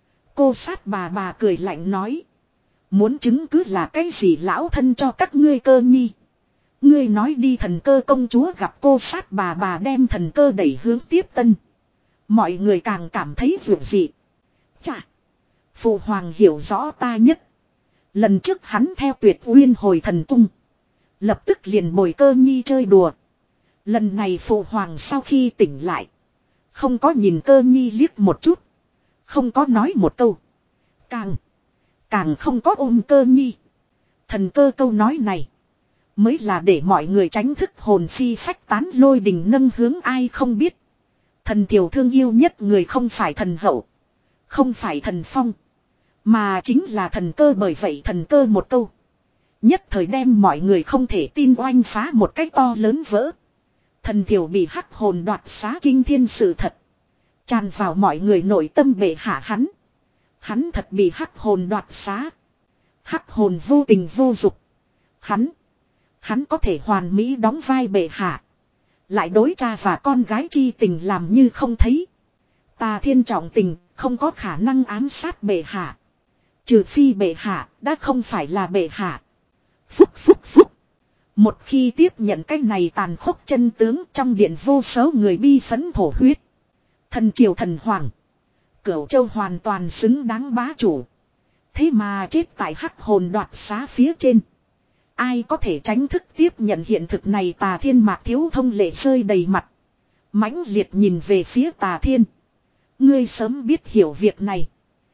[SPEAKER 1] Cô sát bà bà cười lạnh nói. Muốn chứng cứ là cái gì lão thân cho các ngươi cơ nhi. Ngươi nói đi Thần Cơ công chúa gặp cô sát bà bà đem Thần Cơ đẩy hướng tiếp tân. Mọi người càng cảm thấy vượt dị. Chà. Phụ hoàng hiểu rõ ta nhất. Lần trước hắn theo Tuyệt Uyên hồi thần cung. Lập tức liền bồi Cơ nhi chơi đùa. Lần này phụ hoàng sau khi tỉnh lại. Không có nhìn Cơ nhi liếc một chút. Không có nói một câu. Càng. Càng không có ôm Cơ nhi. Thần Cơ câu nói này. Mới là để mọi người tránh thức hồn phi phách tán lôi đình nâng hướng ai không biết. Thần tiểu thương yêu nhất người không phải thần hậu. Không phải thần phong. Mà chính là Thần Cơ. Bởi vậy Thần Cơ một câu. Nhất thời đem mọi người không thể tin oanh phá một cách to lớn vỡ. Thần tiểu bị hắc hồn đoạt xá kinh thiên sự thật. Tràn vào mọi người nội tâm bệ hạ hắn. Hắn thật bị hắc hồn đoạt xá. Hắc hồn vô tình vô dục. Hắn. Hắn có thể hoàn mỹ đóng vai bệ hạ. Lại đối cha và con gái chi tình làm như không thấy. Tà Thiên trọng tình không có khả năng ám sát bệ hạ. Trừ phi bệ hạ đã không phải là bệ hạ. Phúc phúc phúc. Một khi tiếp nhận cái này tàn khốc chân tướng trong điện vô số người bi phấn thổ huyết. Thần triều thần hoàng. Cửu Châu hoàn toàn xứng đáng bá chủ. Thế mà chết tại hắc hồn đoạt xá phía trên. Ai có thể tránh thức tiếp nhận hiện thực này. Tà Thiên Mạc Thiếu Thông lệ rơi đầy mặt. Mãnh liệt nhìn về phía Tà Thiên. Ngươi sớm biết hiểu việc này.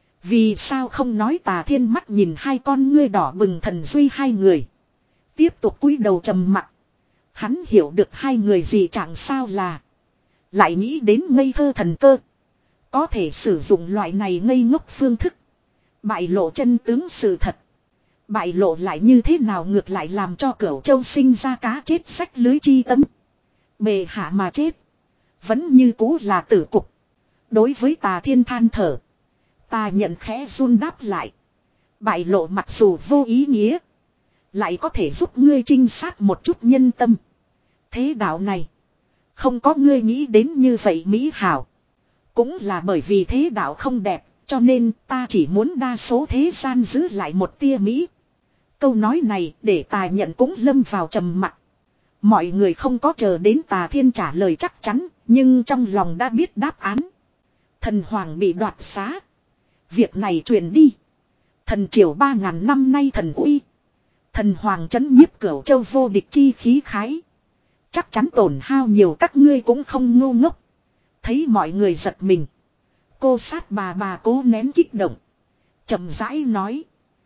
[SPEAKER 1] Vì sao không nói. Tà Thiên mắt nhìn hai con ngươi đỏ bừng thần duy hai người. Tiếp tục cúi đầu trầm mặc. Hắn hiểu được hai người gì chẳng sao là. Lại nghĩ đến ngây thơ Thần Cơ. Có thể sử dụng loại này ngây ngốc phương thức. Bại lộ chân tướng sự thật. Bại lộ lại như thế nào ngược lại làm cho Cửu Châu sinh ra cá chết sách lưới chi tâm. Bề hạ mà chết. Vẫn như cũ là tử cục. Đối với Tà Thiên than thở. Ta nhận khẽ run đáp lại. Bại lộ mặc dù vô ý nghĩa. Lại có thể giúp ngươi trinh sát một chút nhân tâm. Thế đạo này. Không có ngươi nghĩ đến như vậy mỹ hảo. Cũng là bởi vì thế đạo không đẹp. Cho nên ta chỉ muốn đa số thế gian giữ lại một tia mỹ. Câu nói này để Tà Nhận cũng lâm vào trầm mặc. Mọi người không có chờ đến Tà Thiên trả lời chắc chắn. Nhưng trong lòng đã biết đáp án. Thần hoàng bị đoạt xá. Việc này truyền đi. Thần triều ba ngàn năm nay thần uy. Thần hoàng trấn nhiếp Cửu Châu vô địch chi khí khái. Chắc chắn tổn hao nhiều, các ngươi cũng không ngu ngốc. Thấy mọi người giật mình. Cô sát bà bà cố nén kích động. Chậm rãi nói.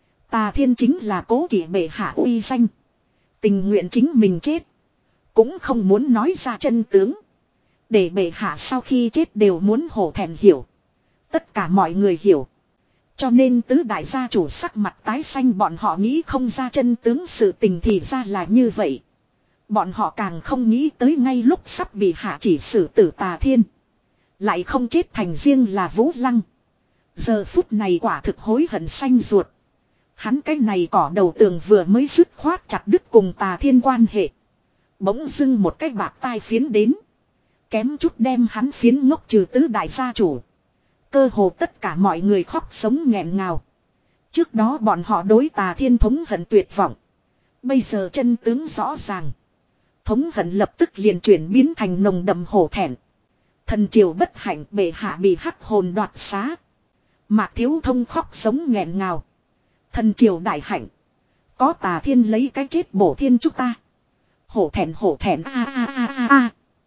[SPEAKER 1] Tà Thiên chính là cố kỵ bệ hạ uy danh. Tình nguyện chính mình chết. Cũng không muốn nói ra chân tướng. Để bệ hạ sau khi chết đều muốn hổ thẹn hiểu. Tất cả mọi người hiểu. Cho nên tứ đại gia chủ sắc mặt tái xanh, bọn họ nghĩ không ra chân tướng sự tình thì ra là như vậy. Bọn họ càng không nghĩ tới ngay lúc sắp bị hạ chỉ xử tử Tà Thiên. Lại không chết thành riêng là Vũ Lăng. Giờ phút này quả thực hối hận xanh ruột. Hắn cái này cỏ đầu tường vừa mới dứt khoát chặt đứt cùng Tà Thiên quan hệ. Bỗng dưng một cái bạc tai phiến đến. Kém chút đem hắn phiến ngốc trừ tứ đại gia chủ. Cơ hồ tất cả mọi người khóc sống nghẹn ngào. Trước đó bọn họ đối Tà Thiên thống hận tuyệt vọng. Bây giờ chân tướng rõ ràng. Thống hận lập tức liền chuyển biến thành nồng đậm hổ thẹn. Thần triều bất hạnh, bệ hạ bị hắc hồn đoạt xá. Mạc Thiếu Thông khóc sống nghẹn ngào. Thần triều đại hạnh. Có Tà Thiên lấy cái chết bổ thiên chúng ta. Hổ thẹn hổ thẹn a a a a a.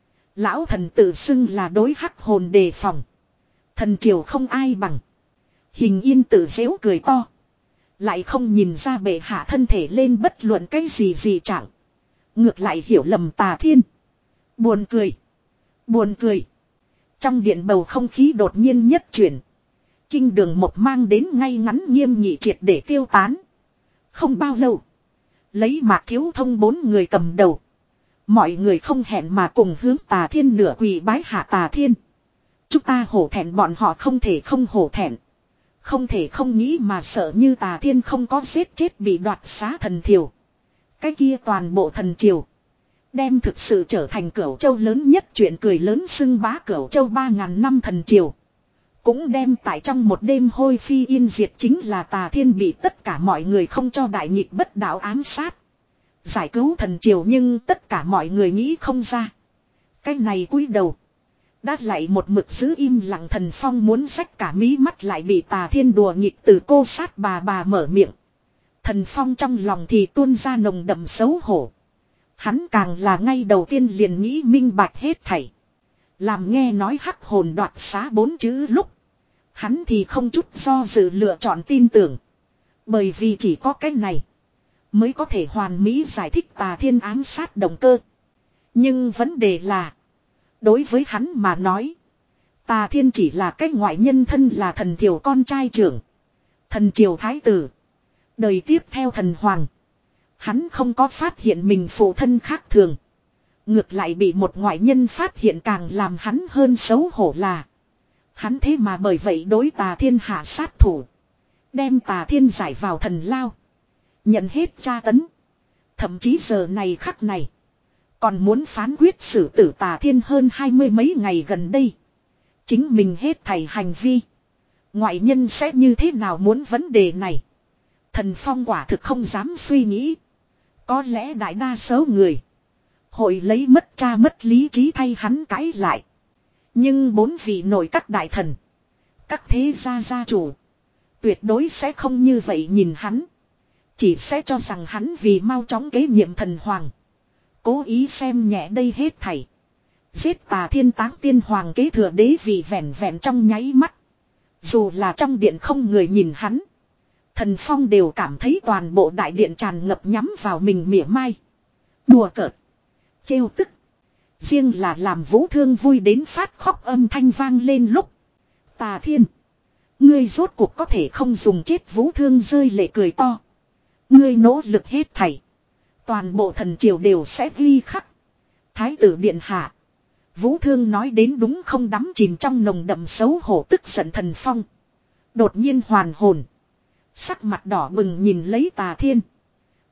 [SPEAKER 1] Lão thần tự xưng là đối hắc hồn đề phòng. Thần triều không ai bằng. Hình Yên tự giễu cười to. Lại không nhìn ra bệ hạ thân thể lên bất luận cái gì gì chẳng. Ngược lại hiểu lầm Tà Thiên. Buồn cười. Buồn cười. Trong điện bầu không khí đột nhiên nhất chuyển. Kinh Đường Một mang đến ngay ngắn nghiêm nghị triệt để tiêu tán. Không bao lâu. Lấy Mạc Thiếu Thông bốn người cầm đầu. Mọi người không hẹn mà cùng hướng Tà Thiên nửa quỳ bái hạ Tà Thiên. Chúng ta hổ thẹn, bọn họ không thể không hổ thẹn. Không thể không nghĩ mà sợ như Tà Thiên không có giết chết bị đoạt xá thần triều. Cái kia toàn bộ thần triều. Đem thực sự trở thành Cửu Châu lớn nhất chuyện cười lớn, xưng bá Cửu Châu ba ngàn năm thần triều. Cũng đem tại trong một đêm hôi phi yên diệt, chính là Tà Thiên bị tất cả mọi người không cho đại nghịch bất đạo ám sát. Giải cứu thần triều, nhưng tất cả mọi người nghĩ không ra. Cái này cúi đầu. Đã lại một mực giữ im lặng Thần Phong muốn xách cả mí mắt lại bị Tà Thiên đùa nghịch từ cô sát bà bà mở miệng. Thần Phong trong lòng thì tuôn ra nồng đậm xấu hổ. Hắn càng là ngay đầu tiên liền nghĩ minh bạch hết thảy. Làm nghe nói hắc hồn đoạt xá bốn chữ lúc. Hắn thì không chút do dự lựa chọn tin tưởng. Bởi vì chỉ có cái này mới có thể hoàn mỹ giải thích Tà Thiên ám sát động cơ. Nhưng vấn đề là, đối với hắn mà nói, Tà Thiên chỉ là cái ngoại nhân, thân là thần triều con trai trưởng, thần triều thái tử, đời tiếp theo thần hoàng. Hắn không có phát hiện mình phụ thân khác thường. Ngược lại bị một ngoại nhân phát hiện, càng làm hắn hơn xấu hổ là hắn thế mà bởi vậy đối Tà Thiên hạ sát thủ. Đem Tà Thiên giải vào thần lao. Nhận hết tra tấn. Thậm chí giờ này khắc này còn muốn phán quyết xử tử Tà Thiên. Hơn hai mươi mấy ngày gần đây, chính mình hết thảy hành vi, ngoại nhân sẽ như thế nào muốn vấn đề này, Thần Phong quả thực không dám suy nghĩ. Có lẽ đại đa số người hội lấy mất cha mất lý trí thay hắn cãi lại. Nhưng bốn vị nội các đại thần, các thế gia gia chủ, tuyệt đối sẽ không như vậy nhìn hắn. Chỉ sẽ cho rằng hắn vì mau chóng kế nhiệm thần hoàng, cố ý xem nhẹ đây hết thảy. Giết Tà Thiên táng tiên hoàng kế thừa đế vị vẹn vẹn trong nháy mắt. Dù là trong điện không người nhìn hắn, Thần Phong đều cảm thấy toàn bộ đại điện tràn ngập nhắm vào mình mỉa mai, đùa cợt, trêu tức. Riêng là làm Vũ Thương vui đến phát khóc âm thanh vang lên lúc, Tà Thiên, ngươi rốt cuộc có thể không dùng chết. Vũ Thương rơi lệ cười to. Ngươi nỗ lực hết thảy, toàn bộ thần triều đều sẽ ghi khắc. Thái tử điện hạ. Vũ Thương nói đến đúng không, đắm chìm trong nồng đậm xấu hổ tức giận Thần Phong đột nhiên hoàn hồn, sắc mặt đỏ bừng nhìn lấy Tà Thiên.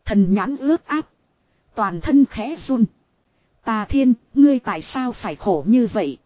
[SPEAKER 1] Thần nhãn ướt áp. Toàn thân khẽ run. Tà Thiên, ngươi tại sao phải khổ như vậy?